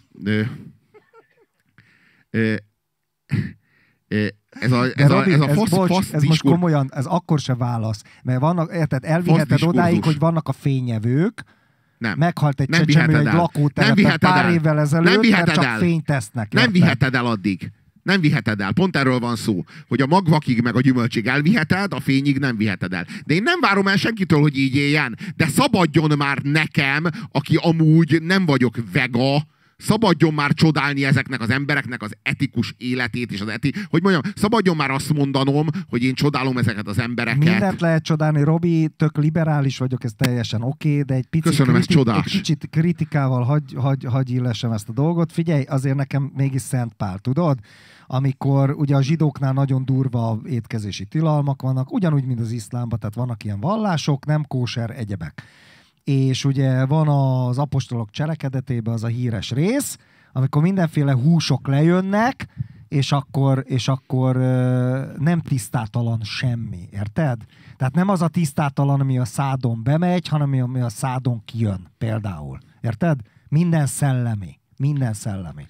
a fasz ez most komolyan, ez akkor se válasz. Mert vannak, érted, elviheted odáig, hogy vannak a fényevők, nem. Meghalt egy csecsemő egy lakótelepen pár évvel ezelőtt, mert csak fényt tesznek. Nem viheted el addig. Nem viheted el. Pont erről van szó, hogy a magvakig meg a gyümölcsig elviheted, a fényig nem viheted el. De én nem várom el senkitől, hogy így éljen. De szabadjon már nekem, aki amúgy nem vagyok vega, szabadjon már csodálni ezeknek az embereknek az etikus életét, és hogy mondjam, szabadjon már azt mondanom, hogy én csodálom ezeket az embereket. Mindent lehet csodálni, Robi, tök liberális vagyok, ez teljesen oké, de egy kicsit kritikával hagy illessem ezt a dolgot. Figyelj, azért nekem mégis Szent Pál, tudod? Amikor ugye a zsidóknál nagyon durva étkezési tilalmak vannak, ugyanúgy, mint az iszlámban, tehát vannak ilyen vallások, nem kóser, egyebek. És ugye van az apostolok cselekedetében az a híres rész, amikor mindenféle húsok lejönnek, és akkor nem tisztátalan semmi, érted? Tehát nem az a tisztátalan, ami a szádon bemegy, hanem ami a szádon kijön, például. Érted? Minden szellemi. Minden szellemi.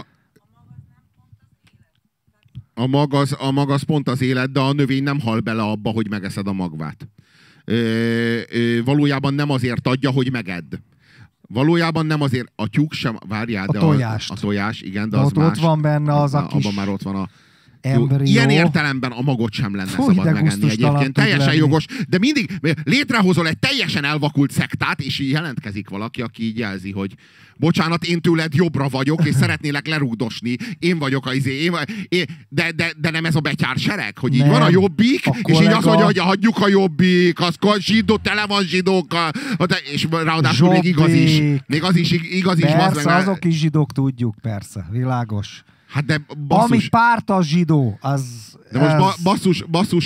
A mag az pont az élet, de a növény nem hal bele abba, hogy megeszed a magvát. Valójában nem azért adja, hogy megedd. Valójában nem azért, a tyúk sem, várjál, de a tojás, igen, de az más. Ott van benne az a kis abban már ott van a embrió. Ilyen értelemben a magot sem lenne szabad megenni egyébként. Teljesen jogos, de mindig létrehozol egy teljesen elvakult szektát, és így jelentkezik valaki, aki így jelzi, hogy bocsánat, én tőled jobbra vagyok, és szeretnélek lerúgdosni. Én vagyok de nem ez a betyár sereg, hogy így nem, van a jobbik, és így azt mondja, hogy hagyjuk a jobbik, az zsidó, tele van zsidókkal, és ráadásul még igaz is. Még az is igaz is. Persze, azok is zsidók, tudjuk, persze, világos. Hát de basszus. Ami párt a zsidó, az... De most basszus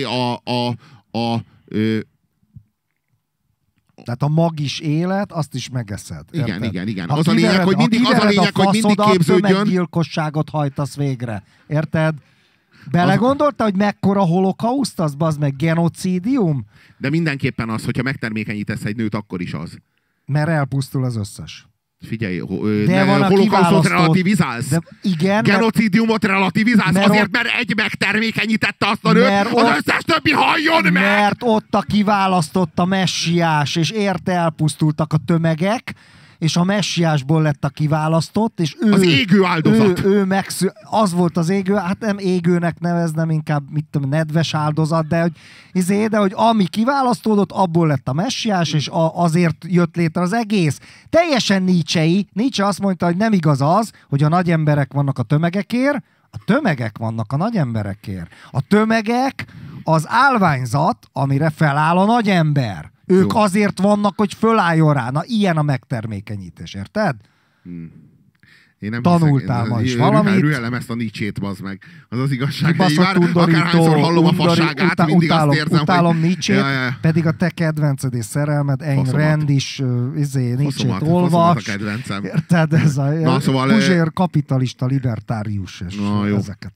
tehát a magis élet, azt is megeszed. Igen. Az a lényeg, hogy mindig képződjön. Meggyilkosságot hajtasz végre. Érted? Belegondoltál, hogy mekkora holokauszt az, bazd meg, genocidium? De mindenképpen az, hogyha megtermékenyítesz egy nőt, akkor is az. Mert elpusztul az összes. Figyelj, holokausztot relativizálsz? De igen. Genocidiumot relativizálsz azért, mert egy megtermékenyítette azt a nőt, az összes többi halljon meg! Mert ott a kiválasztott a messiás, és érte elpusztultak a tömegek, és a messiásból lett a kiválasztott, és ő... Az égő áldozat. Az volt az égő, hát nem égőnek neveznem, inkább nedves áldozat, de hogy ami kiválasztódott, abból lett a messiás, és azért jött létre az egész. Teljesen Nietzsche-i. Nietzsche azt mondta, hogy nem igaz az, hogy a nagy emberek vannak a tömegekért, a tömegek vannak a nagy emberekért. A tömegek az állványzat, amire feláll a nagy ember. Ők azért vannak, hogy fölálljon rá. Na, ilyen a megtermékenyítés, érted? Én nem tanultál ma is valamit. Rühelem ezt a Nietzsét, bazd meg. Az az igazság. Kibaszott Akárhányszor hallom a fasságát, mindig azt érzem, utálom Nietzsét, pedig a te kedvenced és szerelmed, Ayn Rand is Nietzsét olvas. Érted? Ez a szóval, Puzsér kapitalista, libertárius és ezeket.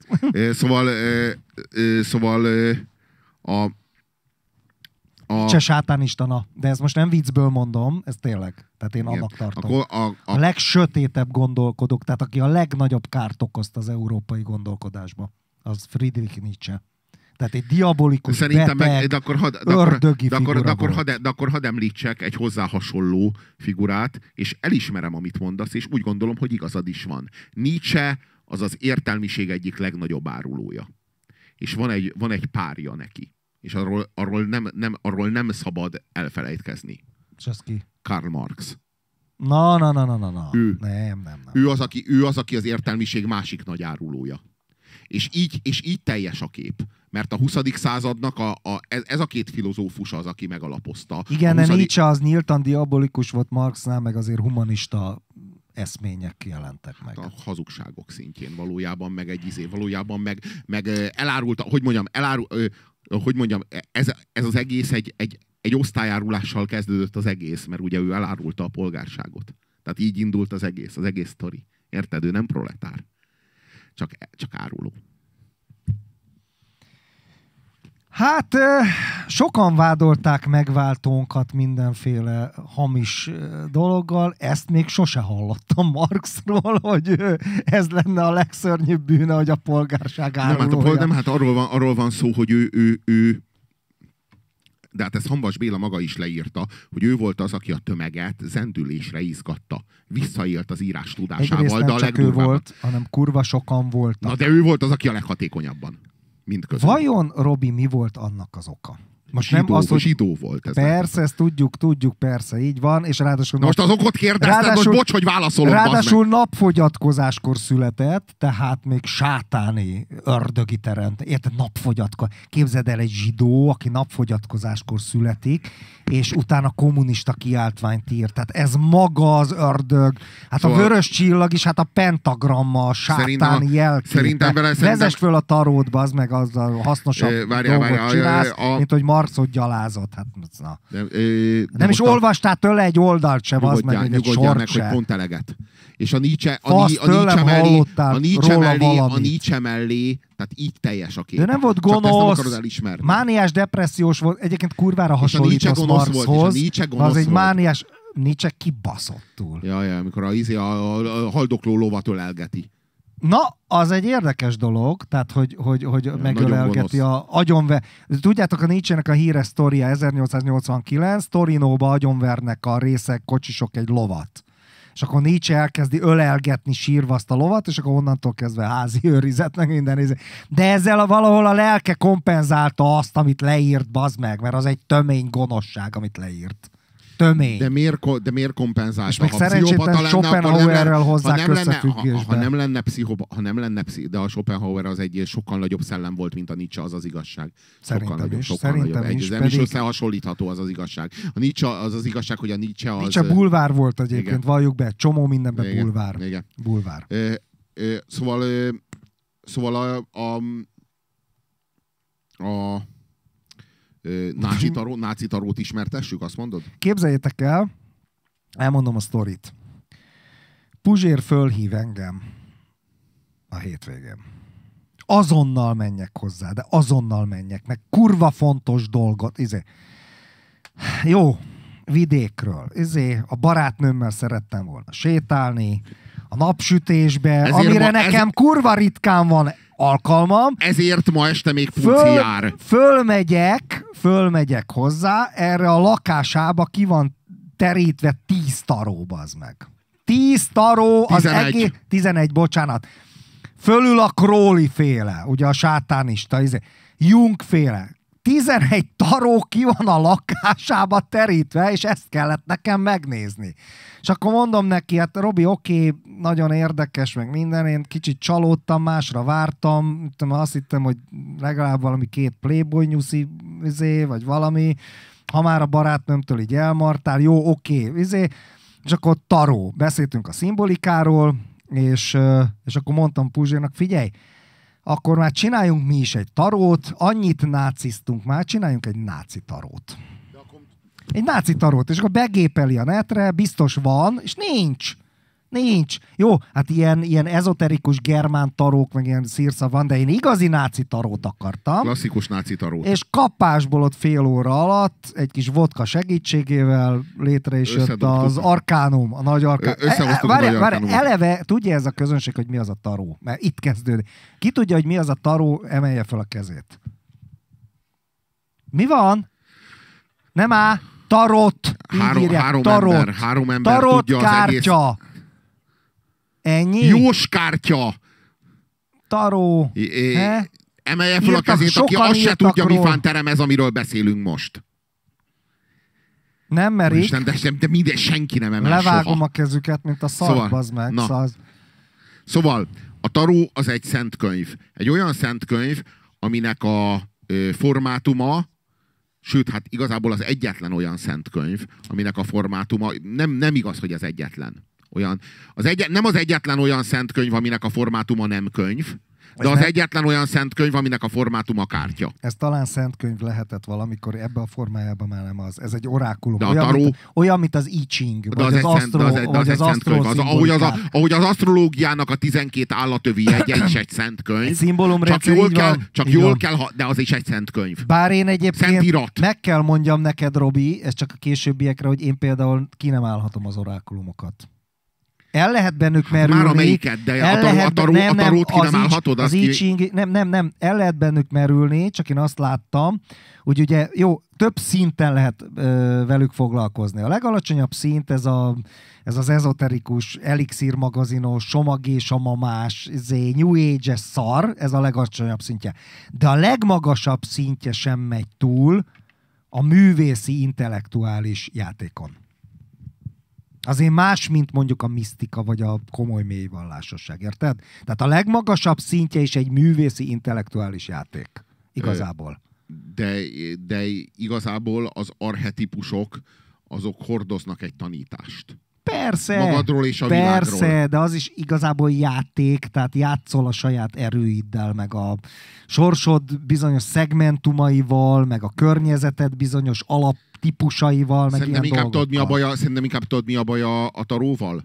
Szóval Nietzsche sátánista, na. De ez most nem viccből mondom, ez tényleg. Tehát én annak tartom. A legsötétebb gondolkodók, tehát aki a legnagyobb kárt okozt az európai gondolkodásba, az Friedrich Nietzsche. Tehát egy diabolikus, beteg, ördögi figura de akkor hadd említsek egy hozzá hasonló figurát, és elismerem, amit mondasz, és úgy gondolom, hogy igazad is van. Nietzsche az az értelmiség egyik legnagyobb árulója. És van egy párja neki. És arról nem szabad elfelejtkezni. És az ki? Karl Marx. Na. Ő. Nem. Ő az, aki az értelmiség másik nagy árulója. És így teljes a kép. Mert a 20. századnak ez a két filozófus az, aki megalapozta. Igen, de Nietzsche az nyíltan diabolikus volt, Marxnál meg azért humanista eszmények jelentek meg. A hazugságok szintjén valójában, meg elárulta, hogy mondjam, ez az egész egy osztályárulással kezdődött az egész, mert ugye ő elárulta a polgárságot. Tehát így indult az egész sztori. Érted? Ő nem proletár. Csak áruló. Hát sokan vádolták megváltónkat mindenféle hamis dologgal, ezt még sose hallottam Marxról, hogy ez lenne a legszörnyűbb bűne, hogy a polgárság árulója. Nem, hát arról van szó, hogy ő de hát ezt Hamvas Béla maga is leírta, hogy ő volt az, aki a tömeget zendülésre izgatta. Visszaélt az írás tudásával, egyrészt de a legdurvábban. Ő volt, hanem kurva sokan voltak. Na de ő volt az, aki a leghatékonyabban. Mindközben. Vajon, Robi, mi volt annak az oka? Most zsidó, nem az, hogy zsidó volt. Ez persze, ezt tudjuk, persze, így van, és ráadásul... Most az okot kérdezted, most bocs, hogy válaszolok. Ráadásul napfogyatkozáskor született, tehát még sátáni, ördögi teremt. Érted, napfogyatkozás. Képzeld el egy zsidó, aki napfogyatkozáskor születik, és utána kommunista kiáltványt ír. Tehát ez maga az ördög. Hát szóval a vörös csillag is, hát a pentagramma, a sátáni jelképe. Vezess föl a taródba, az meg az a hasznosabb dolgot csinálsz, mint hogy Marxot gyalázott. Hát, na. Nem is olvastál tőle egy oldalt se, az meg egy sort meg, se. hogy pont eleget. És a Nietzsche mellé, tehát így teljes a kép. De nem volt gonosz, mániás, depressziós volt, egyébként kurvára hasonlítasz Marxhoz. Az egy mániás, Nietzsche kibaszottul. Ja, amikor a haldokló lovat ölelgeti. Na, az egy érdekes dolog, tehát, hogy megölelgeti a agyonver... Tudjátok, a Nietzsche-nek a híres sztoria 1889, Torinóba agyonvernek a részek, kocsisok egy lovat. És akkor Nietzsche elkezdi ölelgetni sírva azt a lovat, és akkor onnantól kezdve házi őrizet, meg minden. De ezzel valahol a lelke kompenzálta azt, amit leírt, bazd meg, mert az egy tömény gonoszság, amit leírt. Tömény. De miért kompenzálta? És még szerencsétlen Schopenhauerrel hozzák összefüggésbe. Ha nem lenne de a Schopenhauer az egy sokkal nagyobb szellem volt, mint a Nietzsche, az az igazság. Szerintem is. Nem is összehasonlítható az igazság. A Nietzsche az igazság, hogy a Nietzsche az... Nietzsche bulvár volt egyébként, valljuk be. Csomó mindenben bulvár. Igen. Bulvár. Szóval a náci tarót ismertessük, azt mondod? Képzeljétek el, elmondom a sztorit. Puzsér fölhív engem a hétvégén. Azonnal menjek hozzá, de azonnal menjek, meg kurva fontos dolgot. Jó, vidékről. A barátnőmmel szerettem volna sétálni, a napsütésbe, amire nekem kurva ritkán van alkalmam. Ezért ma este még Punci jár. Fölmegyek hozzá, erre a lakásába ki van terítve 10 taró, bazd meg. 10 taró, 11. Az egész... 11, bocsánat. Fölül a Crowley féle, ugye a sátánista, Jung féle. 11 taró ki van a lakásába terítve, és ezt kellett nekem megnézni. És akkor mondom neki, hát Robi, oké, nagyon érdekes, meg minden, én kicsit csalódtam, másra vártam, azt hittem, hogy legalább valami 2 Playboy nyuszi, vagy valami, ha már a barátnőmtől így elmartál, jó, oké, és akkor taró. Beszéltünk a szimbolikáról, és akkor mondtam Puzsérnak, figyelj, akkor már csináljunk mi is egy tarót, annyit náciztunk már, csináljunk egy náci tarót. Egy náci tarót, és akkor begépeli a netre, biztos van, és nincs. Jó, hát ilyen ezoterikus germán tarók, meg ilyen szírsza van, de én igazi náci tarót akartam. Klasszikus náci tarót. És kapásból ott fél óra alatt, egy kis vodka segítségével létre is jött az Arkánum, a nagy Arkánum. Várj, eleve tudja ez a közönség, hogy mi az a taró? Mert itt kezdődik. Ki tudja, hogy mi az a taró, emelje fel a kezét. Mi van? Nem áll. Tarot. Három ember tarot tudja kártya. Az egész... Ennyi? Jós kártya. Taró. Emelje fel a kezét, aki azt se tudja, mi fánterem ez, amiről beszélünk most. Nem merik. Isten, de minden, senki nem emel Levágom soha. A kezüket, mint a szar, bazd meg. Szóval, a taró az egy szent könyv. Egy olyan szent könyv, aminek a formátuma, sőt, hát igazából az egyetlen olyan szent könyv, aminek a formátuma, nem igaz, hogy az egyetlen. Nem az egyetlen olyan szent könyv, aminek a formátuma nem könyv, de az egyetlen olyan szent könyv, aminek a formátuma kártya. Ez talán szent könyv lehetett valamikor, ebbe a formájában már nem az. Ez egy orákulum. Olyan, mint az I Ching, vagy az asztrológia. Ahogy az asztrológiának a 12 állatövi jegye is egy szent könyv. Szimbólumrendszer, csak jól kell, de az is egy szent könyv. Bár én egyébként meg kell mondjam neked, Robi, ez csak a későbbiekre, hogy én például ki nem állhatom az orákulumokat. El lehet bennük merülni. Már amelyiket, de a tarót ki nem állhatod. Az I Ching, nem, el lehet bennük merülni, csak én azt láttam, hogy ugye, jó, több szinten lehet velük foglalkozni. A legalacsonyabb szint ez az ezoterikus, elixír magazinos, somagésamamás, New Age-es szar, ez a legalacsonyabb szintje. De a legmagasabb szintje sem megy túl a művészi, intellektuális játékon. Azért más, mint mondjuk a misztika, vagy a komoly mély vallásosság, érted? Tehát a legmagasabb szintje is egy művészi, intellektuális játék. Igazából. De igazából az archetípusok, azok hordoznak egy tanítást. Persze, magadról és a világról. De az is igazából játék, tehát játszol a saját erőiddel, meg a sorsod bizonyos szegmentumaival, meg a környezeted bizonyos alaptípusaival, meg ilyen dolgokkal. Szerintem inkább tudod, mi a baj a taróval?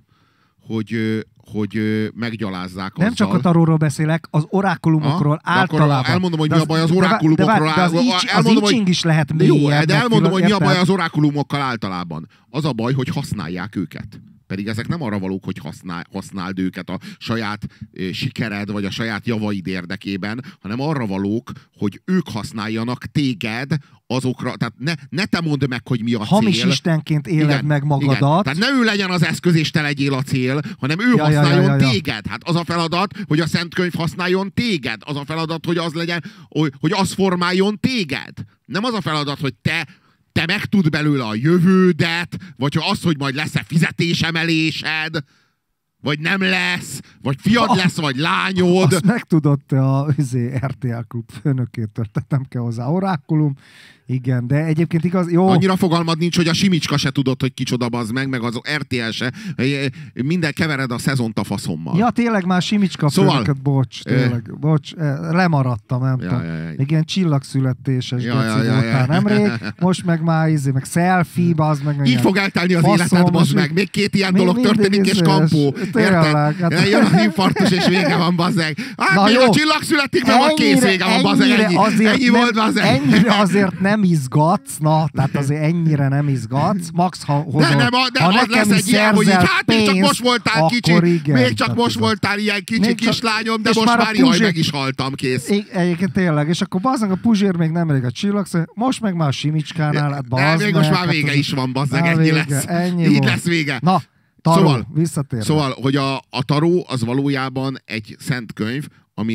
Hogy meggyalázzák nem azzal. csak a taróról beszélek, az orákulumokról általában. Elmondom, hogy mi a baj az orákulumokról. Az I Ching is lehet mélyebb. Jó, de elmondom, hogy mi a baj az orákulumokkal általában. Az a baj, hogy használják őket. Pedig ezek nem arra valók, hogy használd őket a saját sikered, vagy a saját javaid érdekében, hanem arra valók, hogy ők használjanak téged azokra, tehát ne te mondd meg, hogy mi a cél. Hamis istenként éled meg magadat. Igen. Tehát ne ő legyen az eszköz, és te legyél a cél, hanem ő használjon téged. Hát az a feladat, hogy a Szent Könyv használjon téged. Az a feladat, hogy az legyen, hogy az formáljon téged. Nem az a feladat, hogy te megtud belőle a jövődet, vagy az, hogy majd lesz-e fizetésemelésed, vagy nem lesz, vagy fiad lesz, vagy lányod. Azt megtudod te a RTL Klub főnökétől, tehát nem kell hozzá orákulum. Igen, de egyébként igaz, jó. Annyira fogalmad nincs, hogy a Simicska se tudod, hogy kicsoda bazd meg az RTL se. Minden kevered a szezont a faszommal. Ja, tényleg már Simicska főnököt, bocs, lemaradtam, nem tudom. Még ilyen csillagszületéses voltál nemrég, most meg már meg selfie, bazd meg. Így fog eltelni az életed, bazd meg. Még 2 ilyen dolog történik, és kampó. Érted? Jön az infarktus, és vége van, bazd meg. Hát még a csillag születik, meg a kész vége van, bazd meg. Ennyi volt, bazd meg. Ennyire azért nem izgatsz, tehát azért ennyire nem izgatsz. Max, ha az lesz egy ilyen, hogy hát még csak most voltál kicsi, igen, még csak most voltál ilyen kicsi kislányom, de most már jaj, meg is haltam, kész. Egyébként tényleg, és akkor bazdmeg a Puzsér még nem elég a csillag, most meg már a Simicskánál, hát bazdmeg. Még most már vége is van, bazdmeg, ennyi lesz. Így lesz vége. Na, taró, visszatérve. Szóval, hogy a taró az valójában egy szent könyv,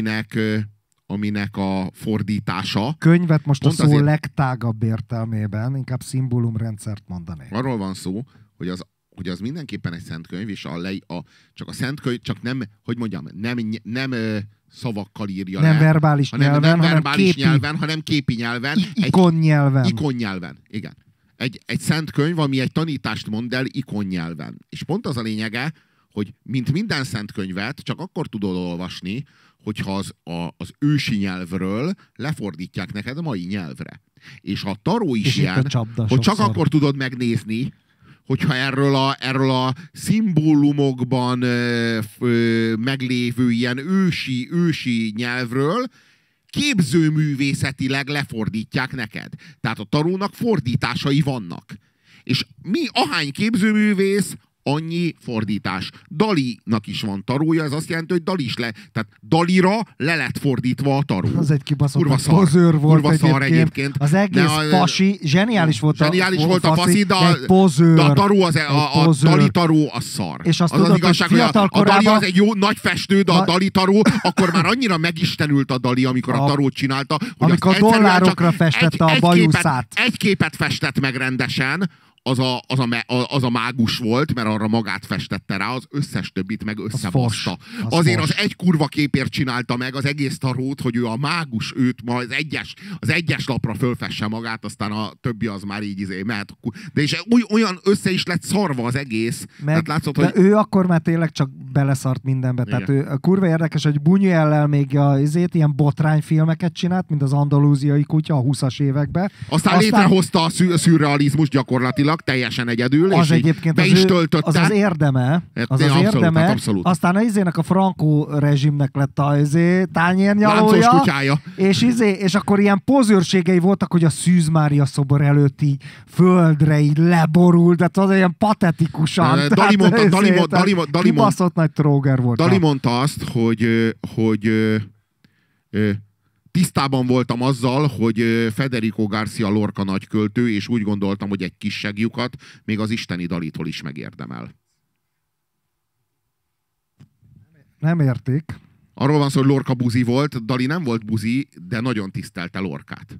aminek a fordítása... Könyvet most a szó legtágabb értelmében, inkább szimbólumrendszert mondanék. Arról van szó, hogy az mindenképpen egy szent könyv, és csak a szent könyv, csak nem, hogy mondjam, nem szavakkal írja nem verbális nyelven, nem verbális nyelven, hanem képi nyelven. Ikonnyelven. Ikonnyelven, igen. Egy szent könyv, ami egy tanítást mond el ikonnyelven. És pont az a lényege, hogy mint minden szent könyvet csak akkor tudod olvasni, hogyha az ősi nyelvről lefordítják neked a mai nyelvre. És a taró is és ilyen, hogy csak akkor tudod megnézni, hogyha erről a szimbólumokban meglévő ilyen ősi nyelvről képzőművészetileg lefordítják neked. Tehát a tarónak fordításai vannak. És ahány képzőművész, annyi fordítás. Dalinak is van tarója, ez azt jelenti, hogy Dali is tehát Dalira le lett fordítva a taró. Az egy kibaszott pozőr volt egyébként. Az egész fasi, zseniális volt a faszi, de a taró, a Dali taró a szar. És azt az tudod, igazság, hogy a Dali az egy jó nagy festő, de a Dali taró, akkor már annyira megistenült a Dali, amikor a tarót csinálta, hogy amikor a dollárokra festette a bajuszát. Egy képet festett meg rendesen, az a mágus volt, mert arra magát festette rá, az összes többit meg összebaszta. Azért az egy kurva képért csinálta meg az egész tarót, hogy ő a mágus, őt ma az egyes lapra fölfesse magát, aztán a többi az már így mehet. De és olyan össze is lett szarva az egész. Tehát látszott, de hogy ő akkor már tényleg csak beleszart mindenbe. Igen. Tehát ő, kurva érdekes, hogy Buñuellel még ilyen botrányfilmeket csinált, mint az andalúziai kutya a 20-as években. Aztán létrehozta a szürrealizmus gyakorlatilag, teljesen egyedül, az és egyébként be is töltötte. Az érdeme. Abszolút. Aztán a izének a Franco rezsimnek lett a tányérnyalója. Láncos kutyája. És akkor ilyen pozőrségei voltak, hogy a Szűz Mária szobor előtt így földre így leborult, de az ilyen patetikusan. Kibaszott nagy tróger volt. Dali mondta azt, hogy tisztában voltam azzal, hogy Federico García Lorca nagyköltő, és úgy gondoltam, hogy egy kis segjukat még az isteni Dalitól is megérdemel. Nem érték. Arról van szó, hogy Lorca buzi volt, Dali nem volt buzi, de nagyon tisztelte Lorcát.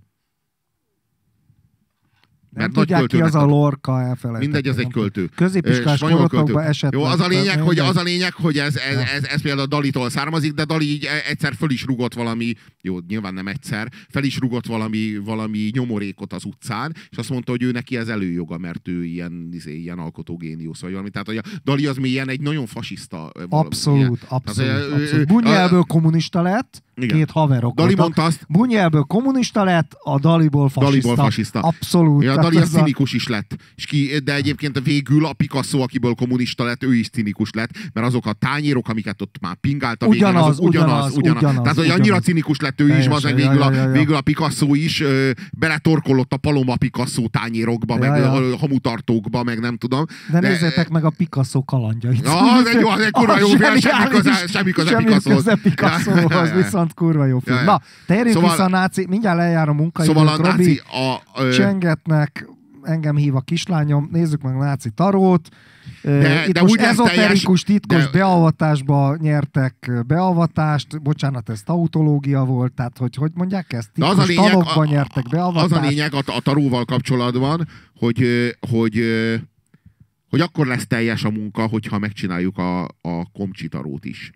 Nem tudják ki az a Lorca, elfelejtettem. Mindegy, ez egy költő. Középiskolás korotokban esett. Jó, az a lényeg, hogy ez például a Dalitól származik, de Dali így egyszer föl is rugott valami, jó, nyilván nem egyszer, fel is rugott valami nyomorékot az utcán, és azt mondta, hogy ő neki ez előjoga, mert ő ilyen alkotógéniusz vagy valami. Tehát, hogy a Dali az mélyen egy nagyon fasiszta. Abszolút. Buñuelből kommunista lett, igen. Két haverok Dali mondta azt. Buñuelből kommunista lett, a Daliból fasiszta. Abszolút. Ja, a Dali az cinikus is lett. De egyébként végül a Picasso, akiből kommunista lett, ő is cinikus lett, mert azok a tányérok, amiket ott már pingálta végén, azok ugyanaz. Tehát, hogy annyira cinikus lett ő is, az végül a Picasso is beletorkolott a Paloma Picasso tányérokba, meg a hamutartókba, meg nem tudom. De nézzétek meg a Picasso kalandjait. Az egy kurva jó film, semmi köze Picassóhoz, viszont kurva jó film. Na, térjünk vissza a náci, mindjárt lejár a munkaidőt, szóval a náci csengetnek, engem hív a kislányom, nézzük meg a náci tarót. Itt most ezoterikus, titkos beavatásba nyertek beavatást, bocsánat, ez tautológia volt, tehát hogy mondják ezt? Titkos tanokban nyertek beavatást. Az a lényeg a taróval kapcsolatban, hogy akkor lesz teljes a munka, hogyha megcsináljuk a komcsi tarót is.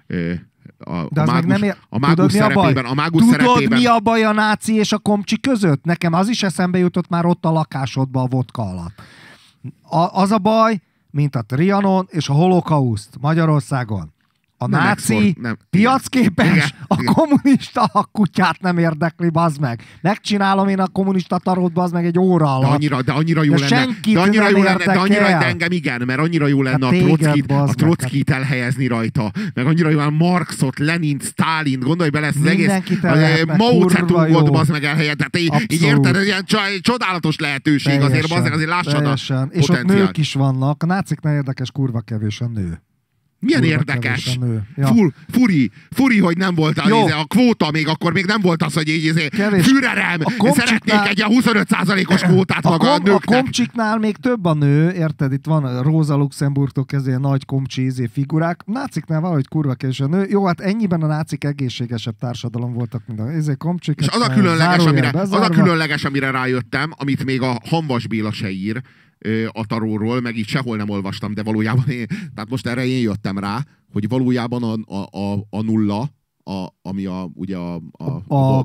De az a mágus szerepében. Tudod, mi a baj a náci és a komcsi között? Nekem az is eszembe jutott már ott a lakásodban a vodka alatt. Az a baj, mint a Trianon és a holokauszt Magyarországon. A náci piacképes, a kommunista a kutyát nem érdekli, bazd meg. Megcsinálom én a kommunista tarót, bazd meg egy óra alatt. De annyira jó lenne. De engem igen, mert annyira jó lenne a Trockit elhelyezni rajta. Meg annyira jó lenne Marxot, Lenint, Stálint, gondolj bele, ezt az egész Mao Zedongot, bazd meg elhelyezni. Így érted, ez ilyen csodálatos lehetőség, azért lássad a potenciált. És ott nők is vannak. A náciknál érdekes, kurva kevés a nő. Milyen érdekes. Furi, hogy nem volt a kvóta, akkor még nem volt az, hogy így Führerem, szeretnék egy 25%-os kvótát maga a nőknek. A komcsiknál még több a nő, érted? Itt van Rosa Luxemburgtól kezdve nagy komcsi figurák. Náciknál valahogy kurva kevés a nő. Jó, hát ennyiben a nácik egészségesebb társadalom voltak, mint a komcsik. És az a különleges, amire rájöttem, amit még a Hamvas Béla se ír, a taróról, meg így sehol nem olvastam, de valójában tehát most erre én jöttem rá, hogy valójában a nulla, ami ugye a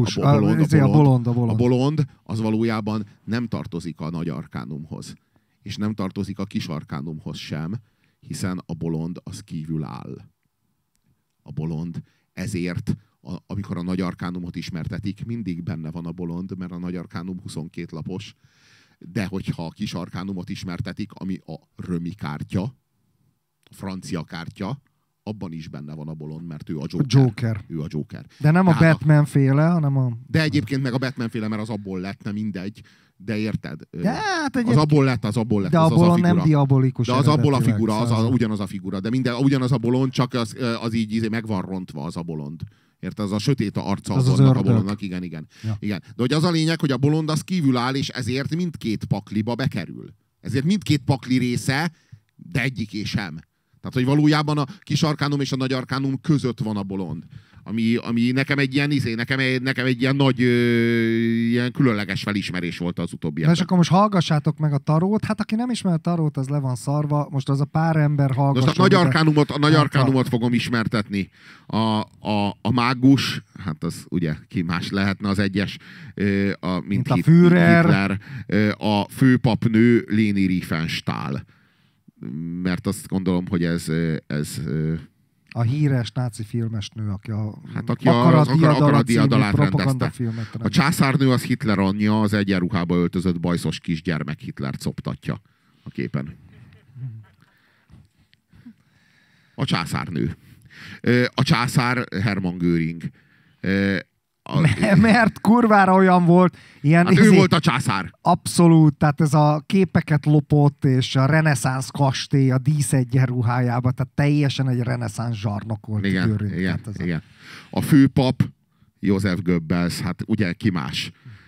bolond, az valójában nem tartozik a nagy arkánumhoz. És nem tartozik a kis arkánumhoz sem, hiszen a bolond az kívül áll. A bolond ezért, amikor a nagy arkánumot ismertetik, mindig benne van a bolond, mert a nagy arkánum 22 lapos, de hogyha a kis arkánumot ismertetik, ami a römi kártya, a francia kártya, abban is benne van a bolond, mert ő a Joker. Ő a Joker. De nem a Batman féle, hanem a... De egyébként meg a Batman féle, mert az abból lett, nem mindegy. De érted? De hát az abból lett. De a bolond nem diabolikus. De az abból a figura, ugyanaz a figura. De ugyanaz a bolond, csak az így meg van rontva az a bolond. Érted? Az a sötét arca az a bolondnak. Igen. Ja. Igen. De hogy az a lényeg, hogy a bolond az kívül áll, és ezért mindkét pakliba bekerül. Ezért mindkét pakli része, de egyiké sem. Tehát, hogy valójában a kis arkánum és a nagy arkánum között van a bolond. Ami nekem egy ilyen nekem egy ilyen nagy, ilyen különleges felismerés volt az utóbbi. És akkor most hallgassátok meg a tarót. Hát aki nem ismer a tarót, az le van szarva. Most az a pár ember hallgasson. Most a nagy arkánumot fogom ismertetni. A mágus, hát az ugye ki más lehetne az egyes, mint a Führer. Hitler, a főpapnő Leni Riefenstahl. Mert azt gondolom, hogy ez a híres náci filmesnő, aki a akaratdiadalát rendezte. A császárnő az Hitler anyja, az egyenruhába öltözött bajszos kisgyermek Hitlert szoptatja a képen. A császárnő. A császár Hermann Göring. Mert kurvára olyan volt. Ilyen, hát ő volt a császár. Abszolút, tehát ez a képeket lopott, és a reneszánsz kastély a díszegyenruhájába, tehát teljesen egy reneszánsz zsarnok volt. Igen. A főpap József Goebbels, hát ugye ki más.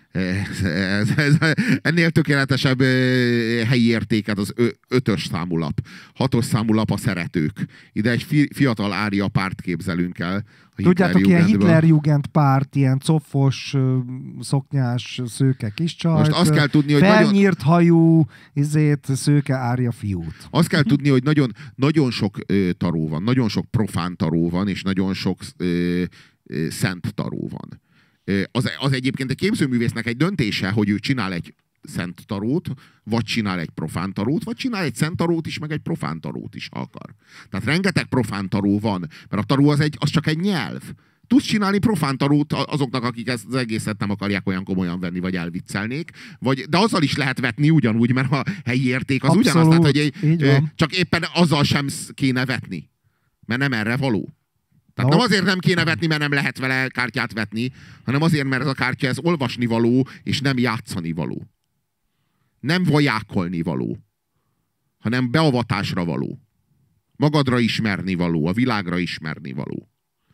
Ennél tökéletesebb helyi értéket az 5-ös számú lap. 6-os számú lap a szeretők. Ide egy fiatal ária párt képzelünk el. Tudjátok, ilyen Hitlerjugend párt, ilyen cofos, szoknyás, szőke kiscsajt. Most azt kell tudni, hogy felnyírt hajú, szőke ária fiút. Azt kell tudni, hogy nagyon sok taró van, nagyon sok profán taró van, és nagyon sok szent taró van. Az egyébként egy képzőművésznek egy döntése, hogy ő csinál egy szent tarót, vagy csinál egy profán tarót, vagy csinál egy szent tarót is, meg egy profán tarót is, ha akar. Tehát rengeteg profán taró van, mert a taró az csak egy nyelv. Tudsz csinálni profán tarót azoknak, akik ezt az egészet nem akarják olyan komolyan venni, vagy elviccelnék, de azzal is lehet vetni ugyanúgy, mert a helyi érték az ugyanaz, tehát, hogy csak éppen azzal sem kéne vetni, mert nem erre való. Tehát nem azért nem kéne vetni, mert nem lehet vele kártyát vetni, hanem azért, mert ez a kártya ez olvasni való, és nem játszani való. Nem vajákolni való, hanem beavatásra való. Magadra ismerni való, a világra ismerni való.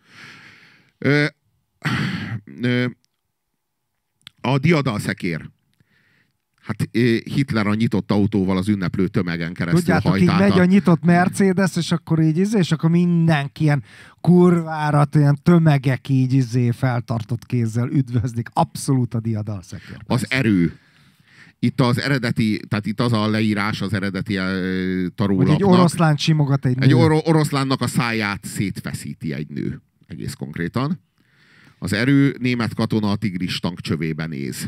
A diadalszekér. Hát Hitler a nyitott autóval az ünneplő tömegen keresztül tudjátok, hajtálta. így megy a nyitott Mercedes, és akkor így és akkor mindenki ilyen kurvárat, ilyen tömegek így feltartott kézzel üdvözlik. Abszolút a diadalszekér. Az erő. Itt az eredeti, tehát itt az a leírás az eredeti tarólapnak. Egy oroszlán simogat egy nő. Egy oroszlánnak a száját szétfeszíti egy nő. Egész konkrétan. Az erő, német katona a tigris tank csövében néz.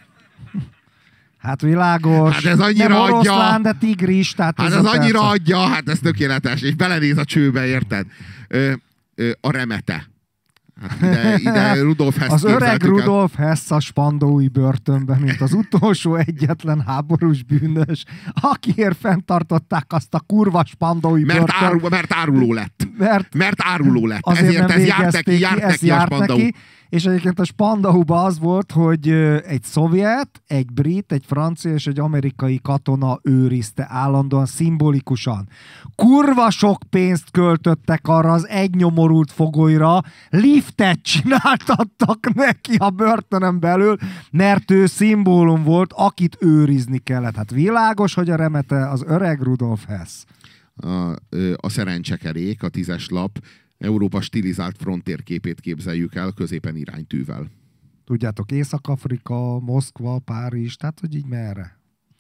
Hát világos. Hát ez annyira nem oroszlán, adja. De tigris. Tehát hát ez annyira adja, hát ez tökéletes. És belenéz a csőbe, érted? A remete. Hát ide Rudolf Hess az öreg Rudolf Hess a spandói börtönben, mint az utolsó egyetlen háborús bűnös, akiért fenntartották azt a kurva spandói börtön. Mert áruló lett. Mert áruló lett. Ezért ez járt neki a spandau. És egyébként a Spandauban az volt, hogy egy szovjet, egy brit, egy francia és egy amerikai katona őrizte állandóan, szimbolikusan. Kurva sok pénzt költöttek arra az egynyomorult fogolyra, liftet csináltattak neki a börtönön belül, mert ő szimbólum volt, akit őrizni kellett. Hát világos, hogy a remete az öreg Rudolf Hess. A szerencsekerék, a 10-es lap, Európa stilizált fronttérképét képzeljük el középen iránytűvel. Tudjátok, Észak-Afrika, Moszkva, Párizs, tehát hogy így merre?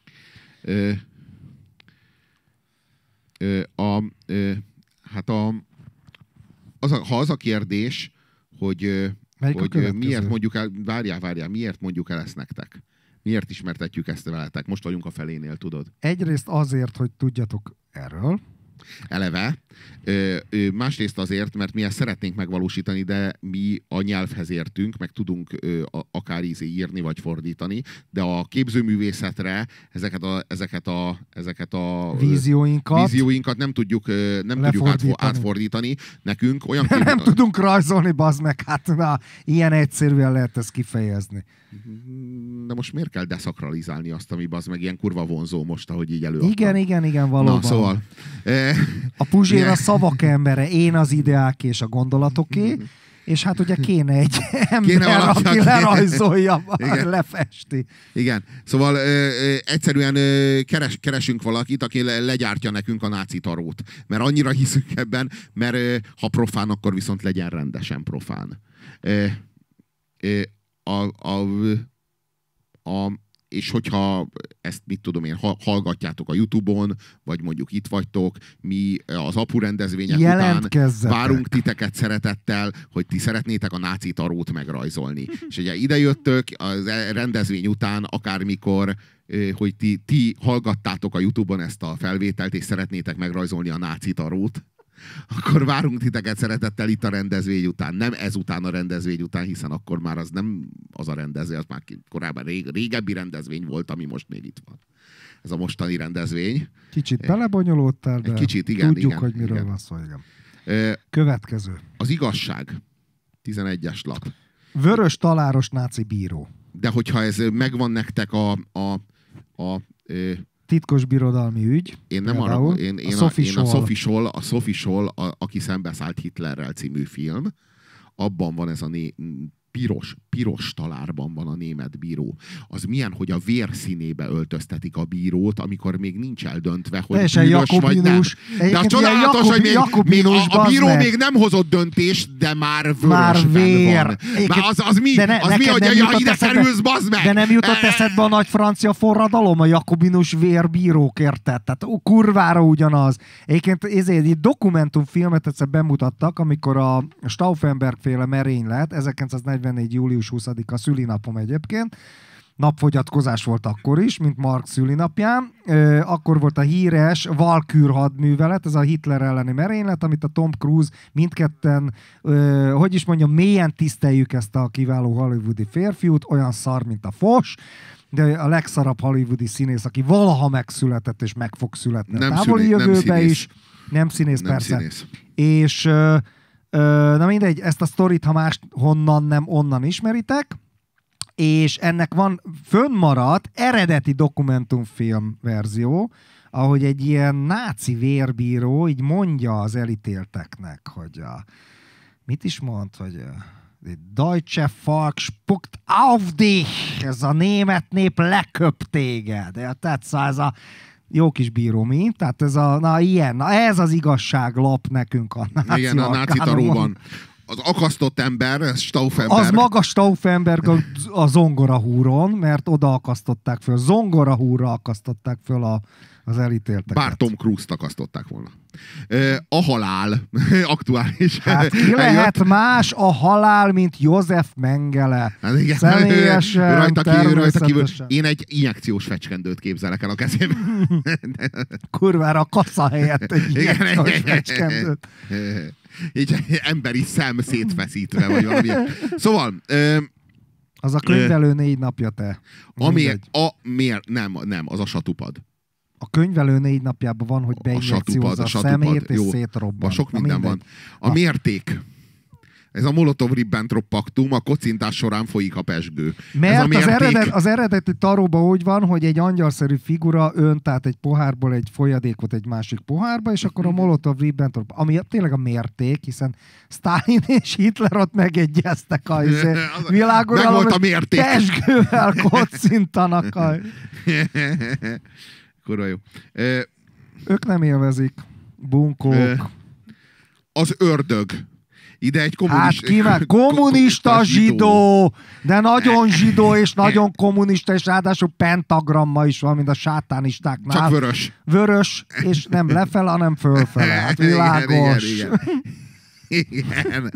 Ha az a kérdés, hogy miért mondjuk el, várjál, miért mondjuk el ezt nektek? Miért ismertetjük ezt veletek? Most vagyunk a felénél, tudod? Egyrészt azért, hogy tudjatok erről. eleve. Másrészt azért, mert mi ezt szeretnénk megvalósítani, de mi a nyelvhez értünk, meg tudunk akár írni vagy fordítani, de a képzőművészetre ezeket a vízióinkat nem tudjuk átfordítani. Nekünk olyan nem tudunk rajzolni, bazd meg, hát na, ilyen egyszerűen lehet ezt kifejezni. De most miért kell deszakralizálni azt, ami bazd meg ilyen kurva vonzó most, ahogy így előadtam? Igen, valóban. Na, szóval... A Puzsér a szavak embere, én az ideák és a gondolatoké, és hát ugye kéne egy ember, aki lerajzolja, lefesti. Igen, szóval egyszerűen keresünk valakit, aki legyártja nekünk a náci tarót. Mert annyira hiszünk ebben, mert ha profán, akkor viszont legyen rendesen profán. És hogyha ezt, mit tudom én, hallgatjátok a YouTube-on, vagy mondjuk itt vagytok, mi az APU rendezvények után várunk titeket szeretettel, hogy ti szeretnétek a náci tarót megrajzolni. És ugye ide jöttök a rendezvény után, akármikor, hogy ti hallgattátok a YouTube-on ezt a felvételt, és szeretnétek megrajzolni a náci tarót, akkor várunk titeket szeretettel itt a rendezvény után. Nem ezután a rendezvény után, hiszen akkor már az nem az a rendezvény, az már korábban régebbi rendezvény volt, ami most még itt van. Ez a mostani rendezvény. Kicsit belebonyolódtál, de kicsit, igen, tudjuk, igen, hogy miről igen. van szó. Igen. Következő. Az igazság. 11-es lap. Vörös taláros náci bíró. De hogyha ez megvan nektek titkos birodalmi ügy. Én nem arra, a Sophie Scholl, aki szembeszállt Hitlerrel című film, abban van ez a piros talárban van a német bíró. Az milyen, hogy a vérszínébe öltöztetik a bírót, amikor még nincs eldöntve, hogy bűnös vagy nem. De az csodálatos, hogy a bíró még nem hozott döntést, de már vörösben van. Az mi, hogy ide kerülsz, bazd meg! De nem jutott eszedbe a nagy francia forradalom, a jakobinus vérbírók, érted? Tehát kurvára ugyanaz. Egyébként egy dokumentumfilmet egyszer bemutattak, amikor a Stauffenberg-féle merénylet, 1944. július 20-a szülinapom egyébként. Napfogyatkozás volt akkor is, mint Marx szülinapján. Akkor volt a híres Valkür hadművelet, ez a Hitler elleni merénylet, amit a Tom Cruise mindketten, hogy is mondjam, mélyen tiszteljük ezt a kiváló hollywoodi férfiút, olyan szar, mint a fos, de a legszarabb hollywoodi színész, aki valaha megszületett és meg fog születni a távoli jövőbe is. Nem színész, persze. Színész. És na mindegy, ezt a sztorit, ha más honnan nem onnan ismeritek, és ennek van fönnmaradt eredeti dokumentumfilm verzió, ahogy egy ilyen náci vérbíró így mondja az elítélteknek, hogy mit is mond, hogy die deutsche Volk spuckt auf dich, ez a német nép leköp téged. Tehát ez a jó kis bíró, mi? Tehát ez az igazságlap nekünk a náci. Igen, a náci taróban. Az akasztott ember, ez Stauffenberg. Az maga Stauffenberg a zongorahúron, mert oda akasztották föl. Zongorahúrra akasztották föl az elítélteket. Bár Tom Cruise-t akasztották volna. A halál aktuális. Hát ki lehet más a halál, mint József Mengele. Hát igen. Személyesen, rajta kívül. Én egy injekciós fecskendőt képzelek el a kezében. Kurvára a kasza helyett egy injekciós fecskendőt. Így emberi szem szétfeszítve, vagy valami. Szóval... az a könyvelő 4 napja, te. Nem, az a satupad. A könyvelő 4 napjában van, hogy beinjekciózza a szemét, és szétrobban. Sok minden van. A mérték. Ez a Molotov-Ribbentrop paktum, a kocintás során folyik a pezsgő. Mert az eredeti taróban úgy van, hogy egy angyalszerű figura önt át egy pohárból egy folyadékot egy másik pohárba, és akkor a Molotov-Ribbentrop, ami tényleg a mérték, hiszen Stalin és Hitler ott megegyeztek a világon, hogy pezsgővel kocintanak. Kurva jó. Ők nem élvezik. Bunkók. Az ördög. Ide egy kommunista zsidó, de nagyon zsidó és nagyon kommunista, és ráadásul pentagramma is van, mint a sátánistáknál. Csak vörös. Vörös, és nem lefelé, hanem fölfele. Hát világos. Igen. Igen.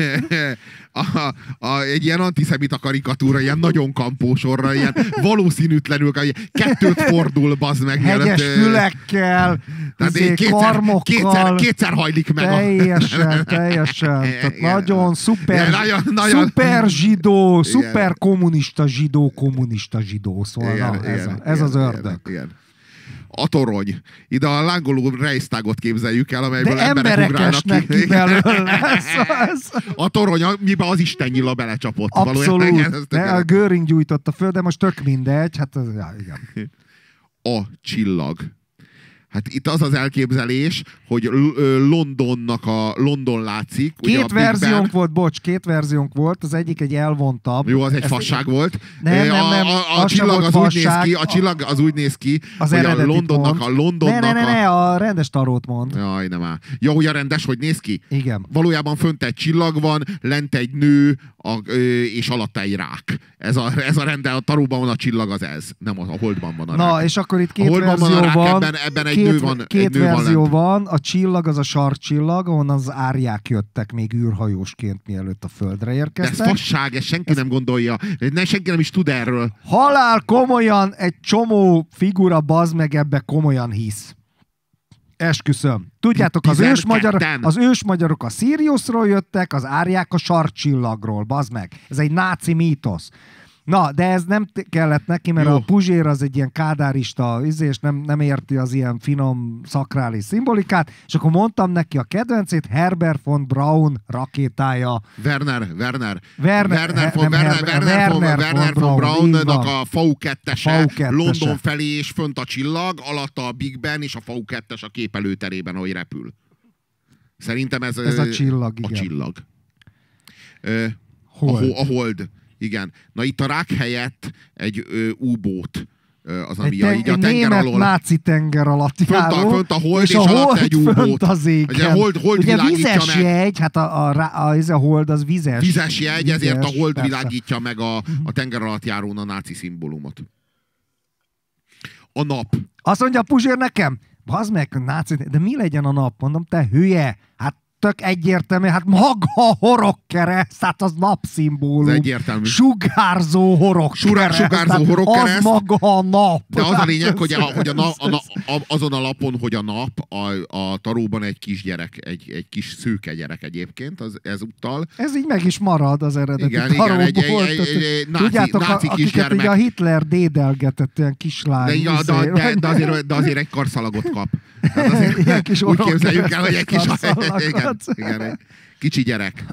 Egy ilyen antiszemita karikatúra, ilyen nagyon kampósorra, ilyen valószínűtlenül, kettőt fordul, bazd meg. Hegyes fülekkel, karmokkal. Kétszer hajlik meg. Teljesen. Tehát nagyon szuper zsidó, szuper kommunista zsidó. Szóval ez az ördög. Igen. A torony. Ide a lángoló Reichstagot képzeljük el, amelyből de emberek ugrálnak ki belőle. A torony, miben az istennyila belecsapott. Abszolút. A Göring gyújtotta föl, de most tök mindegy. Hát igen. A csillag. Hát itt az az elképzelés, hogy London látszik. Két verziónk volt, az egyik egy elvontabb. Jó, az egy fasság volt. Nem, a csillag az úgy néz ki, a csillag az úgy néz ki, az hogy a Londonnak a rendes tarót mond. Jaj, nem áll. Ja, hogy a rendes, hogy néz ki? Igen. Valójában fönt egy csillag van, lent egy nő, és alatta egy rák. Ez a rende, a taróban van a csillag, az ez. Nem, a holdban van a rák. Na, és akkor itt két verzió van. Ebben egy nő van. Két verzió van. A csillag az a sarkcsillag, ahonnan az árják jöttek még űrhajósként, mielőtt a Földre érkeztek. De ez fasság, ezt senki nem gondolja. Senki nem is tud erről. Halál komolyan, egy csomó figura bazd meg ebbe komolyan hisz. Esküszöm. Tudjátok, az ősmagyarok a Siriusról jöttek, az árják a sarkcsillagról, bazd meg. Ez egy náci mítosz. Na, de ez nem kellett neki, mert a Puzsér az egy ilyen kádárista és nem érti az ilyen finom szakrális szimbolikát, és akkor mondtam neki a kedvencét, Herbert von Braun rakétája. Werner von Braunnak a V2-ese London felé, és fönt a csillag, alatta a Big Ben, és a V2-es a kép előterében, ahogy repül. Szerintem ez a csillag, igen. A csillag. A hold. Igen. Na itt a rák helyett egy U-boat, az, ami egy a tenger alól. Náci tenger alatt járó. Fönt a hold, és alatt egy U-boat. Az égen. Ugye vizes jegy, hát a hold az vizes. Vizes jegy, ezért a hold világítja meg a tenger alatt járón a náci szimbólumot. A nap. Azt mondja a Puzsér nekem, bazd meg, náci, de mi legyen a nap? Mondom, te hülye, hát tök egyértelmű, hát maga a horogkereszt, hát az napszimbólum. Ez egyértelmű. Sugárzó horogkereszt. Sugárzó horogkereszt. Az maga a nap. De az a lényeg, hogy azon a lapon, hogy a nap, a taróban egy kisgyerek, egy kis szőke gyerek egyébként, ezúttal. Ez így meg is marad az eredeti taróból. Egy náci kisgyermek. Ugye a Hitler dédelgetett ilyen kislány. De azért egy karszalagot kap. Azért, úgy képzeljük el, hogy egy kis egy kicsi gyerek.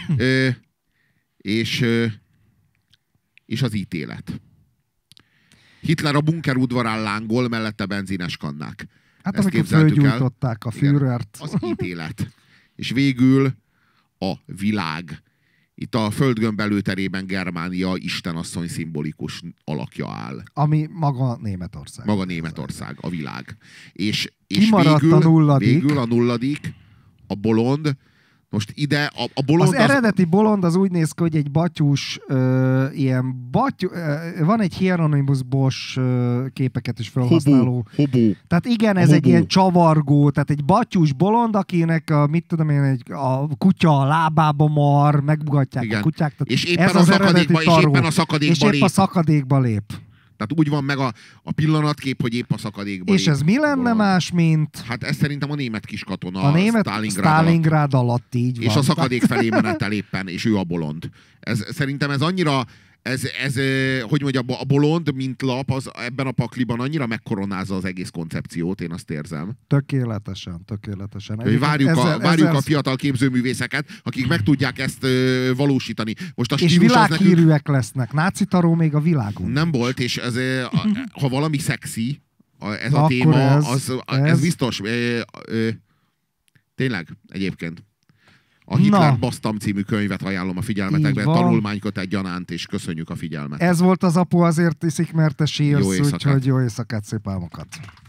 És az ítélet. Hitler a bunker udvarán lángol, mellette benzines kannák. Hát amikor fölgyújtották a Führert. Az ítélet. És végül a világ. Itt a földgömb előterében Germánia istenasszony szimbolikus alakja áll. Ami maga Németország. Maga Németország, a világ. És végül a nulladik, a bolond. Most ide a bolond... Az eredeti bolond az úgy néz ki, hogy egy batyús, van egy Hieronymus Bosch képeket is felhasználó. Hobó. Tehát igen, ez egy ilyen csavargó, tehát egy batyús bolond, akinek a kutya a lábába mar, megbugatják igen. A kutyák. És éppen a szakadékba lép. Tehát úgy van meg a pillanatkép, hogy épp a szakadékban. És ez mi lenne más, mint... Hát ez szerintem a német kiskatona. A német Stalingrad alatt így van. És a szakadék felé menetel éppen, és ő a bolond. Szerintem ez annyira... hogy mondja, a bolond, mint lap, az ebben a pakliban annyira megkoronázza az egész koncepciót, én azt érzem. Tökéletesen. Várjuk a fiatal képzőművészeket, akik meg tudják ezt valósítani. Most a és világhírűek lesznek. Náci taró még a világon. Nem volt, és ha valami szexi, ez a téma, ez biztos. Tényleg, egyébként. A Hitler Basztam című könyvet ajánlom a figyelmetekbe, tanulmánykötet gyanánt, és köszönjük a figyelmet. Ez volt az Apu azért iszik, mert te sírsz, úgyhogy jó éjszakát, szép álmokat.